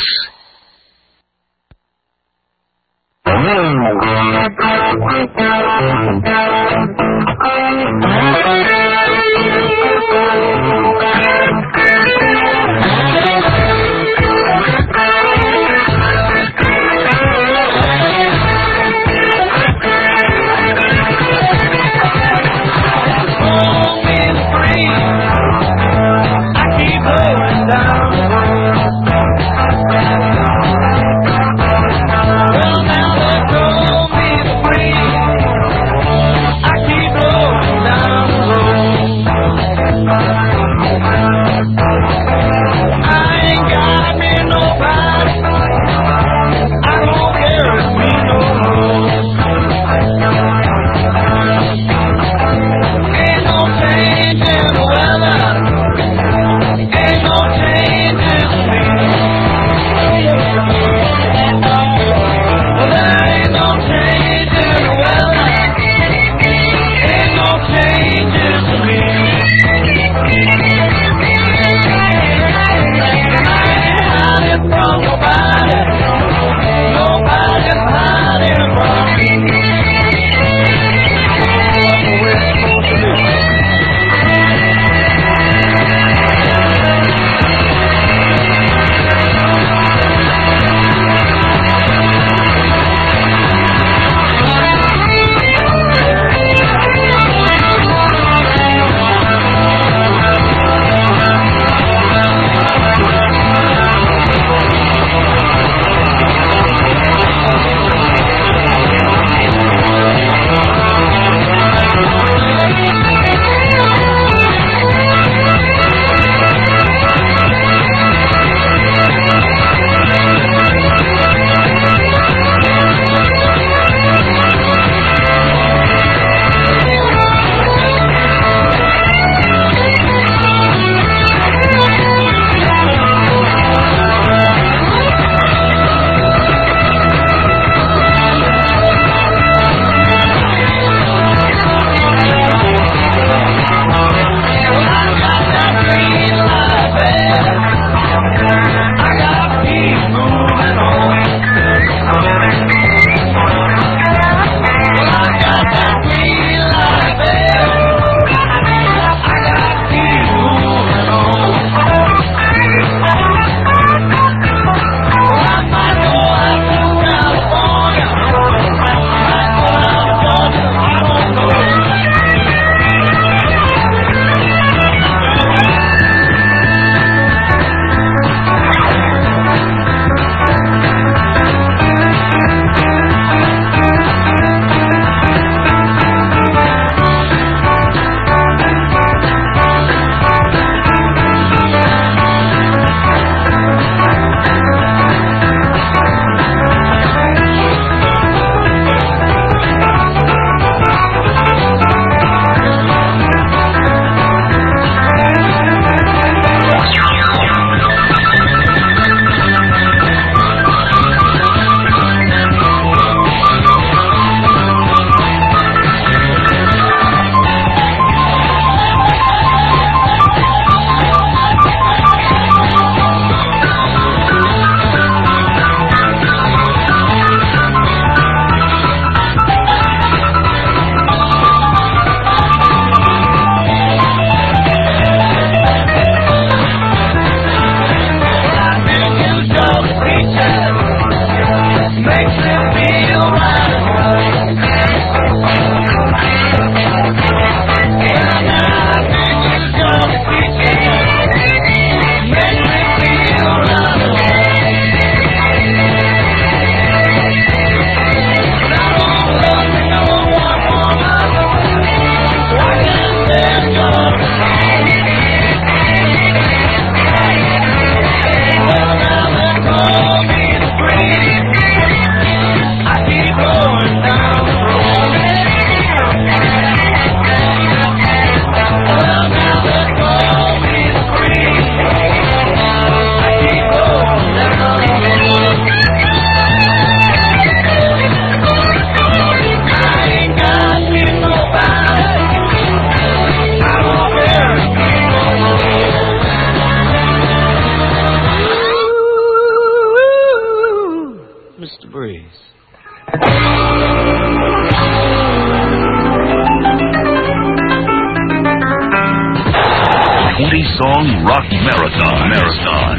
Speaker 2: forty-song rock marathon. Marathon.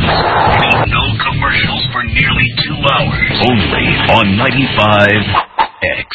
Speaker 2: No commercials for nearly two hours. Only on ninety-five X.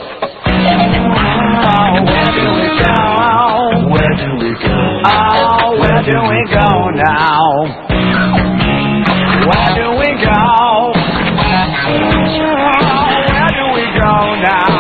Speaker 13: Oh, Where do we go now? Where do we go? Where do we go now?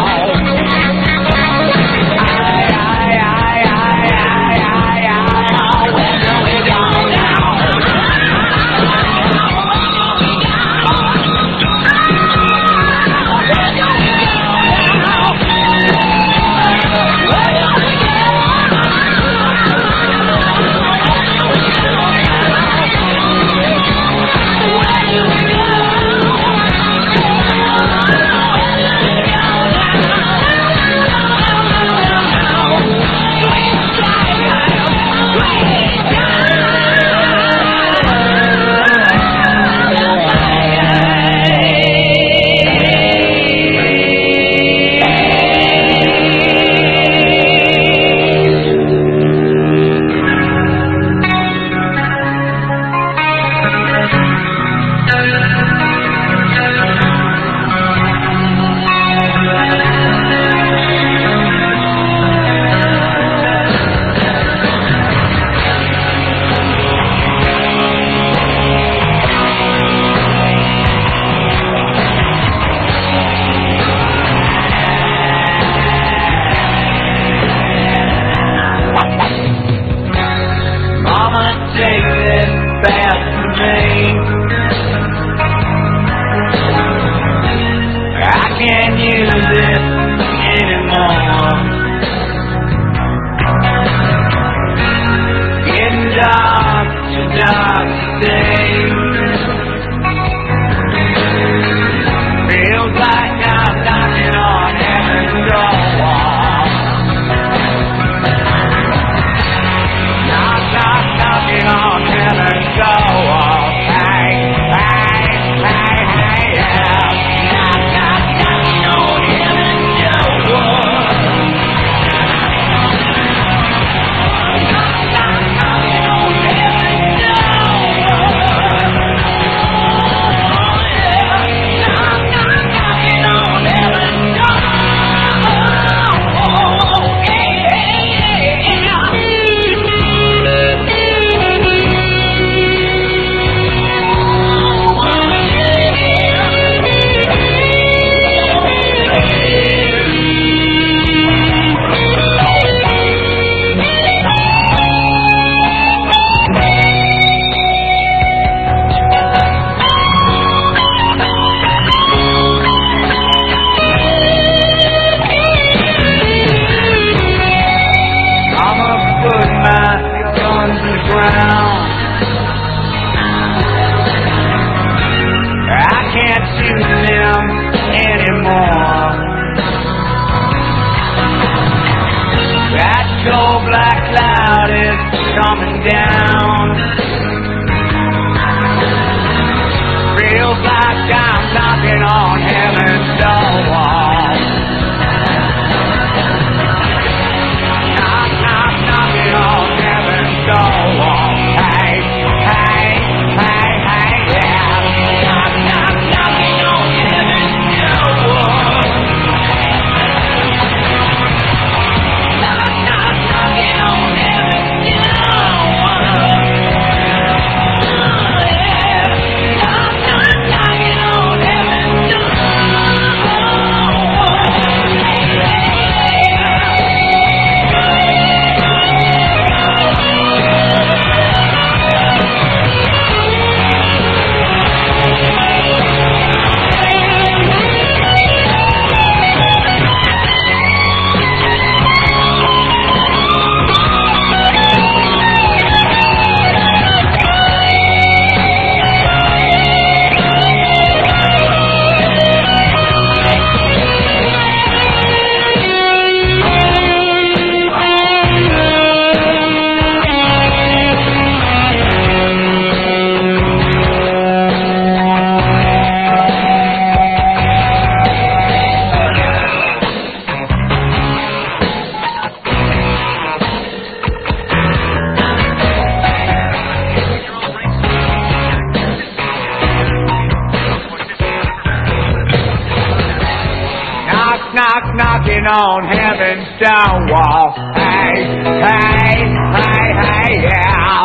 Speaker 13: knocking on heaven's stone wall. Hey, hey, hey, hey, yeah.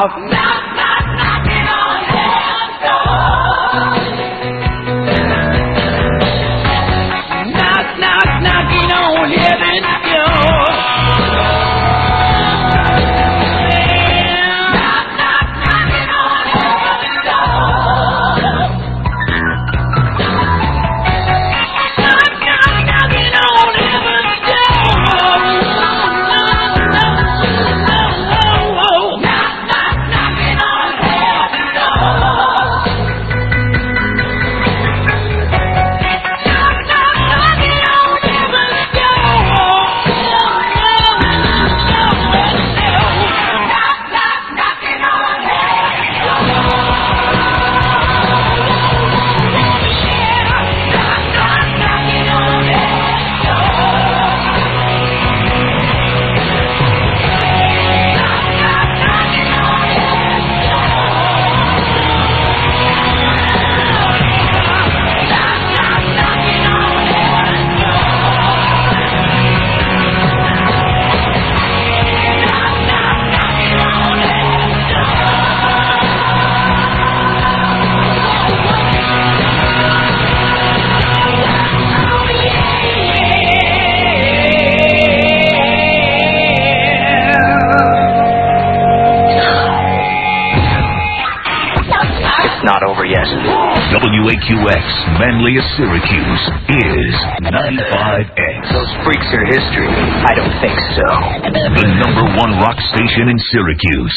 Speaker 11: not over yet.
Speaker 2: W A Q X, Manlius, Syracuse, is ninety-five X.
Speaker 11: Those freaks are history. I don't think so.
Speaker 2: The number one rock station in Syracuse.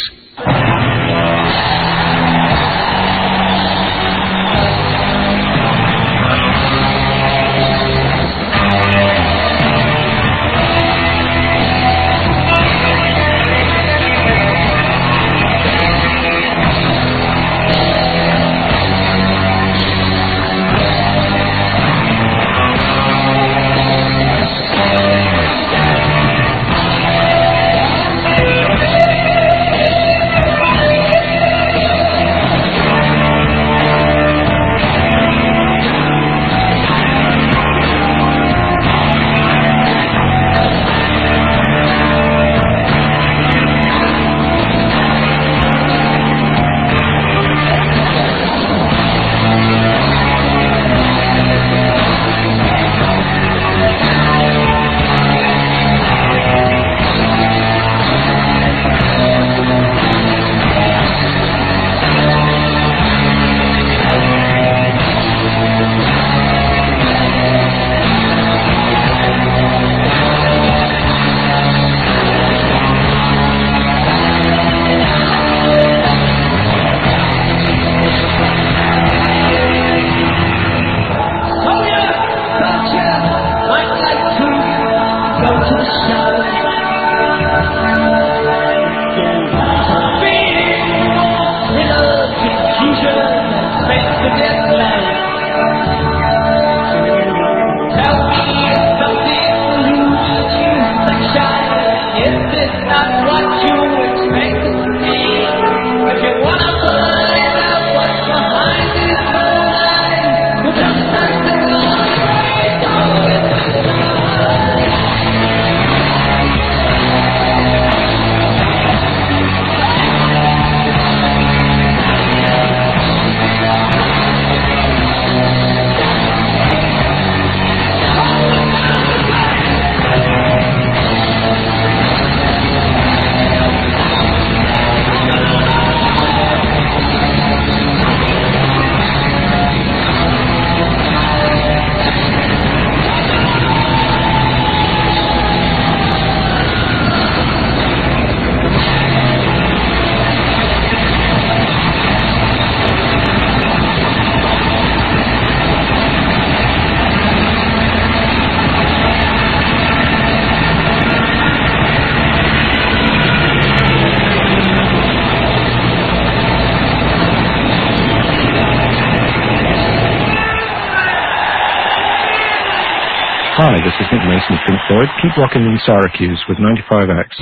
Speaker 1: Hi, this is Nick Mason of Pink Floyd. Keep rocking in Syracuse with ninety-five X.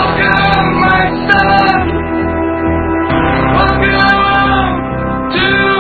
Speaker 13: To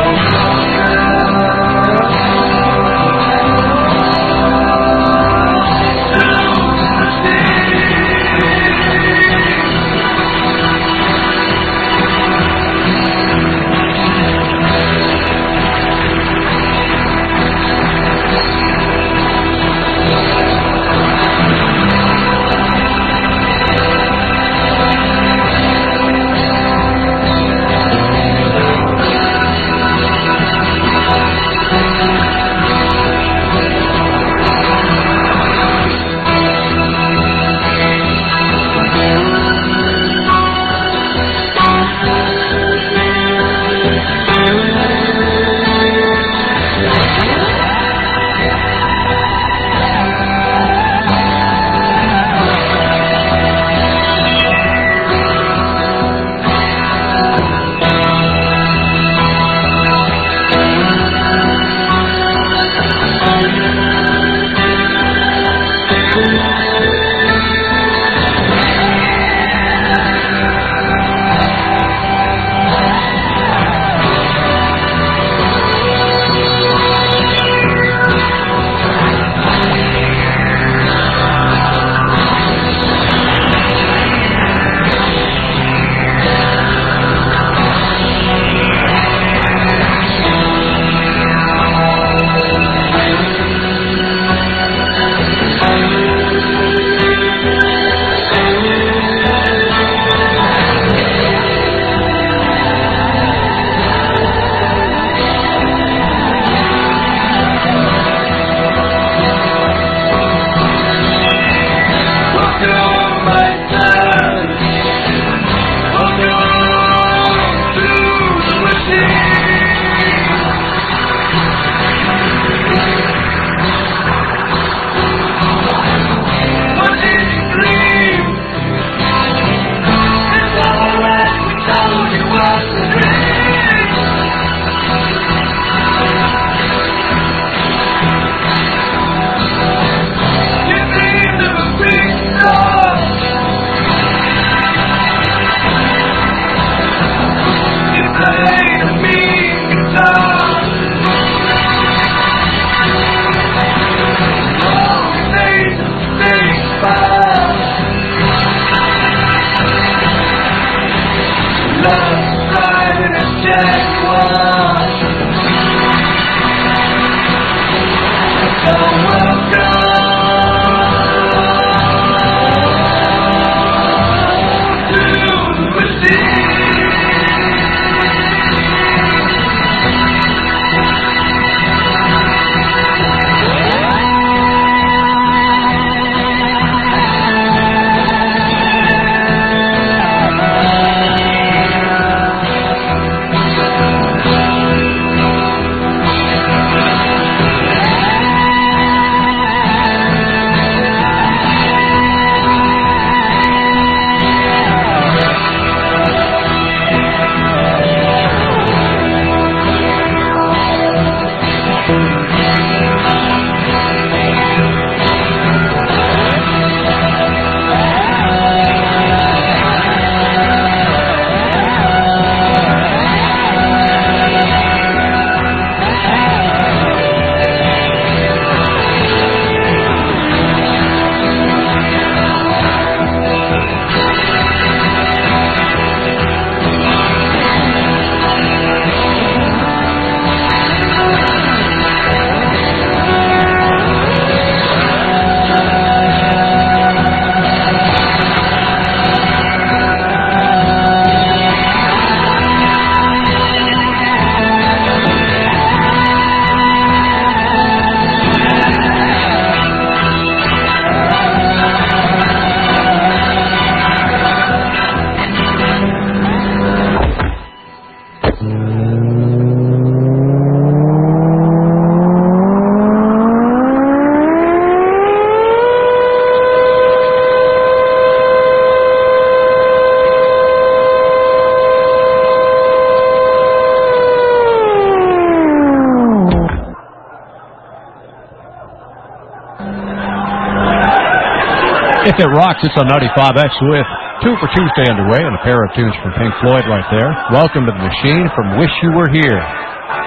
Speaker 9: If It Rocks, it's on ninety-five X with Two for Tuesday underway and a pair of tunes from Pink Floyd right there. Welcome to the machine from Wish You Were Here.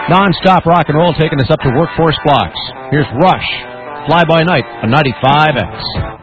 Speaker 9: Non-stop rock and roll taking us up to workforce blocks. Here's Rush, Fly By Night on ninety-five X.